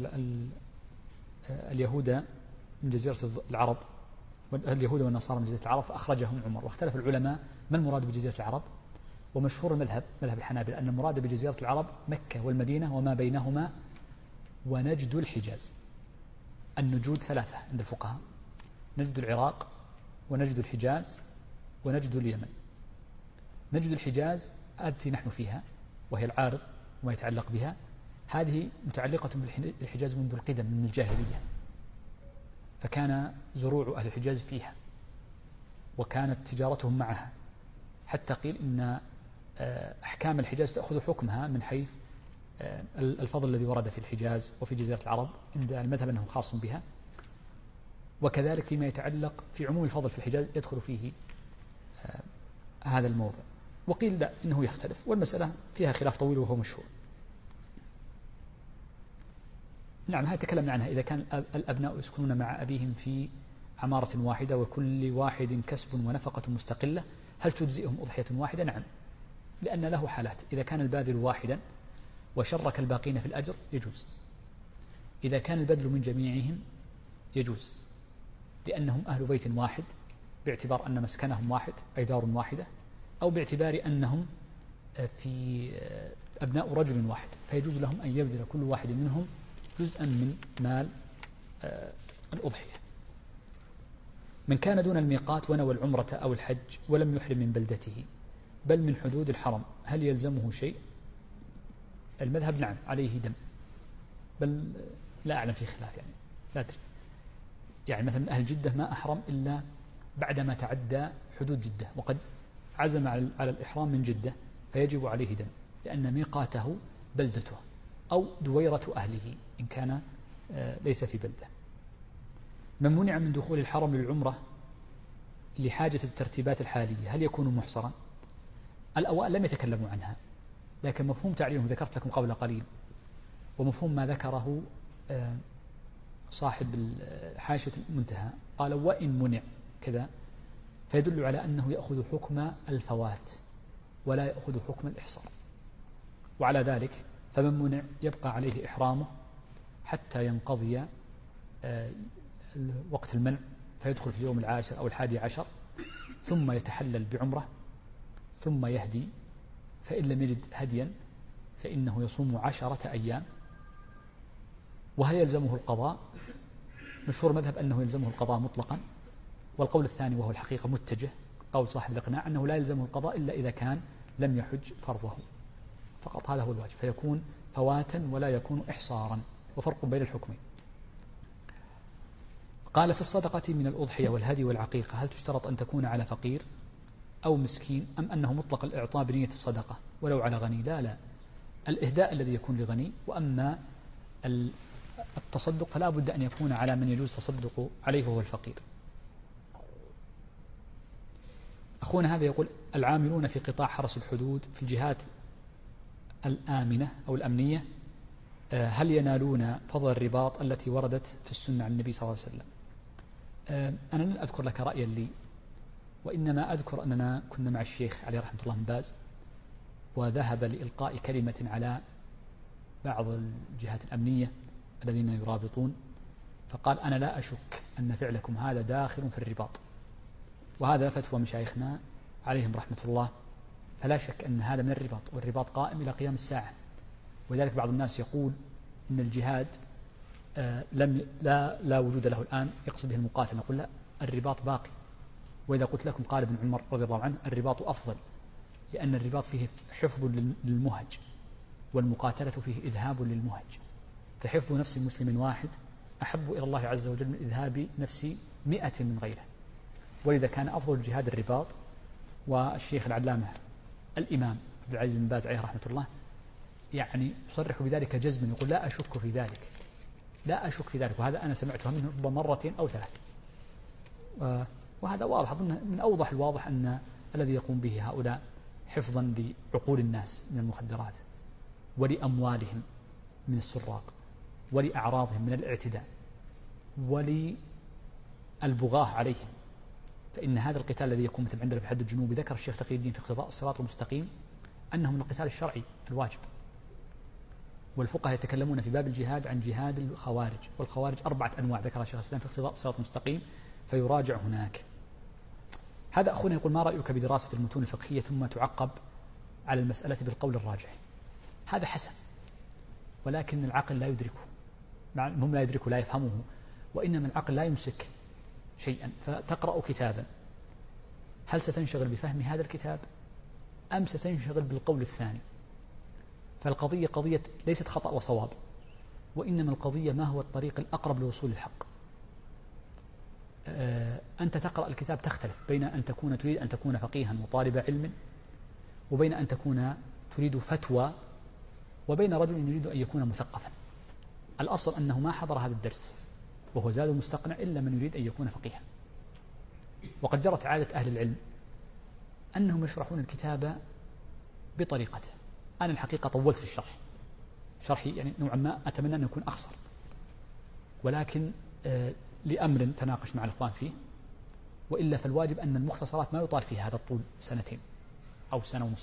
اليهود من جزيرة العرب، اليهود والنصارى من جزيرة العرب، فأخرجهم عمر. واختلف العلماء ما المراد بجزيرة العرب، ومشهور مذهب الحنابلة أن المراد بجزيرة العرب مكة والمدينة وما بينهما ونجد الحجاز. النجود ثلاثة عند الفقهاء: نجد العراق ونجد الحجاز ونجد اليمن. نجد الحجاز التي نحن فيها وهي العارض وما يتعلق بها، هذه متعلقة بالحجاز منذ القدم من الجاهلية، فكان زروع أهل الحجاز فيها وكانت تجارتهم معها، حتى قيل إن أحكام الحجاز تأخذ حكمها من حيث الفضل الذي ورد في الحجاز وفي جزيرة العرب عند المذهب أنه خاص بها. وكذلك فيما يتعلق في عموم الفضل في الحجاز يدخل فيه هذا الموضع. وقيل لا إنه يختلف، والمسألة فيها خلاف طويل وهو مشهور. نعم، هذا تكلمنا عنها. إذا كان الأبناء يسكنون مع أبيهم في عمارة واحدة وكل واحد كسب ونفقة مستقلة، هل تجزئهم أضحية واحدة؟ نعم، لأن له حالات. إذا كان الباذل واحدا وشرك الباقين في الأجر يجوز. إذا كان البذل من جميعهم يجوز، لأنهم أهل بيت واحد باعتبار أن مسكنهم واحد أي دار واحدة، أو باعتبار أنهم في أبناء رجل واحد، فيجوز لهم أن يبذل كل واحد منهم جزءا من مال الأضحية. من كان دون الميقات ونوى العمرة أو الحج ولم يحرم من بلدته بل من حدود الحرم، هل يلزمه شيء؟ المذهب نعم عليه دم، بل لا أعلم في خلاف، يعني لا أدري. يعني مثلا أهل جدة ما أحرم إلا بعدما تعدى حدود جدة، وقد عزم على الإحرام من جدة، فيجب عليه دم، لأن ميقاته بلدته أو دويرة أهله إن كان ليس في بلدة. من منع من دخول الحرم للعمرة لحاجة الترتيبات الحالية هل يكون محصرا؟ الأوائل لم يتكلموا عنها، لكن مفهوم تعليلهم ذكرت لكم قبل قليل، ومفهوم ما ذكره صاحب حاشية المنتهى قال وإن منع كذا، فيدل على أنه يأخذ حكم الفوات ولا يأخذ حكم الإحصار. وعلى ذلك فمن منع يبقى عليه إحرامه حتى ينقضي وقت المنع، فيدخل في اليوم 10 أو 11 ثم يتحلل بعمرة ثم يهدي، فإن لم يجد هديا فإنه يصوم 10 أيام. وهل يلزمه القضاء؟ مشهور مذهب أنه يلزمه القضاء مطلقا، والقول الثاني وهو الحقيقة متجه قول صاحب الإقناع أنه لا يلزمه القضاء إلا إذا كان لم يحج فرضه فقط، هذا هو الواجب، فيكون فواتا ولا يكون إحصارا، وفرق بين الحكمين. قال في الصدقة من الأضحية والهدي والعقيقة هل تشترط أن تكون على فقير أو مسكين أم أنه مطلق الإعطاء بنية الصدقة ولو على غني؟ لا، الإهداء الذي يكون لغني، وأما التصدق فلا بد أن يكون على من يجوز تصدق عليه وهو الفقير. أخونا هذا يقول العاملون في قطاع حرس الحدود في الجهات الآمنة أو الأمنية هل ينالون فضل الرباط التي وردت في السنة عن النبي صلى الله عليه وسلم؟ أنا لن أذكر لك رأيا لي، وإنما أذكر أننا كنا مع الشيخ عليه رحمة الله بن باز، وذهب لإلقاء كلمة على بعض الجهات الأمنية الذين يرابطون، فقال أنا لا أشك أن فعلكم هذا داخل في الرباط، وهذا فتوى مشايخنا عليهم رحمة الله، فلا شك أن هذا من الرباط، والرباط قائم إلى قيام الساعة. ولذلك بعض الناس يقول إن الجهاد لا وجود له الآن، يقصد به المقاتل. نقول لا، الرباط باقي. وإذا قلت لكم قال ابن عمر رضي الله عنه الرباط أفضل، لأن الرباط فيه حفظ للمهج، والمقاتلة فيه إذهاب للمهج، فحفظ نفس مسلم واحد أحب إلى الله عز وجل من إذهاب نفس 100 من غيره. ولذا كان أفضل الجهاد الرباط. والشيخ العلامة الإمام عبد العزيز بن باز عليه رحمة الله يعني يصرح بذلك جزما، يقول لا أشك في ذلك، لا أشك في ذلك، وهذا أنا سمعتها منه ربما مرتين أو 3. وهذا واضح، أظن من أوضح الواضح أن الذي يقوم به هؤلاء حفظا لعقول الناس من المخدرات، ولأموالهم من السراق، ولأعراضهم من الاعتداء، وللبغاة عليهم. فإن هذا القتال الذي يكون مثل عندنا في الحد الجنوبي، ذكر الشيخ تقي الدين في اقتضاء الصراط المستقيم أنه من القتال الشرعي الواجب. والفقهاء يتكلمون في باب الجهاد عن جهاد الخوارج، والخوارج 4 أنواع ذكر الشيخ الإسلام في اقتضاء الصراط المستقيم، فيراجع هناك. هذا أخونا يقول ما رأيك بدراسة المتون الفقهية ثم تعقب على المسألة بالقول الراجح؟ هذا حسن، ولكن العقل لا يدركه، هم لا يدركه لا يفهمه، وإنما العقل لا يمسك شيئا. فتقرأ كتابا، هل ستنشغل بفهم هذا الكتاب أم ستنشغل بالقول الثاني؟ فالقضية قضية ليست خطأ وصواب، وإنما القضية ما هو الطريق الأقرب لوصول الحق. أنت تقرأ الكتاب تختلف بين أن تكون تريد أن تكون فقيها وطالب علم، وبين أن تكون تريد فتوى، وبين رجل يريد أن يكون مثقفا. الأصل أنه ما حضر هذا الدرس وهو زاد مستقنع إلا من يريد أن يكون فقيها. وقد جرت عادة أهل العلم أنهم يشرحون الكتاب بطريقته. أنا الحقيقة طولت في الشرح، شرحي يعني نوعا ما أتمنى أن يكون أخصر، ولكن لأمر تناقش مع الإخوان فيه، وإلا فالواجب أن المختصرات ما يطال فيها هذا الطول 2 أو 1.5 سنة.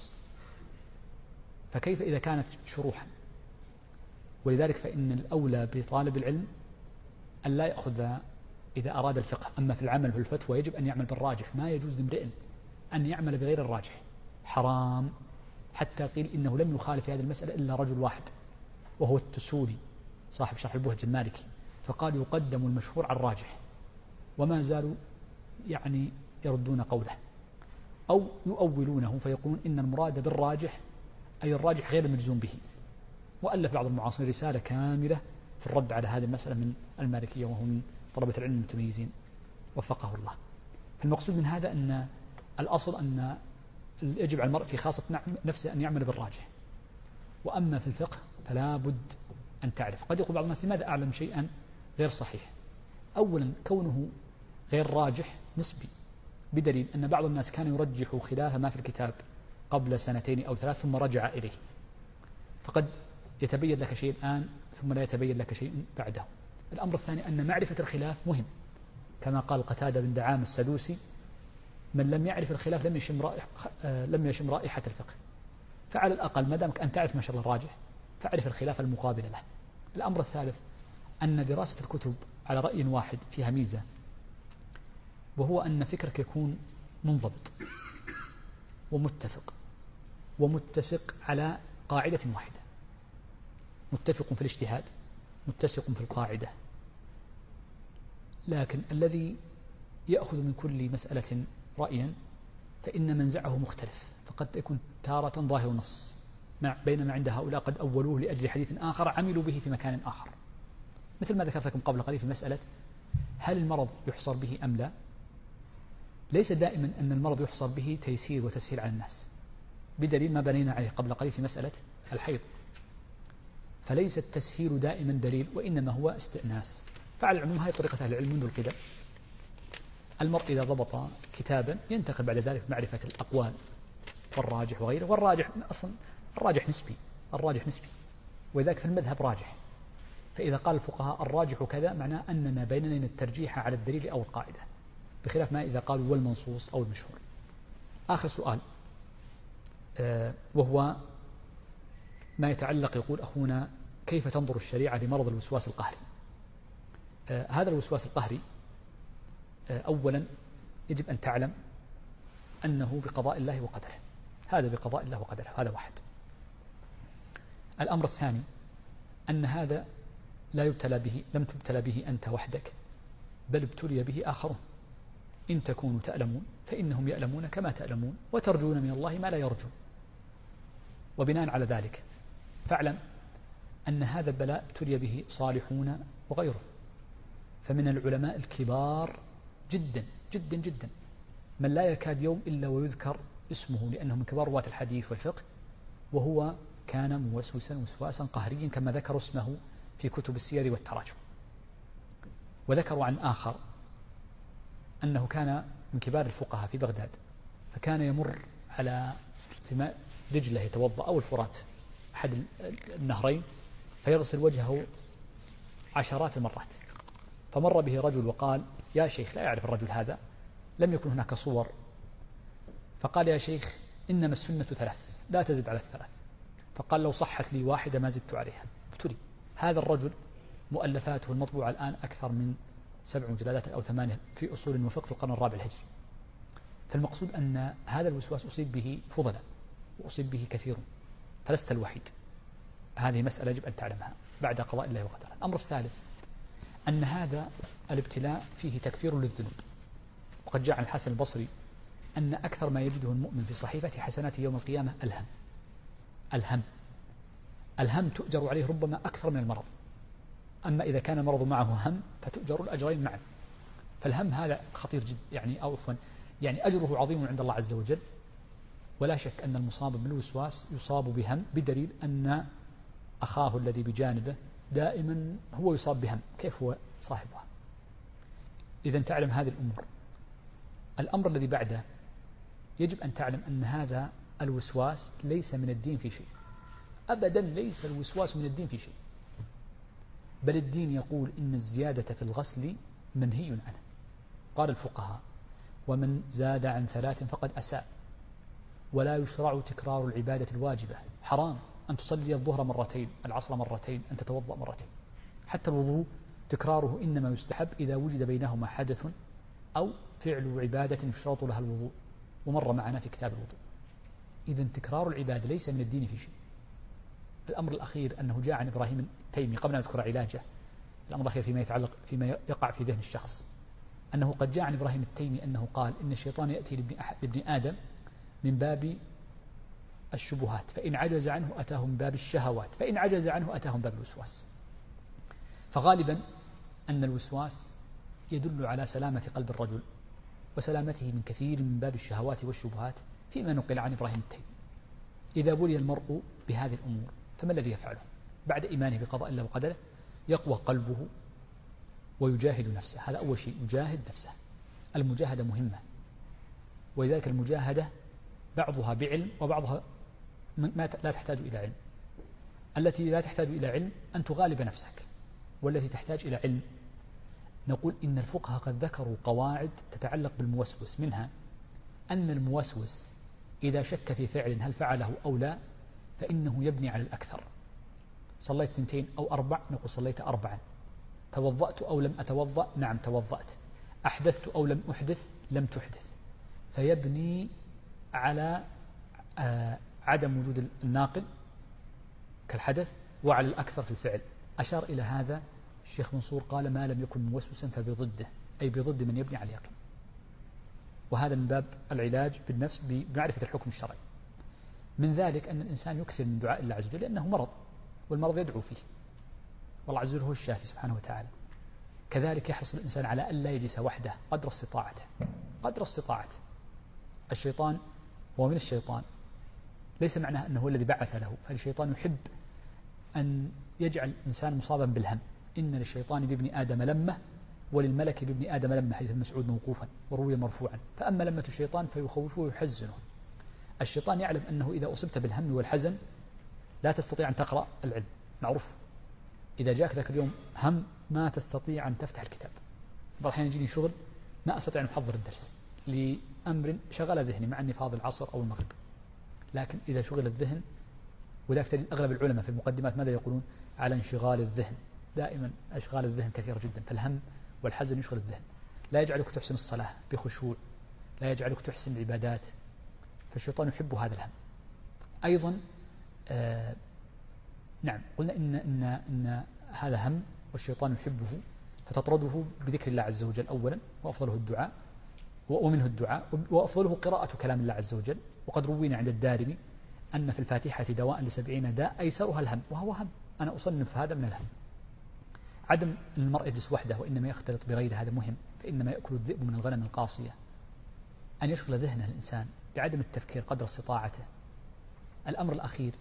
فكيف إذا كانت شروحا؟ ولذلك فإن الأولى بطالب العلم أن لا يأخذ إذا أراد الفقه. أما في العمل والفتوى يجب أن يعمل بالراجح، ما يجوز لامرئ أن يعمل بغير الراجح، حرام. حتى قيل إنه لم يخالف في هذه المسألة إلا رجل واحد، وهو التسولي صاحب شرح البهج المالكي، فقال يقدم المشهور على الراجح، وما زالوا يعني يردون قوله أو يؤولونه، فيقولون إن المراد بالراجح أي الراجح غير المجزوم به. وألف بعض المعاصرين رسالة كاملة في الرد على هذه المسألة من المالكية، وهو من طلبة العلم المتميزين وفقه الله. فالمقصود من هذا أن الأصل أن يجب على المرء في خاصة نفسه أن يعمل بالراجح. وأما في الفقه فلا بد أن تعرف. قد يقول بعض الناس لماذا أعلم شيئا غير صحيح؟ أولا كونه غير راجح نسبي، بدليل أن بعض الناس كان يرجح خلاف ما في الكتاب قبل 2 أو 3 ثم رجع إليه، فقد يتبين لك شيء الآن ثم لا يتبين لك شيء بعده. الأمر الثاني أن معرفة الخلاف مهم، كما قال قتادة بن دعام السدوسي من لم يعرف الخلاف لم يشم رائحة الفقه. فعلى الأقل ما دامك أن تعرف ما شاء الله الراجح فاعرف الخلاف المقابل له. الأمر الثالث أن دراسة الكتب على رأي واحد فيها ميزة، وهو أن فكرك يكون منضبط ومتفق ومتسق على قاعدة واحدة، متفق في الاجتهاد متسق في القاعدة. لكن الذي يأخذ من كل مسألة رأيا فإن منزعه مختلف، فقد يكون تارة ظاهر النص، بينما عند هؤلاء قد أولوه لأجل حديث آخر عملوا به في مكان آخر. مثل ما ذكرت لكم قبل قليل في مسألة هل المرض يحصر به أم لا؟ ليس دائما أن المرض يحصر به تيسير وتسهيل على الناس، بدليل ما بنينا عليه قبل قليل في مسألة الحيض، فليس التسهيل دائما دليل، وإنما هو استئناس. فعلى العموم هذه طريقة أهل العلم منذ القدم. المرء إذا ضبط كتابا ينتقل بعد ذلك معرفة الأقوال والراجح وغيره، والراجح أصلا الراجح نسبي، ولذلك في المذهب راجح. فإذا قال الفقهاء الراجح كذا معناه أننا بيننا الترجيح على الدليل أو القاعدة، بخلاف ما إذا قالوا والمنصوص أو المشهور. آخر سؤال وهو ما يتعلق، يقول أخونا كيف تنظر الشريعة لمرض الوسواس القهري؟ هذا الوسواس القهري أولا يجب أن تعلم أنه بقضاء الله وقدره، هذا بقضاء الله وقدره، هذا واحد. الأمر الثاني أن هذا لا يبتلى به، لم تبتلى به أنت وحدك، بل ابتلي به آخرون. إن تكونوا تألمون فإنهم يألمون كما تألمون وترجون من الله ما لا يرجون. وبناء على ذلك فاعلم أن هذا البلاء ابتلي به صالحون وغيره، فمن العلماء الكبار جدا جدا جدا من لا يكاد يوم إلا ويذكر اسمه لأنه من كبار رواة الحديث والفقه، وهو كان موسوسا وسواسا قهريا كما ذكروا اسمه في كتب السير والتراجم. وذكروا عن آخر أنه كان من كبار الفقهاء في بغداد، فكان يمر على ماء دجلة يتوضأ أو الفرات أحد النهرين فيغسل وجهه عشرات المرات، فمر به رجل وقال: يا شيخ، لا يعرف الرجل هذا، لم يكن هناك صور، فقال: يا شيخ، إنما السنة 3 لا تزد على 3. فقال: لو صحت لي واحدة ما زدت عليها. ابتلي. هذا الرجل مؤلفاته المطبوعة الآن أكثر من 7 مجلدات أو 8 في أصول وفقه في القرن الرابع الهجري. فالمقصود أن هذا الوسواس أصيب به فضلاء وأصيب به كثير، فلست الوحيد. هذه مسألة يجب أن تعلمها بعد قضاء الله وقدره. الأمر الثالث أن هذا الابتلاء فيه تكفير للذنوب، وقد جاء عن الحسن البصري أن أكثر ما يجده المؤمن في صحيفة حسناته يوم القيامة الهم تؤجر عليه ربما أكثر من المرض. أما إذا كان المرض معه هم فتؤجر الأجرين معا. فالهم هذا خطير جدا، يعني أجره عظيم عند الله عز وجل. ولا شك أن المصاب بالوسواس يصاب بهم، بدليل أن أخاه الذي بجانبه دائما هو يصاب بهم، كيف هو صاحبها؟ إذا تعلم هذه الأمور. الأمر الذي بعده يجب أن تعلم أن هذا الوسواس ليس من الدين في شيء أبدا، ليس الوسواس من الدين في شيء، بل الدين يقول إن الزيادة في الغسل منهي عنه. قال الفقهاء: ومن زاد عن 3 فقد أساء، ولا يشرع تكرار العبادة الواجبة. حرام أن تصلي الظهر مرتين، العصر مرتين، أن تتوضأ مرتين. حتى الوضوء تكراره إنما يستحب إذا وجد بينهما حدث أو فعل عبادة يشترط لها الوضوء، ومر معنا في كتاب الوضوء. إذن تكرار العبادة ليس من الدين في شيء. الأمر الأخير أنه جاء عن إبراهيم التيمي قبل أن نذكر علاجه. الأمر الأخير فيما يقع في ذهن الشخص، أنه قد جاء عن إبراهيم التيمي أنه قال إن الشيطان يأتي لابن آدم من باب الشبهات، فإن عجز عنه أتاه من باب الشهوات، فإن عجز عنه أتاه من باب الوسواس. فغالبا أن الوسواس يدل على سلامة قلب الرجل وسلامته من كثير من باب الشهوات والشبهات فيما نقل عن إبراهيم التيمي. إذا بلي المرء بهذه الأمور فما الذي يفعله؟ بعد إيمانه بقضاء الله وقدره يقوى قلبه ويجاهد نفسه. هذا أول شيء، يجاهد نفسه. المجاهدة مهمة، ولذلك المجاهدة بعضها بعلم وبعضها لا تحتاج إلى علم. التي لا تحتاج إلى علم أن تغالب نفسك، والتي تحتاج إلى علم نقول إن الفقهاء قد ذكروا قواعد تتعلق بالموسوس، منها أن الموسوس إذا شك في فعل هل فعله أو لا فإنه يبني على الأكثر. صليت 2 أو 4، نقول صليت 4. توضأت أو لم أتوضأ؟ نعم توضأت. أحدثت أو لم أحدث؟ لم تحدث. فيبني على عدم وجود الناقل كالحدث وعلى الأكثر في الفعل. أشار إلى هذا الشيخ منصور، قال: ما لم يكن موسوسا فبضده، أي بضد من يبني على اليقين. وهذا من باب العلاج بالنفس بمعرفة الحكم الشرعي. من ذلك أن الإنسان يكثر من دعاء الله عز وجل، لأنه مرض والمرض يدعو فيه، والله عز وجل هو الشافي سبحانه وتعالى. كذلك يحرص الإنسان على أن لا يجلس وحده قدر استطاعته. الشيطان هو من الشيطان، ليس معناه أنه هو الذي بعث له، فالشيطان يحب أن يجعل الإنسان مصابا بالهم. إن للشيطان بابن آدم لمة وللملك بابن آدم لمة، حديث مسعود موقوفا وروي مرفوعا. فأما لمة الشيطان فيخوفه ويحزنه. الشيطان يعلم أنه إذا أصبت بالهم والحزن لا تستطيع أن تقرأ العلم، معروف. إذا جاءك ذاك اليوم هم ما تستطيع أن تفتح الكتاب. بعض الأحيان يجيني شغل ما أستطيع أن أحضر الدرس لأمر شغل ذهني، مع أني فاضل العصر أو المغرب. لكن إذا شغل الذهن، وذلك تجد أغلب العلماء في المقدمات ماذا يقولون؟ على انشغال الذهن. دائما أشغال الذهن كثيرة جدا، فالهم والحزن يشغل الذهن، لا يجعلك تحسن الصلاة بخشوع، لا يجعلك تحسن العبادات، فالشيطان يحب هذا الهم. أيضا نعم قلنا إن هذا هم والشيطان يحبه، فتطرده بذكر الله عز وجل أولا، وأفضله الدعاء، ومنه الدعاء، وأفضله قراءة كلام الله عز وجل. وقد روينا عند الدارمي أن في الفاتحة دواء ل70 داء أيسرها الهم، وهو هم. أنا أصنف هذا من الهم. عدم المرء يجلس وحده وإنما يختلط بغيره هذا مهم، فإنما يأكل الذئب من الغنم القاصية. أن يشغل ذهنه الإنسان بعدم التفكير قدر استطاعته. الأمر الأخير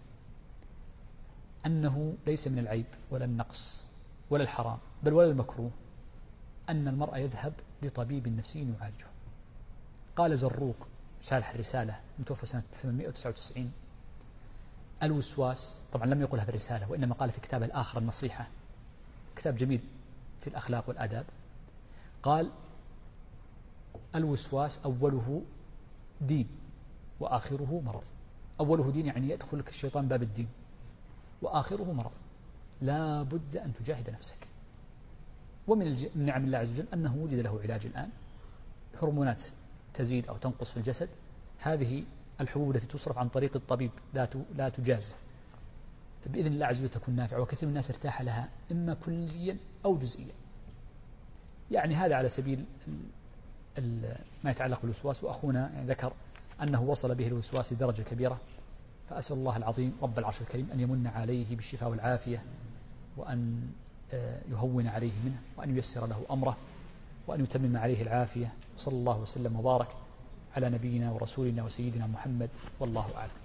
أنه ليس من العيب ولا النقص ولا الحرام بل ولا المكروه أن المرء يذهب لطبيب نفسي يعالجه. قال زروق شارح الرسالة متوفى سنة 899: الوسواس، طبعا لم يقلها في الرسالة وإنما قال في كتابه الآخر النصيحة، كتاب جميل في الأخلاق والآداب، قال: الوسواس أوله دين وآخره مرض. أوله دين يعني يدخل لك الشيطان باب الدين، وآخره مرض، لا بد أن تجاهد نفسك. ومن نعم الله عز وجل أنه وجد له علاج الآن، هرمونات تزيد أو تنقص في الجسد، هذه الحبوب التي تصرف عن طريق الطبيب لا تجازف، بإذن الله عز وجل تكون نافعة، وكثير من الناس ارتاح لها إما كليا أو جزئيا. يعني هذا على سبيل ما يتعلق بالوسواس. وأخونا يعني ذكر أنه وصل به الوسواس لدرجة كبيرة، فأسأل الله العظيم رب العرش الكريم أن يمن عليه بالشفاء والعافية، وأن يهون عليه منه، وأن ييسر له أمره، وأن يتمم عليه العافية. صلى الله وسلم وبارك على نبينا ورسولنا وسيدنا محمد، والله أعلم.